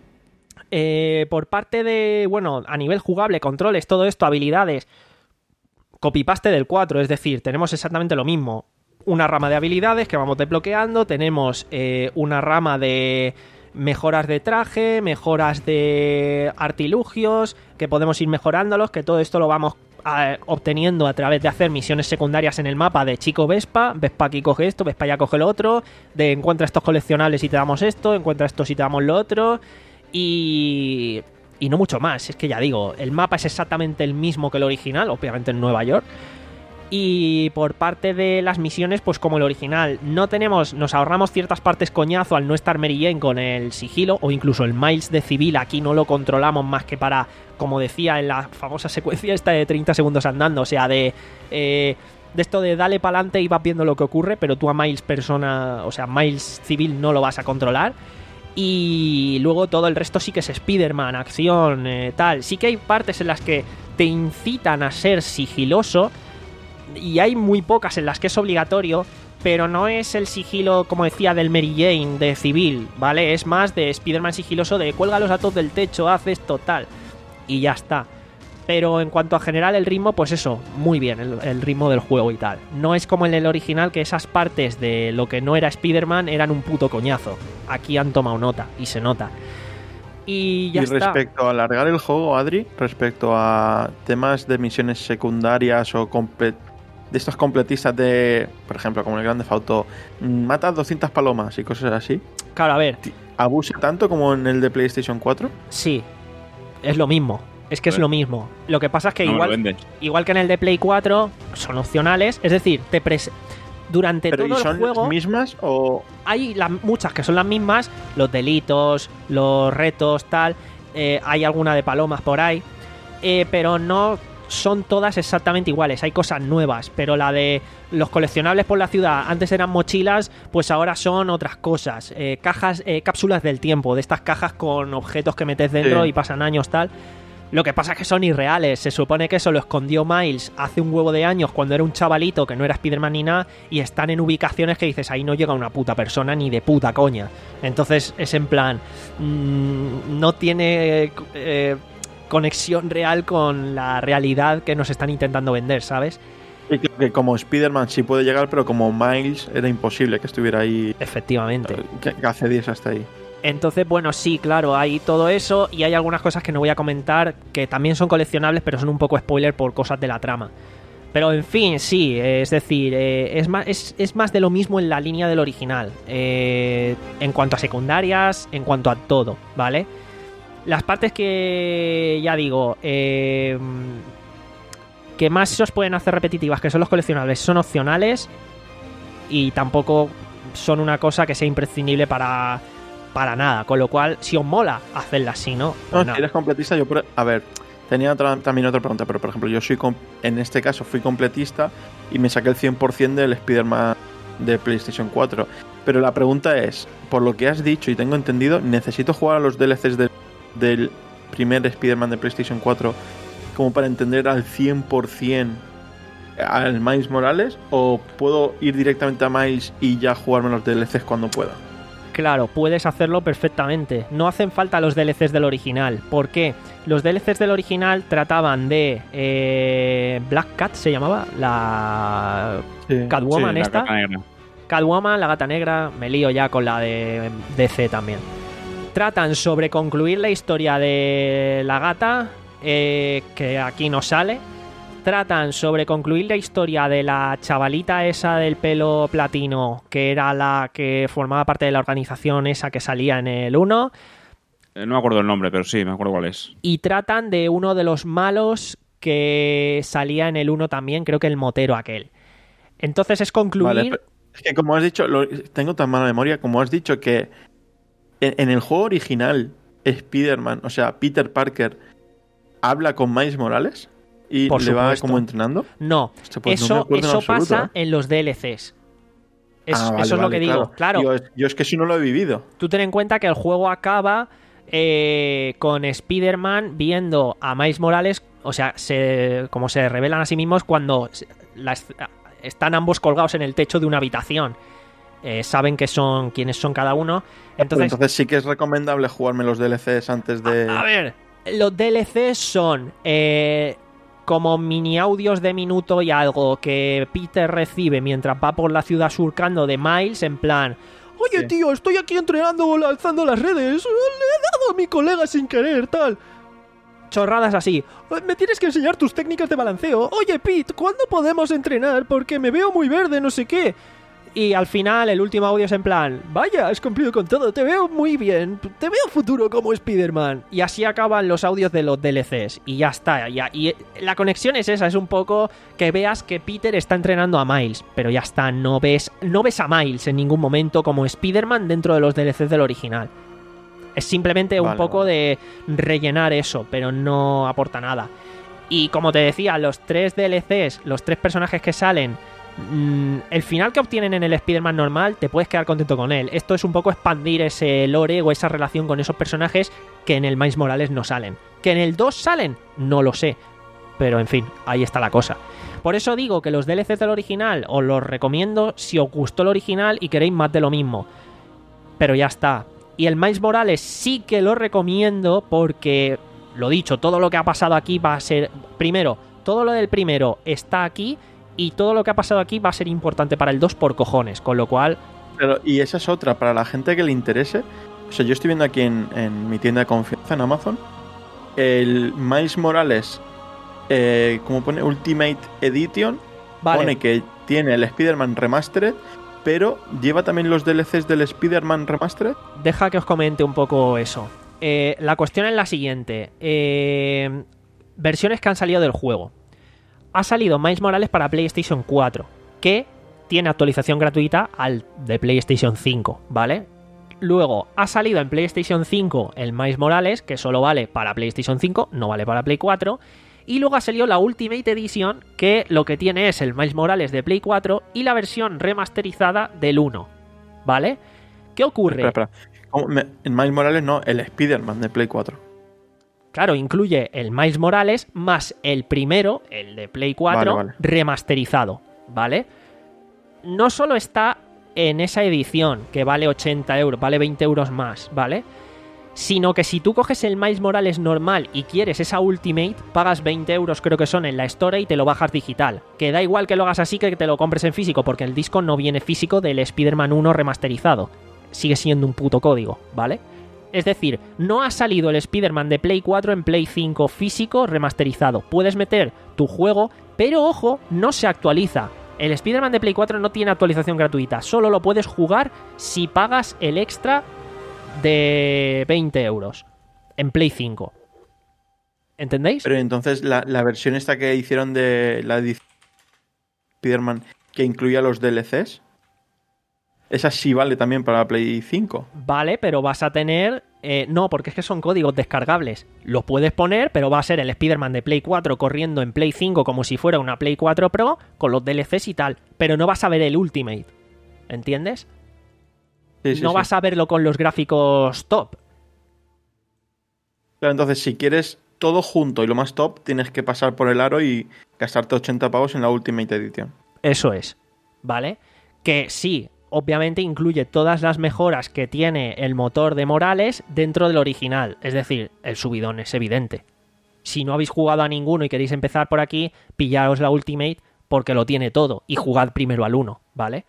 Eh, por parte de, bueno, a nivel jugable, controles, todo esto, habilidades, copy-paste del cuatro, es decir, tenemos exactamente lo mismo. Una rama de habilidades que vamos desbloqueando, tenemos eh, una rama de mejoras de traje, mejoras de artilugios, que podemos ir mejorándolos, que todo esto lo vamos a, obteniendo a través de hacer misiones secundarias en el mapa de Chico Vespa, Vespa aquí coge esto, Vespa ya coge lo otro, de encuentra estos coleccionables y te damos esto, encuentra esto y te damos lo otro, y... y no mucho más, es que ya digo, el mapa es exactamente el mismo que el original, obviamente en Nueva York. Y por parte de las misiones, pues como el original, no tenemos, nos ahorramos ciertas partes coñazo al no estar Mary Jane con el sigilo, o incluso el Miles de civil, aquí no lo controlamos más que para, como decía en la famosa secuencia esta de treinta segundos andando, o sea, de eh, de esto de dale pa'lante y vas viendo lo que ocurre, pero tú a Miles persona, o sea, Miles civil no lo vas a controlar. Y luego todo el resto sí que es Spider-Man, acción, eh, tal. Sí que hay partes en las que te incitan a ser sigiloso, y hay muy pocas en las que es obligatorio, pero no es el sigilo, como decía, del Mary Jane de civil, ¿vale? Es más de Spider-Man sigiloso de cuelga los datos del techo, haz esto, tal, y ya está. Pero en cuanto a general el ritmo, pues eso, muy bien el, el ritmo del juego y tal. No es como en el original, que esas partes de lo que no era Spider-Man eran un puto coñazo. Aquí han tomado nota, y se nota. Y ya y está. Respecto a alargar el juego, Adri, respecto a temas de misiones secundarias o comple- de estos completistas de, por ejemplo, como en el Grand Theft Auto, mata doscientas palomas y cosas así, Claro, a ver, ¿abusa tanto como en el de PlayStation cuatro? sí, es lo mismo. Es que es Bueno. lo mismo. Lo que pasa es que No me lo igual, vendes. igual que en el de Play cuatro, son opcionales. Es decir, te pres- durante ¿Pero y todo el son juego las mismas o...? hay la- muchas que son las mismas. Los delitos, los retos, tal. eh, hay alguna de palomas por ahí. eh, pero no son todas exactamente iguales. Hay cosas nuevas. Pero la de los coleccionables por la ciudad, antes eran mochilas, pues ahora son otras cosas. Eh, cajas, eh, cápsulas del tiempo. De estas cajas con objetos que metes dentro Sí. y pasan años, tal. Lo que pasa es que son irreales. Se supone que eso lo escondió Miles hace un huevo de años cuando era un chavalito que no era Spider-Man ni nada, y están en ubicaciones que dices, ahí no llega una puta persona ni de puta coña. Entonces es en plan, mmm, no tiene eh, conexión real con la realidad que nos están intentando vender, ¿sabes? Y creo que como Spider-Man sí puede llegar, pero como Miles era imposible que estuviera ahí, Efectivamente. que, que accediese hasta ahí. Entonces, bueno, sí, claro, hay todo eso y hay algunas cosas que no voy a comentar que también son coleccionables, pero son un poco spoiler por cosas de la trama. Pero en fin, sí, eh, es decir, eh, es, más, es, es más de lo mismo en la línea del original. Eh, en cuanto a secundarias, en cuanto a todo, ¿vale? Las partes que, ya digo, eh, que más se os pueden hacer repetitivas, que son los coleccionables, son opcionales y tampoco son una cosa que sea imprescindible para... para nada, con lo cual si os mola hacerla así, ¿no? Pues No, nada. si eres completista, yo por... A ver, tenía otra- también otra pregunta, pero por ejemplo, yo soy com- en este caso fui completista y me saqué el cien por ciento del Spider-Man de PlayStation cuatro. Pero la pregunta es, por lo que has dicho y tengo entendido, ¿necesito jugar a los D L Cs de- del primer Spider-Man de PlayStation cuatro como para entender al cien por ciento al Miles Morales? ¿O puedo ir directamente a Miles y ya jugarme los D L Cs cuando pueda? Claro, puedes hacerlo perfectamente. No hacen falta los D L Cs del original. ¿Por qué? Los D L Cs del original trataban de... Eh, Black Cat se llamaba. La... Sí. Catwoman Sí, la esta. Gata Negra. Catwoman, la Gata Negra. Me lío ya con la de D C también. Tratan sobre concluir la historia de la gata, eh, que aquí no sale. Tratan sobre concluir la historia de la chavalita esa del pelo platino, que era la que formaba parte de la organización esa que salía en el uno. Eh, no me acuerdo el nombre, pero sí, me acuerdo cuál es. Y tratan de uno de los malos que salía en el uno también, creo que el motero aquel. Entonces es concluir... Vale, pero es que como has dicho, lo, tengo tan mala memoria, como has dicho que en, en el juego original Spider-Man, o sea, Peter Parker, habla con Miles Morales y Por le va supuesto. como entrenando. No, Hostia, pues no me eso, acuerdo en eso absoluto, pasa ¿eh? en los D L Cs. Es- Ah, vale, eso es lo vale, que digo. Claro, Digo, es- yo es que eso no lo he vivido. tú ten en cuenta que el juego acaba eh, con Spider-Man viendo a Miles Morales, o sea, se, como se revelan a sí mismos cuando se- las- están ambos colgados en el techo de una habitación. Eh, saben que son quiénes son cada uno. Pero Entonces, entonces sí que es recomendable jugarme los D L Cs antes de... a, a ver, los D L Cs son eh, como mini audios de minuto y algo que Peter recibe mientras va por la ciudad surcando de Miles, en plan: oye, Sí. tío, estoy aquí entrenando, alzando las redes, le he dado a mi colega sin querer, tal. Chorradas así. Me tienes que enseñar tus técnicas de balanceo. Oye, Pete, ¿cuándo podemos entrenar? Porque me veo muy verde, no sé qué. Y al final el último audio es en plan: vaya, has cumplido con todo, te veo muy bien, te veo futuro como Spider-Man. Y así acaban los audios de los D L Cs. Y ya está. Ya. Y la conexión es esa, es un poco que veas que Peter está entrenando a Miles. Pero ya está, no ves, no ves a Miles en ningún momento como Spider-Man dentro de los D L Cs del original. Es simplemente un Vale, poco vale. de rellenar eso, pero no aporta nada. Y como te decía, los tres D L Cs, los tres personajes que salen, mmm, el final que obtienen en el Spider-Man normal, te puedes quedar contento con él. Esto es un poco expandir ese lore o esa relación con esos personajes que en el Miles Morales no salen. ¿Que en el dos salen? No lo sé. Pero en fin, ahí está la cosa. Por eso digo que los D L Cs del original os los recomiendo si os gustó el original y queréis más de lo mismo. Pero ya está. Y el Miles Morales sí que lo recomiendo porque, lo dicho, todo lo que ha pasado aquí va a ser... Primero, todo lo del primero está aquí y todo lo que ha pasado aquí va a ser importante para el dos por cojones. Con lo cual, Pero, y esa es otra, para la gente que le interese. O sea, yo estoy viendo aquí en, en mi tienda de confianza en Amazon el Miles Morales, eh, como pone Ultimate Edition, vale, pone que tiene el Spider-Man Remastered, pero lleva también los D L Cs del Spider-Man Remastered. deja que os comente un poco eso. Eh, la cuestión es la siguiente. Eh, versiones que han salido del juego. Ha salido Miles Morales para PlayStation cuatro, que tiene actualización gratuita al de PlayStation cinco, ¿vale? Luego, ha salido en PlayStation cinco el Miles Morales, que solo vale para PlayStation cinco, no vale para Play cuatro. Y luego ha salido la Ultimate Edition, que lo que tiene es el Miles Morales de Play cuatro y la versión remasterizada del uno, ¿vale? ¿Qué ocurre? Espera, espera. ¿Cómo me- en Miles Morales no, el Spider-Man de Play cuatro. Claro, incluye el Miles Morales más el primero, el de Play cuatro, Vale, vale. remasterizado, ¿vale? No solo está en esa edición, que vale ochenta euros, vale veinte euros más, ¿vale? Sino que si tú coges el Miles Morales normal y quieres esa Ultimate, pagas veinte euros creo que son en la Store y te lo bajas digital. Que da igual que lo hagas así que te lo compres en físico, porque el disco no viene físico del Spider-Man uno remasterizado. Sigue siendo un puto código, ¿vale? Es decir, no ha salido el Spider-Man de Play cuatro en Play cinco físico remasterizado. Puedes meter tu juego, pero ojo, no se actualiza. El Spider-Man de Play cuatro no tiene actualización gratuita, solo lo puedes jugar si pagas el extra de veinte euros en Play cinco. ¿Entendéis? Pero entonces la, la versión esta que hicieron de la edición de Spider-Man que incluía los D L Cs, esa sí vale también para Play cinco. Vale, pero vas a tener... eh, no, porque es que son códigos descargables. Los puedes poner, pero va a ser el Spider-Man de Play cuatro corriendo en Play cinco como si fuera una Play cuatro Pro con los D L Cs y tal. Pero no vas a ver el Ultimate. ¿Entiendes? Sí, sí, no sí. vas a verlo con los gráficos top. Claro, entonces si quieres todo junto y lo más top, tienes que pasar por el aro y gastarte ochenta pavos en la Ultimate Edition. Eso es, ¿vale? Que sí, obviamente incluye todas las mejoras que tiene el motor de Morales dentro del original. Es decir, el subidón es evidente. Si no habéis jugado a ninguno y queréis empezar por aquí, pillaros la Ultimate porque lo tiene todo y jugad primero al uno, ¿vale?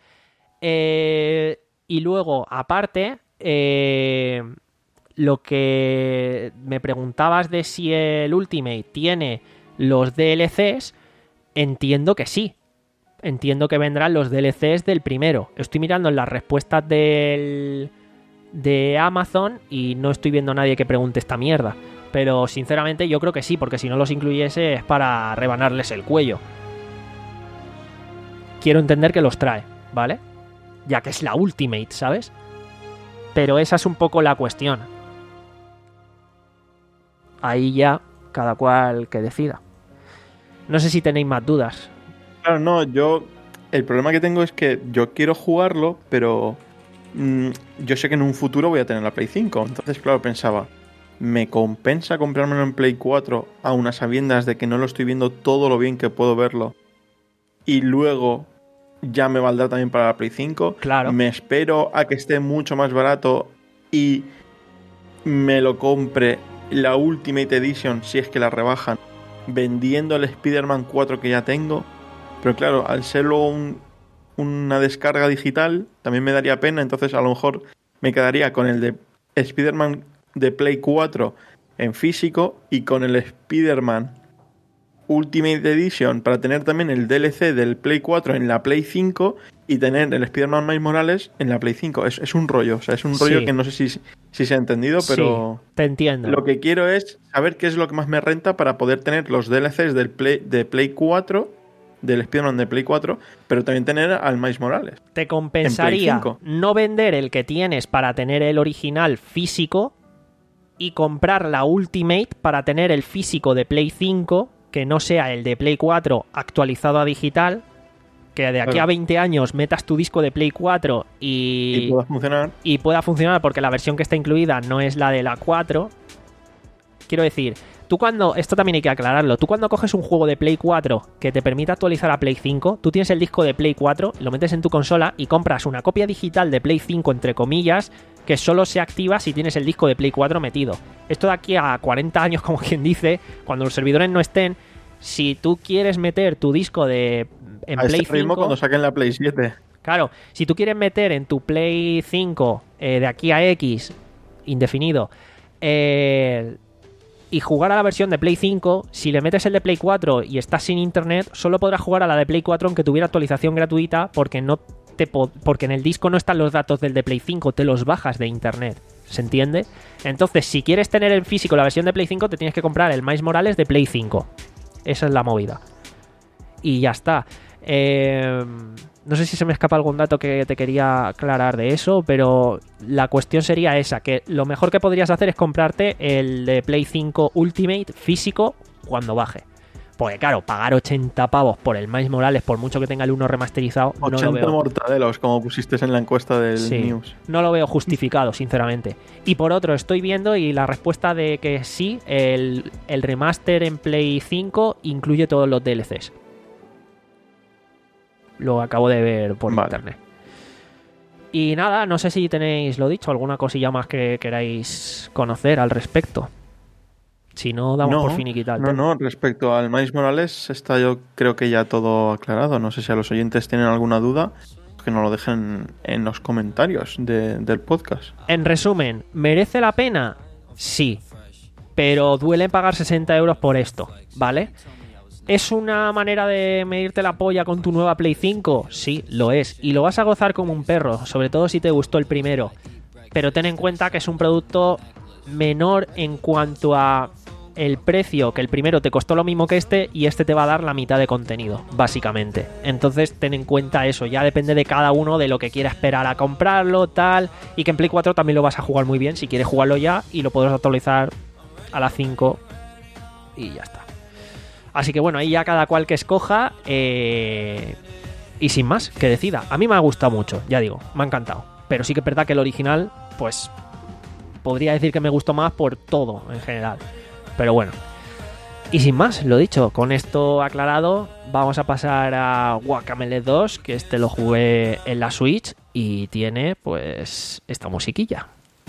Eh, y luego, aparte, eh, lo que me preguntabas de si el Ultimate tiene los D L Cs, entiendo que sí. Entiendo que vendrán los D L Cs del primero. Estoy mirando en las respuestas del, de Amazon y no estoy viendo a nadie que pregunte esta mierda. Pero sinceramente yo creo que sí, porque si no los incluyese es para rebanarles el cuello. Quiero entender que los trae, ¿vale? Ya que es la Ultimate, ¿sabes? Pero esa es un poco la cuestión. Ahí ya cada cual que decida. No sé si tenéis más dudas. Claro, no, yo... El problema que tengo es que yo quiero jugarlo, pero mmm, yo sé que en un futuro voy a tener la Play cinco. Entonces, claro, pensaba, ¿me compensa comprármelo en Play cuatro a unas sabiendas de que no lo estoy viendo todo lo bien que puedo verlo? Y luego ya me valdrá también para la Play cinco. Claro. Me espero a que esté mucho más barato y me lo compre la Ultimate Edition, si es que la rebajan, vendiendo el Spider-Man cuatro que ya tengo. Pero claro, al ser luego un, una descarga digital, también me daría pena. Entonces a lo mejor me quedaría con el de Spider-Man de Play cuatro en físico y con el Spider-Man Ultimate Edition para tener también el D L C del Play cuatro en la Play cinco y tener el Spider-Man Miles Morales en la Play cinco. Es, es un rollo, o sea, es un rollo Sí. que no sé si, si se ha entendido, pero Sí, te entiendo. lo que quiero es saber qué es lo que más me renta para poder tener los D L Cs del Play, de Play cuatro, del Spider-Man de Play cuatro, pero también tener al Miles Morales. Te compensaría en Play cinco. no vender el que tienes para tener el original físico y comprar la Ultimate para tener el físico de Play cinco, que no sea el de Play cuatro actualizado a digital, que de aquí Claro. a veinte años metas tu disco de Play cuatro y, Y pueda funcionar. y pueda funcionar, porque la versión que está incluida no es la de la cuatro. Quiero decir, tú cuando, esto también hay que aclararlo, tú cuando coges un juego de Play cuatro que te permite actualizar a Play cinco, tú tienes el disco de Play cuatro, lo metes en tu consola y compras una copia digital de Play cinco, entre comillas, que solo se activa si tienes el disco de Play cuatro metido. Esto de aquí a cuarenta años, como quien dice, cuando los servidores no estén, si tú quieres meter tu disco de en A Play ese ritmo cinco, cuando saquen la Play siete. claro, si tú quieres meter en tu Play cinco eh, de aquí a X, indefinido, eh, y jugar a la versión de Play cinco, si le metes el de Play cuatro y estás sin internet, solo podrás jugar a la de Play cuatro aunque tuviera actualización gratuita, porque no te po- porque en el disco no están los datos del de Play cinco, te los bajas de internet. ¿Se entiende? Entonces, si quieres tener en físico la versión de Play cinco, te tienes que comprar el Miles Morales de Play cinco. Esa es la movida. Y ya está. Eh, no sé si se me escapa algún dato que te quería aclarar de eso, pero la cuestión sería esa, que lo mejor que podrías hacer es comprarte el de Play cinco Ultimate físico cuando baje. Porque claro, pagar ochenta pavos por el Miles Morales, por mucho que tenga el uno remasterizado, no lo ochenta veo. mortadelos, como pusiste en la encuesta del Sí, News. no lo veo justificado, sinceramente. Y por otro, estoy viendo y la respuesta de que sí, el, el remaster en Play cinco incluye todos los D L Cs. Lo acabo de ver por Vale. internet. Y nada, no sé si tenéis, lo dicho, alguna cosilla más que queráis conocer al respecto. Si no, damos No, por finiquitado el No, tema. no, respecto al Miles Morales está yo creo que ya todo aclarado. No sé si a los oyentes tienen alguna duda, que nos lo dejen en los comentarios de- del podcast. En resumen, ¿merece la pena? Sí. Pero duele pagar sesenta euros por esto, ¿vale? ¿Es una manera de medirte la polla con tu nueva Play cinco? Sí, lo es. Y lo vas a gozar como un perro, sobre todo si te gustó el primero. Pero ten en cuenta que es un producto menor en cuanto a el precio, que el primero te costó lo mismo que este y este te va a dar la mitad de contenido, básicamente. Entonces ten en cuenta eso, ya depende de cada uno de lo que quiera esperar a comprarlo, tal, y que en Play cuatro también lo vas a jugar muy bien si quieres jugarlo ya y lo podrás actualizar a la cinco y ya está. Así que bueno, ahí ya cada cual que escoja eh, y sin más, que decida. A mí me ha gustado mucho, ya digo, me ha encantado. Pero sí que es verdad que el original, pues podría decir que me gustó más por todo en general. Pero bueno. Y sin más, lo dicho, con esto aclarado, vamos a pasar a Guacamelee dos, que este lo jugué en la Switch y tiene pues esta musiquilla.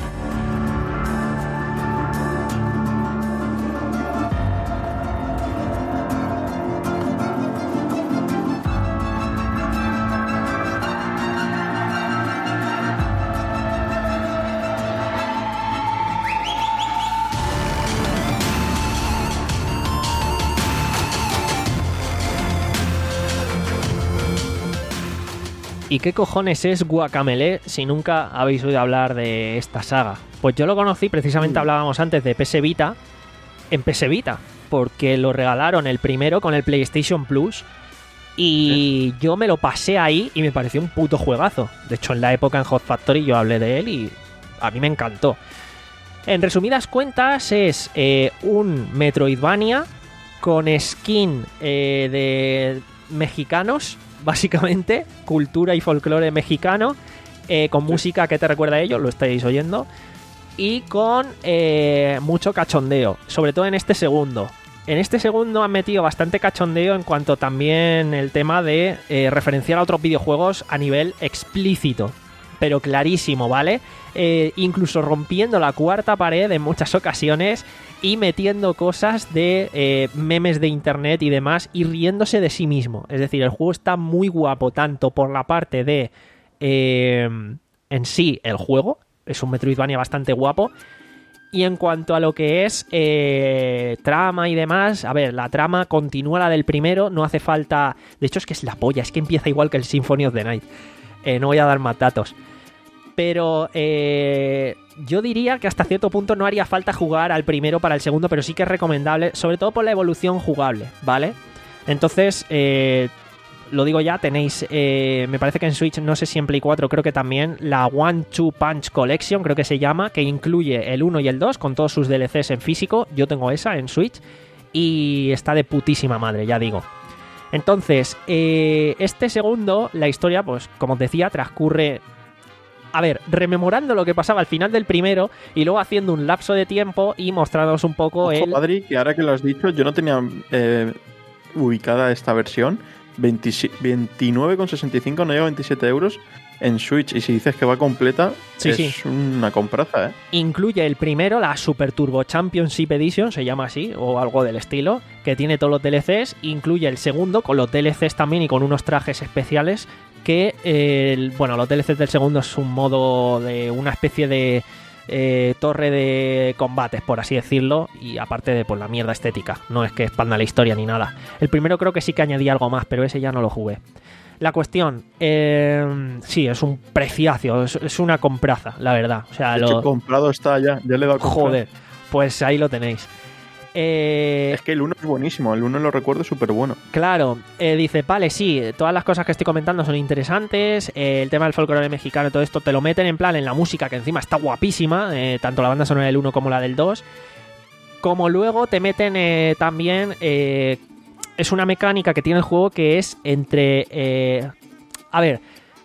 ¿Y qué cojones es Guacamelee si nunca habéis oído hablar de esta saga? Pues yo lo conocí, precisamente hablábamos antes de P S Vita, en P S Vita, porque lo regalaron el primero con el PlayStation Plus. Y yo me lo pasé ahí y me pareció un puto juegazo. De hecho, en la época en Hot Factory yo hablé de él y a mí me encantó. En resumidas cuentas, es eh, un Metroidvania con skin eh, de mexicanos, básicamente, cultura y folclore mexicano, eh, con música que te recuerda a ello, lo estáis oyendo, y con eh, mucho cachondeo, sobre todo en este segundo. En este segundo han metido bastante cachondeo en cuanto también el tema de eh, referenciar a otros videojuegos a nivel explícito, pero clarísimo, ¿vale? Eh, incluso rompiendo la cuarta pared en muchas ocasiones y metiendo cosas de eh, memes de internet y demás y riéndose de sí mismo. Es decir, el juego está muy guapo tanto por la parte de eh, en sí el juego, es un Metroidvania bastante guapo. Y en cuanto a lo que es eh, trama y demás, a ver, la trama continúa la del primero, no hace falta... De hecho, es que es la polla, es que empieza igual que el Symphony of the Night. Eh, no voy a dar más datos. Pero eh, yo diría que hasta cierto punto no haría falta jugar al primero para el segundo, pero sí que es recomendable, sobre todo por la evolución jugable, ¿vale? Entonces... Eh, lo digo ya, tenéis, eh, me parece que en Switch, no sé si en Play cuatro, creo que también, la One Two Punch Collection, creo que se llama, que incluye el uno y el dos con todos sus D L Cs en físico. Yo tengo esa en Switch y está de putísima madre, ya digo. Entonces, eh, este segundo, la historia, pues como os decía, transcurre... A ver, rememorando lo que pasaba al final del primero y luego haciendo un lapso de tiempo y mostrándonos un poco Ojo, el... Padri, que ahora que lo has dicho, yo no tenía eh, ubicada esta versión. veintinueve con sesenta y cinco, no llega a veintisiete euros en Switch. Y si dices que va completa, sí, es sí. una compraza, ¿eh? Incluye el primero, la Super Turbo Championship Edition, se llama así, o algo del estilo, que tiene todos los D L Cs. Incluye el segundo, con los D L Cs también y con unos trajes especiales. Que, eh, el, bueno, los D L Cs del segundo es un modo de una especie de eh, torre de combates, por así decirlo, y aparte de pues, la mierda estética, no es que expanda la historia ni nada. El primero creo que sí que añadía algo más, pero ese ya no lo jugué. La cuestión, eh, sí, es un preciazo, es, es una compraza, la verdad. O sea, de lo... hecho, comprado está ya, ya le he dado a comprar. Joder, pues ahí lo tenéis. Eh, es que el uno es buenísimo, el uno lo recuerdo súper bueno. Claro, eh, dice, vale, sí, todas las cosas que estoy comentando son interesantes, eh, el tema del folclore mexicano y todo esto te lo meten en plan en la música, que encima está guapísima, eh, tanto la banda sonora del uno como la del dos, como luego te meten eh, también, eh, es una mecánica que tiene el juego que es entre, eh, a ver,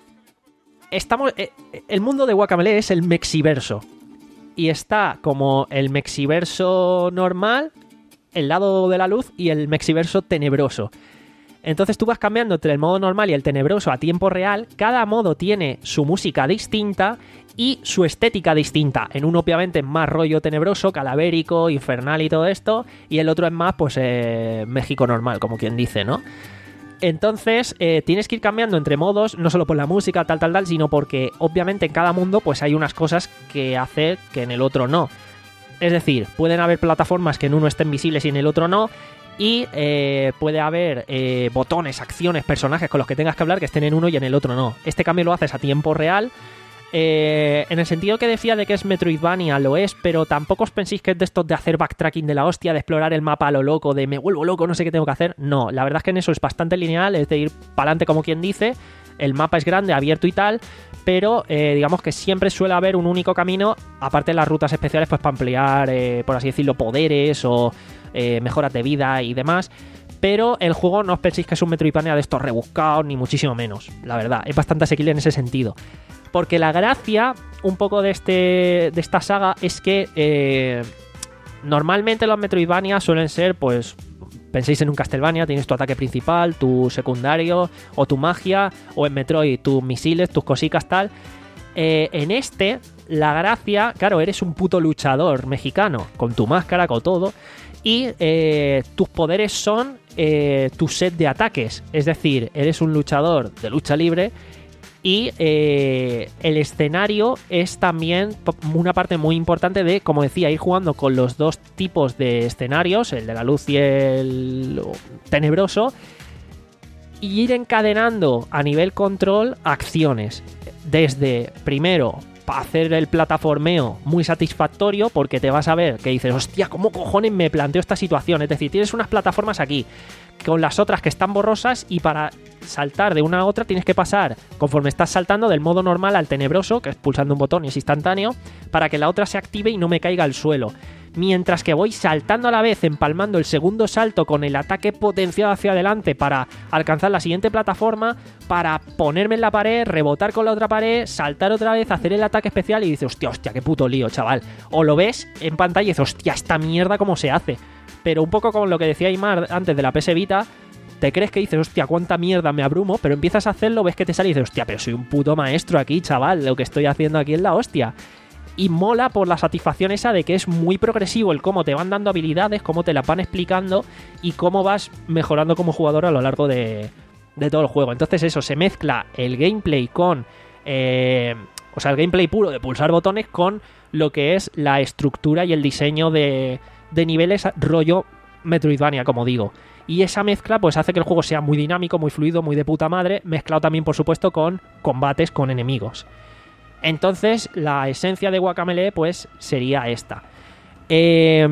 estamos, eh, el mundo de Guacamelee es el Mexiverso. Y está como el Mexiverso normal, el lado de la luz, y el Mexiverso tenebroso. Entonces tú vas cambiando entre el modo normal y el tenebroso a tiempo real. Cada modo tiene su música distinta y su estética distinta. En uno obviamente es más rollo tenebroso, calavérico, infernal y todo esto. Y el otro es más, pues, eh, México normal, como quien dice, ¿no? Entonces eh, tienes que ir cambiando entre modos, no solo por la música, tal, tal, tal, sino porque obviamente en cada mundo pues hay unas cosas que hacer que en el otro no. Es decir, pueden haber plataformas que en uno estén visibles y en el otro no, y eh, puede haber eh, botones, acciones, personajes con los que tengas que hablar que estén en uno y en el otro no. Este cambio lo haces a tiempo real. Eh, en el sentido que decía de que es Metroidvania, lo es, pero tampoco os penséis que es de estos de hacer backtracking de la hostia, de explorar el mapa a lo loco, de me vuelvo loco, no sé qué tengo que hacer. No, la verdad es que en eso es bastante lineal, es de ir para adelante como quien dice. El mapa es grande, abierto y tal, pero eh, digamos que siempre suele haber un único camino, aparte de las rutas especiales, pues para ampliar, eh, por así decirlo, poderes o eh, mejoras de vida y demás. Pero el juego no os penséis que es un Metroidvania de estos rebuscados, ni muchísimo menos, la verdad, es bastante asequible en ese sentido. Porque la gracia un poco de este de esta saga es que eh, normalmente los Metroidvania suelen ser, pues, penséis en un Castlevania, tienes tu ataque principal, tu secundario o tu magia, o en Metroid tus misiles, tus cositas tal. Eh, en este, la gracia, claro, eres un puto luchador mexicano, con tu máscara, con todo, y eh, tus poderes son eh, tu set de ataques, es decir, eres un luchador de lucha libre. Y eh, el escenario es también una parte muy importante de, como decía, ir jugando con los dos tipos de escenarios, el de la luz y el tenebroso, y ir encadenando a nivel control acciones. Desde, primero, para hacer el plataformeo muy satisfactorio, porque te vas a ver que dices, hostia, ¿cómo cojones me planteo esta situación? Es decir, tienes unas plataformas aquí con las otras que están borrosas y para saltar de una a otra tienes que pasar, conforme estás saltando, del modo normal al tenebroso, que es pulsando un botón y es instantáneo, para que la otra se active y no me caiga al suelo. Mientras que voy saltando a la vez, empalmando el segundo salto con el ataque potenciado hacia adelante para alcanzar la siguiente plataforma, para ponerme en la pared, rebotar con la otra pared, saltar otra vez, hacer el ataque especial y dices, hostia, hostia, qué puto lío, chaval. O lo ves en pantalla y dices, hostia, esta mierda cómo se hace. Pero un poco como lo que decía Aymar antes de la P S Vita, te crees que dices, hostia, cuánta mierda me abrumo, pero empiezas a hacerlo, ves que te sale y dices, hostia, pero soy un puto maestro aquí, chaval, lo que estoy haciendo aquí es la hostia. Y mola por la satisfacción esa de que es muy progresivo el cómo te van dando habilidades, cómo te las van explicando y cómo vas mejorando como jugador a lo largo de, de todo el juego. Entonces eso, se mezcla el gameplay con... Eh, o sea, el gameplay puro de pulsar botones con lo que es la estructura y el diseño de, de niveles rollo Metroidvania, como digo. Y esa mezcla pues hace que el juego sea muy dinámico, muy fluido, muy de puta madre, mezclado también, por supuesto, con combates con enemigos. Entonces, la esencia de Guacamelee, pues, sería esta. Eh,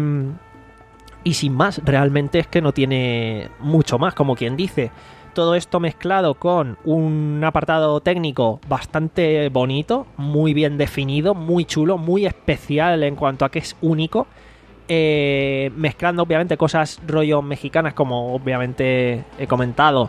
y sin más, realmente es que no tiene mucho más, como quien dice. Todo esto mezclado con un apartado técnico bastante bonito, muy bien definido, muy chulo, muy especial en cuanto a que es único. Eh, mezclando, obviamente, cosas rollo mexicanas, como obviamente he comentado.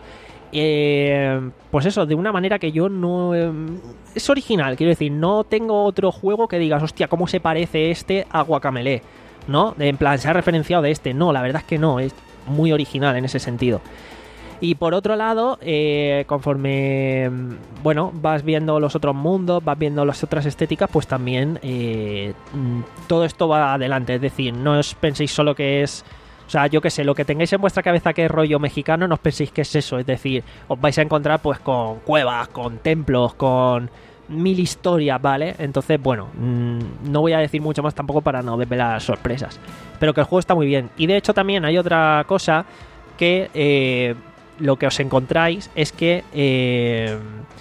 Eh, pues eso, de una manera que yo no... Eh, es original, quiero decir, no tengo otro juego que digas, hostia, ¿cómo se parece este a Guacamelee? ¿No? En plan, se ha referenciado de este. No, la verdad es que no, es muy original en ese sentido. Y por otro lado, eh, conforme, bueno, vas viendo los otros mundos, vas viendo las otras estéticas, pues también eh, todo esto va adelante. Es decir, no os penséis solo que es... O sea, yo qué sé, lo que tengáis en vuestra cabeza que es rollo mexicano, no os penséis que es eso. Es decir, os vais a encontrar pues con cuevas, con templos, con mil historias, ¿vale? Entonces, bueno, mmm, no voy a decir mucho más tampoco para no desvelar sorpresas. Pero que el juego está muy bien. Y de hecho también hay otra cosa que eh, lo que os encontráis es que... Eh,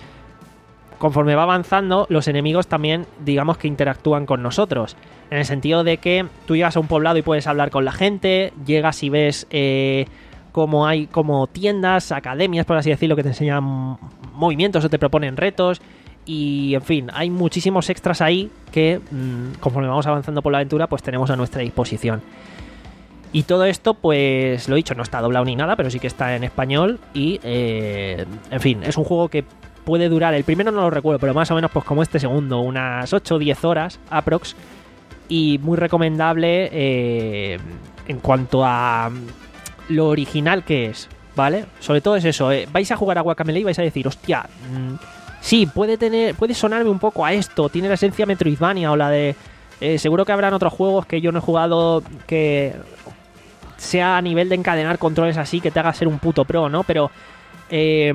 conforme va avanzando, los enemigos también, digamos que interactúan con nosotros. En el sentido de que tú llegas a un poblado y puedes hablar con la gente, llegas y ves eh, como hay como tiendas, academias, por así decirlo, que te enseñan movimientos o te proponen retos. Y, en fin, hay muchísimos extras ahí que, mmm, conforme vamos avanzando por la aventura, pues tenemos a nuestra disposición. Y todo esto, pues, lo he dicho, no está doblado ni nada, pero sí que está en español. Y, eh, en fin, es un juego que puede durar, el primero no lo recuerdo, pero más o menos pues como este segundo, unas ocho o diez horas aprox, y muy recomendable eh, en cuanto a lo original que es, ¿vale? Sobre todo es eso, eh, vais a jugar a Guacamelee y vais a decir, hostia, mmm, sí, puede tener, puede sonarme un poco a esto, tiene la esencia Metroidvania o la de... Eh, seguro que habrán otros juegos que yo no he jugado que sea a nivel de encadenar controles así, que te haga ser un puto pro, ¿no? Pero... Eh,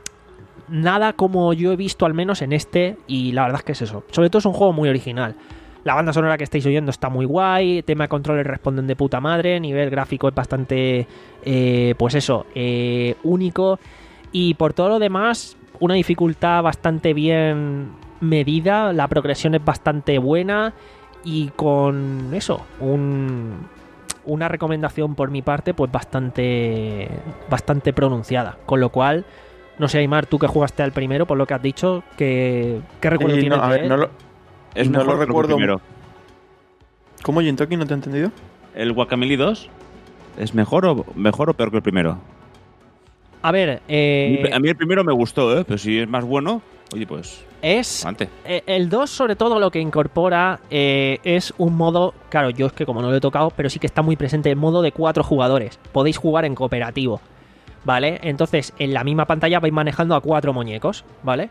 nada como yo he visto al menos en este, y la verdad es que es eso. Sobre todo es un juego muy original. La banda sonora que estáis oyendo está muy guay, tema de controles responden de puta madre, nivel gráfico es bastante, eh, pues eso, eh, único. Y por todo lo demás, una dificultad bastante bien medida, la progresión es bastante buena y con eso, un... una recomendación por mi parte, pues bastante, bastante pronunciada. Con lo cual... No sé, Aymar, tú que jugaste al primero, por lo que has dicho, ¿qué, qué recuerdo eh, tienes no, a de ver, él? no lo, Es no mejor lo que recuerdo. el primero. ¿Cómo, Jintoki? ¿No te he entendido? ¿El Guacamelee dos es mejor o, mejor o peor que el primero? A ver, eh, A mí el primero me gustó, ¿eh? Pero si es más bueno, oye, pues... es... Adelante. eh, El dos, sobre todo, lo que incorpora eh, es un modo... Claro, yo es que como no lo he tocado, pero sí que está muy presente el modo de cuatro jugadores. Podéis jugar en cooperativo, ¿vale? Entonces, en la misma pantalla vais manejando a cuatro muñecos, ¿vale?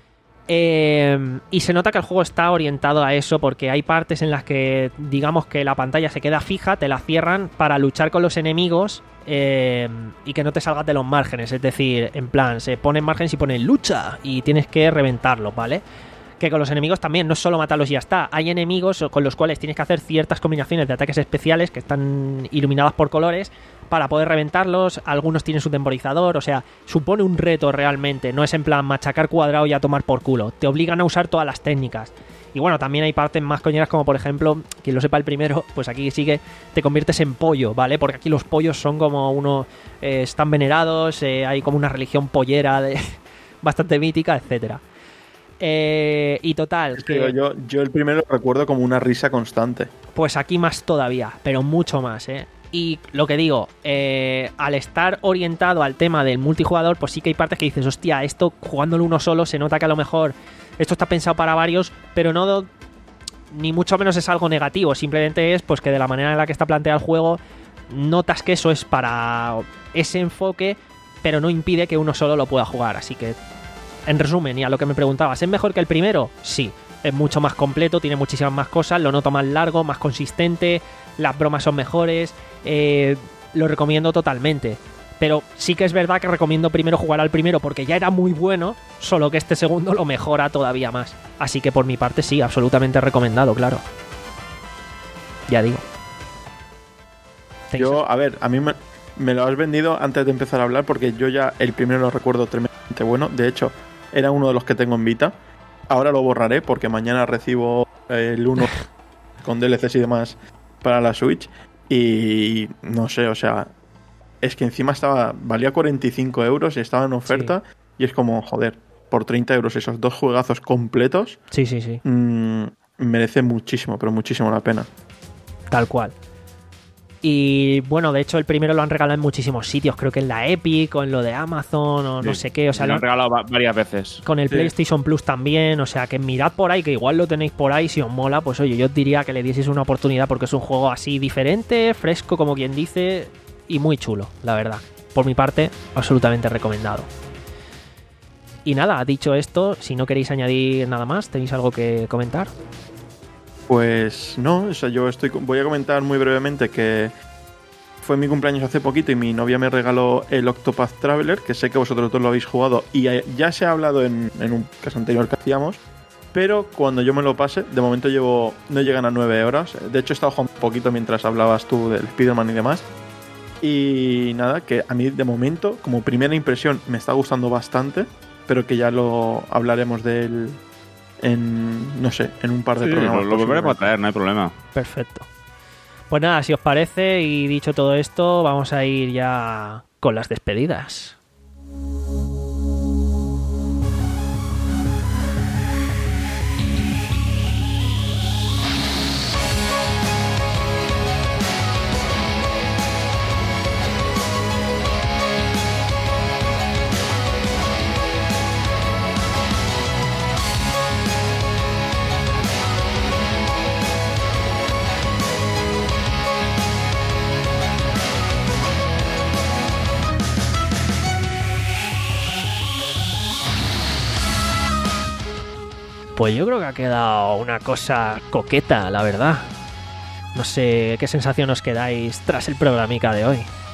Eh, y se nota que el juego está orientado a eso porque hay partes en las que, digamos que la pantalla se queda fija, te la cierran para luchar con los enemigos eh, y que no te salgas de los márgenes. Es decir, en plan, se ponen márgenes y ponen lucha y tienes que reventarlos, ¿vale? que con los enemigos también, no es solo matarlos y ya está. Hay enemigos con los cuales tienes que hacer ciertas combinaciones de ataques especiales que están iluminadas por colores para poder reventarlos. Algunos tienen su temporizador, o sea, supone un reto realmente. No es en plan machacar cuadrado y a tomar por culo. Te obligan a usar todas las técnicas. Y bueno, también hay partes más coñeras como por ejemplo, quien lo sepa el primero, pues aquí sí que te conviertes en pollo, ¿vale? Porque aquí los pollos son como uno... Eh, están venerados, eh, hay como una religión pollera de bastante mítica, etcétera. Eh, y total, Es que que yo, yo el primero lo recuerdo como una risa constante. pues aquí más todavía, pero mucho más, ¿eh? Y lo que digo, eh, al estar orientado al tema del multijugador, pues sí que hay partes que dices, hostia, esto jugándolo uno solo se nota que a lo mejor esto está pensado para varios, pero no do- ni mucho menos es algo negativo, simplemente es pues que de la manera en la que está planteado el juego notas que eso es para ese enfoque, pero no impide que uno solo lo pueda jugar, así que en resumen, y a lo que me preguntabas, ¿es mejor que el primero? Sí, es mucho más completo, tiene muchísimas más cosas, lo noto más largo, más consistente, las bromas son mejores, eh, lo recomiendo totalmente. Pero sí que es verdad que recomiendo primero jugar al primero porque ya era muy bueno, solo que este segundo lo mejora todavía más. Así que por mi parte sí, absolutamente recomendado, claro. Ya digo. Yo, a ver, a mí me, me lo has vendido antes de empezar a hablar porque yo ya el primero lo recuerdo tremendamente bueno. De hecho, era uno de los que tengo en Vita. Ahora lo borraré porque mañana recibo el uno con D L Cs y demás para la Switch. Y no sé, o sea, es que encima estaba valía cuarenta y cinco euros y estaba en oferta. Sí. Y es como, joder, por treinta euros esos dos juegazos completos. Sí, sí, sí. Mmm, merece muchísimo, pero muchísimo la pena. Tal cual. Y bueno, de hecho el primero lo han regalado en muchísimos sitios, creo que en la Epic o en lo de Amazon o sí, no sé qué, o sea, lo han regalado varias veces. Con el sí. PlayStation Plus también, o sea, que mirad por ahí, que igual lo tenéis por ahí, si os mola, pues oye, yo os diría que le dieseis una oportunidad porque es un juego así diferente, fresco como quien dice, y muy chulo, la verdad. Por mi parte, absolutamente recomendado. Y nada, dicho esto, si no queréis añadir nada más, ¿tenéis algo que comentar? Pues no, o sea, yo estoy, voy a comentar muy brevemente que fue mi cumpleaños hace poquito y mi novia me regaló el Octopath Traveler, que sé que vosotros dos lo habéis jugado y ya se ha hablado en, en un caso anterior que hacíamos, pero cuando yo me lo pase, de momento llevo no llegan a nueve horas, de hecho he estado jugando un poquito mientras hablabas tú del Spider-Man y demás, y nada, que a mí de momento, como primera impresión, me está gustando bastante, pero que ya lo hablaremos de él en, no sé, en un par de sí, programas. Lo, lo volveremos a traer, no hay problema. Perfecto. Pues nada, si os parece, y dicho todo esto, vamos a ir ya con las despedidas. Pues yo creo que ha quedado una cosa coqueta, la verdad. No sé qué sensación os quedáis tras el programica de hoy.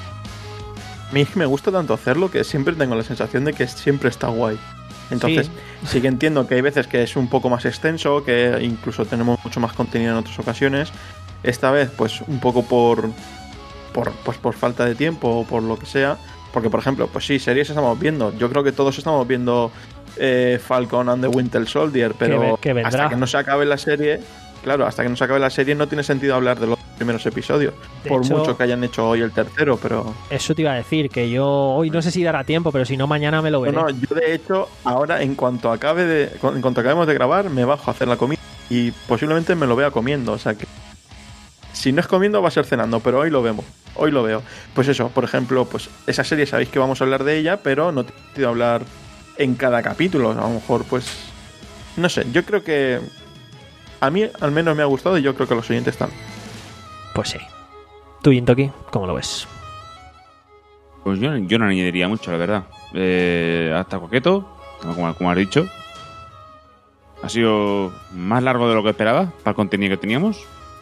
A mí me gusta tanto hacerlo que siempre tengo la sensación de que siempre está guay. Entonces, sí. sí que entiendo que hay veces que es un poco más extenso, que incluso tenemos mucho más contenido en otras ocasiones. Esta vez, pues un poco por, por, pues, por falta de tiempo o por lo que sea. Porque, por ejemplo, pues sí, series estamos viendo. Yo creo que todos estamos viendo eh, Falcon and the Winter Soldier, pero que, que hasta que no se acabe la serie, claro, hasta que no se acabe la serie no tiene sentido hablar de los primeros episodios. De por hecho, mucho que hayan hecho hoy el tercero, pero... Eso te iba a decir, que yo hoy no sé si dará tiempo, pero si no mañana me lo veré. No, no, yo de hecho, ahora en cuanto acabe de, en cuanto acabemos de grabar, me bajo a hacer la comida y posiblemente me lo vea comiendo, o sea que... Si no es comiendo va a ser cenando, pero hoy lo vemos, hoy lo veo. Pues eso, por ejemplo, pues esa serie sabéis que vamos a hablar de ella, pero no tiene sentido hablar en cada capítulo. A lo mejor, pues, no sé, yo creo que a mí al menos me ha gustado y yo creo que los oyentes están. Pues sí. ¿Tú, Intoki, cómo lo ves? Pues yo, yo no añadiría mucho, la verdad. Eh, hasta coqueto, como, como has dicho. Ha sido más largo de lo que esperaba para el contenido que teníamos.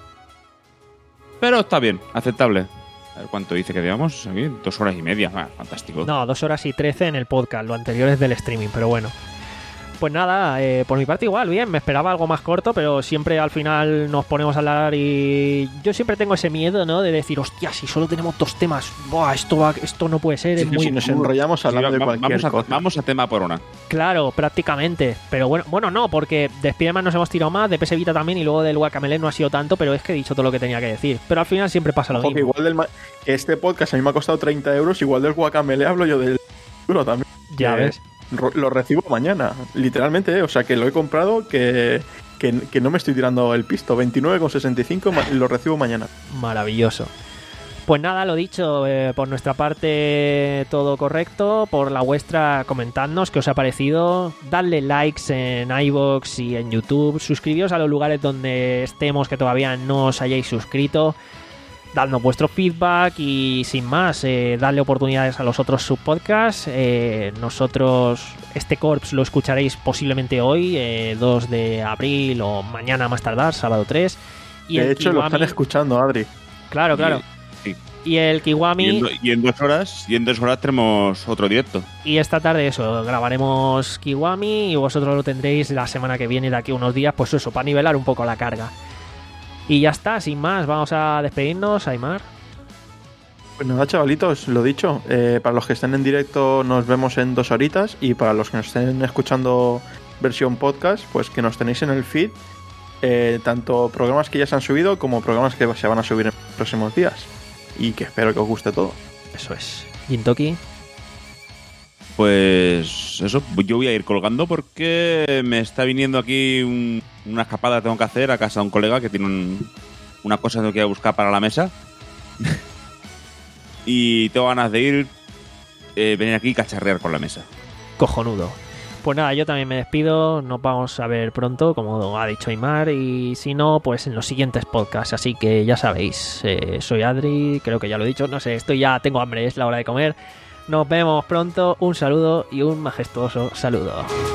Pero está bien, aceptable. A ver cuánto dice que llevamos aquí. Dos horas y media. Ah, fantástico. No, dos horas y trece en el podcast. Lo anterior es del streaming, pero bueno. Pues nada, eh, por mi parte igual, bien, me esperaba algo más corto, pero siempre al final nos ponemos a hablar y yo siempre tengo ese miedo, ¿no? De decir, hostia, si solo tenemos dos temas, buah, esto va, esto no puede ser, Sí, es sí, muy... si nos enrollamos hablando Sí, de va- cualquier vamos, a, cosa. vamos a tema por una. Claro, prácticamente, pero bueno, bueno no, porque de Spider-Man nos hemos tirado más, de P S Vita también y luego del Guacamelee no ha sido tanto, pero es que he dicho todo lo que tenía que decir, pero al final siempre pasa lo Ojo, que mismo. igual del ma- que este podcast a mí me ha costado treinta euros, igual del Guacamele hablo yo del duro también. Ya Que ves. ro- Lo recibo mañana, literalmente, ¿eh? O sea que lo he comprado, que, que, que no me estoy tirando el pisto. veintinueve con sesenta y cinco ma- lo recibo mañana. Maravilloso. Pues nada, lo dicho, eh, por nuestra parte todo correcto, por la vuestra comentadnos qué os ha parecido, dadle likes en iVoox y en YouTube, suscribíos a los lugares donde estemos que todavía no os hayáis suscrito, dadnos vuestro feedback y sin más, eh, dadle oportunidades a los otros subpodcasts. Eh, nosotros, este Corps lo escucharéis posiblemente hoy, eh, dos de abril o mañana más tardar, sábado tres. Y De el hecho, lo Kiwami- están escuchando, Adri. Claro, claro. Sí. Y el Kiwami... Y en, do- y en dos horas, y en dos horas tenemos otro directo. Y esta tarde eso, grabaremos Kiwami y vosotros lo tendréis la semana que viene, de aquí a unos días, pues eso, para nivelar un poco la carga. Y ya está, sin más, vamos a despedirnos, Aymar. Pues nada, chavalitos, lo dicho. eh, para los que estén en directo nos vemos en dos horitas y para los que nos estén escuchando versión podcast, pues que nos tenéis en el feed, eh, tanto programas que ya se han subido como programas que se van a subir en los próximos días. Y que espero que os guste todo. Eso es. Gintoki. Pues eso, yo voy a ir colgando porque me está viniendo aquí un- una escapada que tengo que hacer a casa de un colega que tiene un- una cosa que tengo que ir a buscar para la mesa. Y tengo ganas de ir, eh, venir aquí y cacharrear con la mesa. Cojonudo. Pues nada, yo también me despido, nos vamos a ver pronto, como ha dicho Aymar, y si no, pues en los siguientes podcasts, así que ya sabéis, eh, soy Adri, creo que ya lo he dicho, no sé, estoy ya, tengo hambre, es la hora de comer. Nos vemos pronto, un saludo y un majestuoso saludo.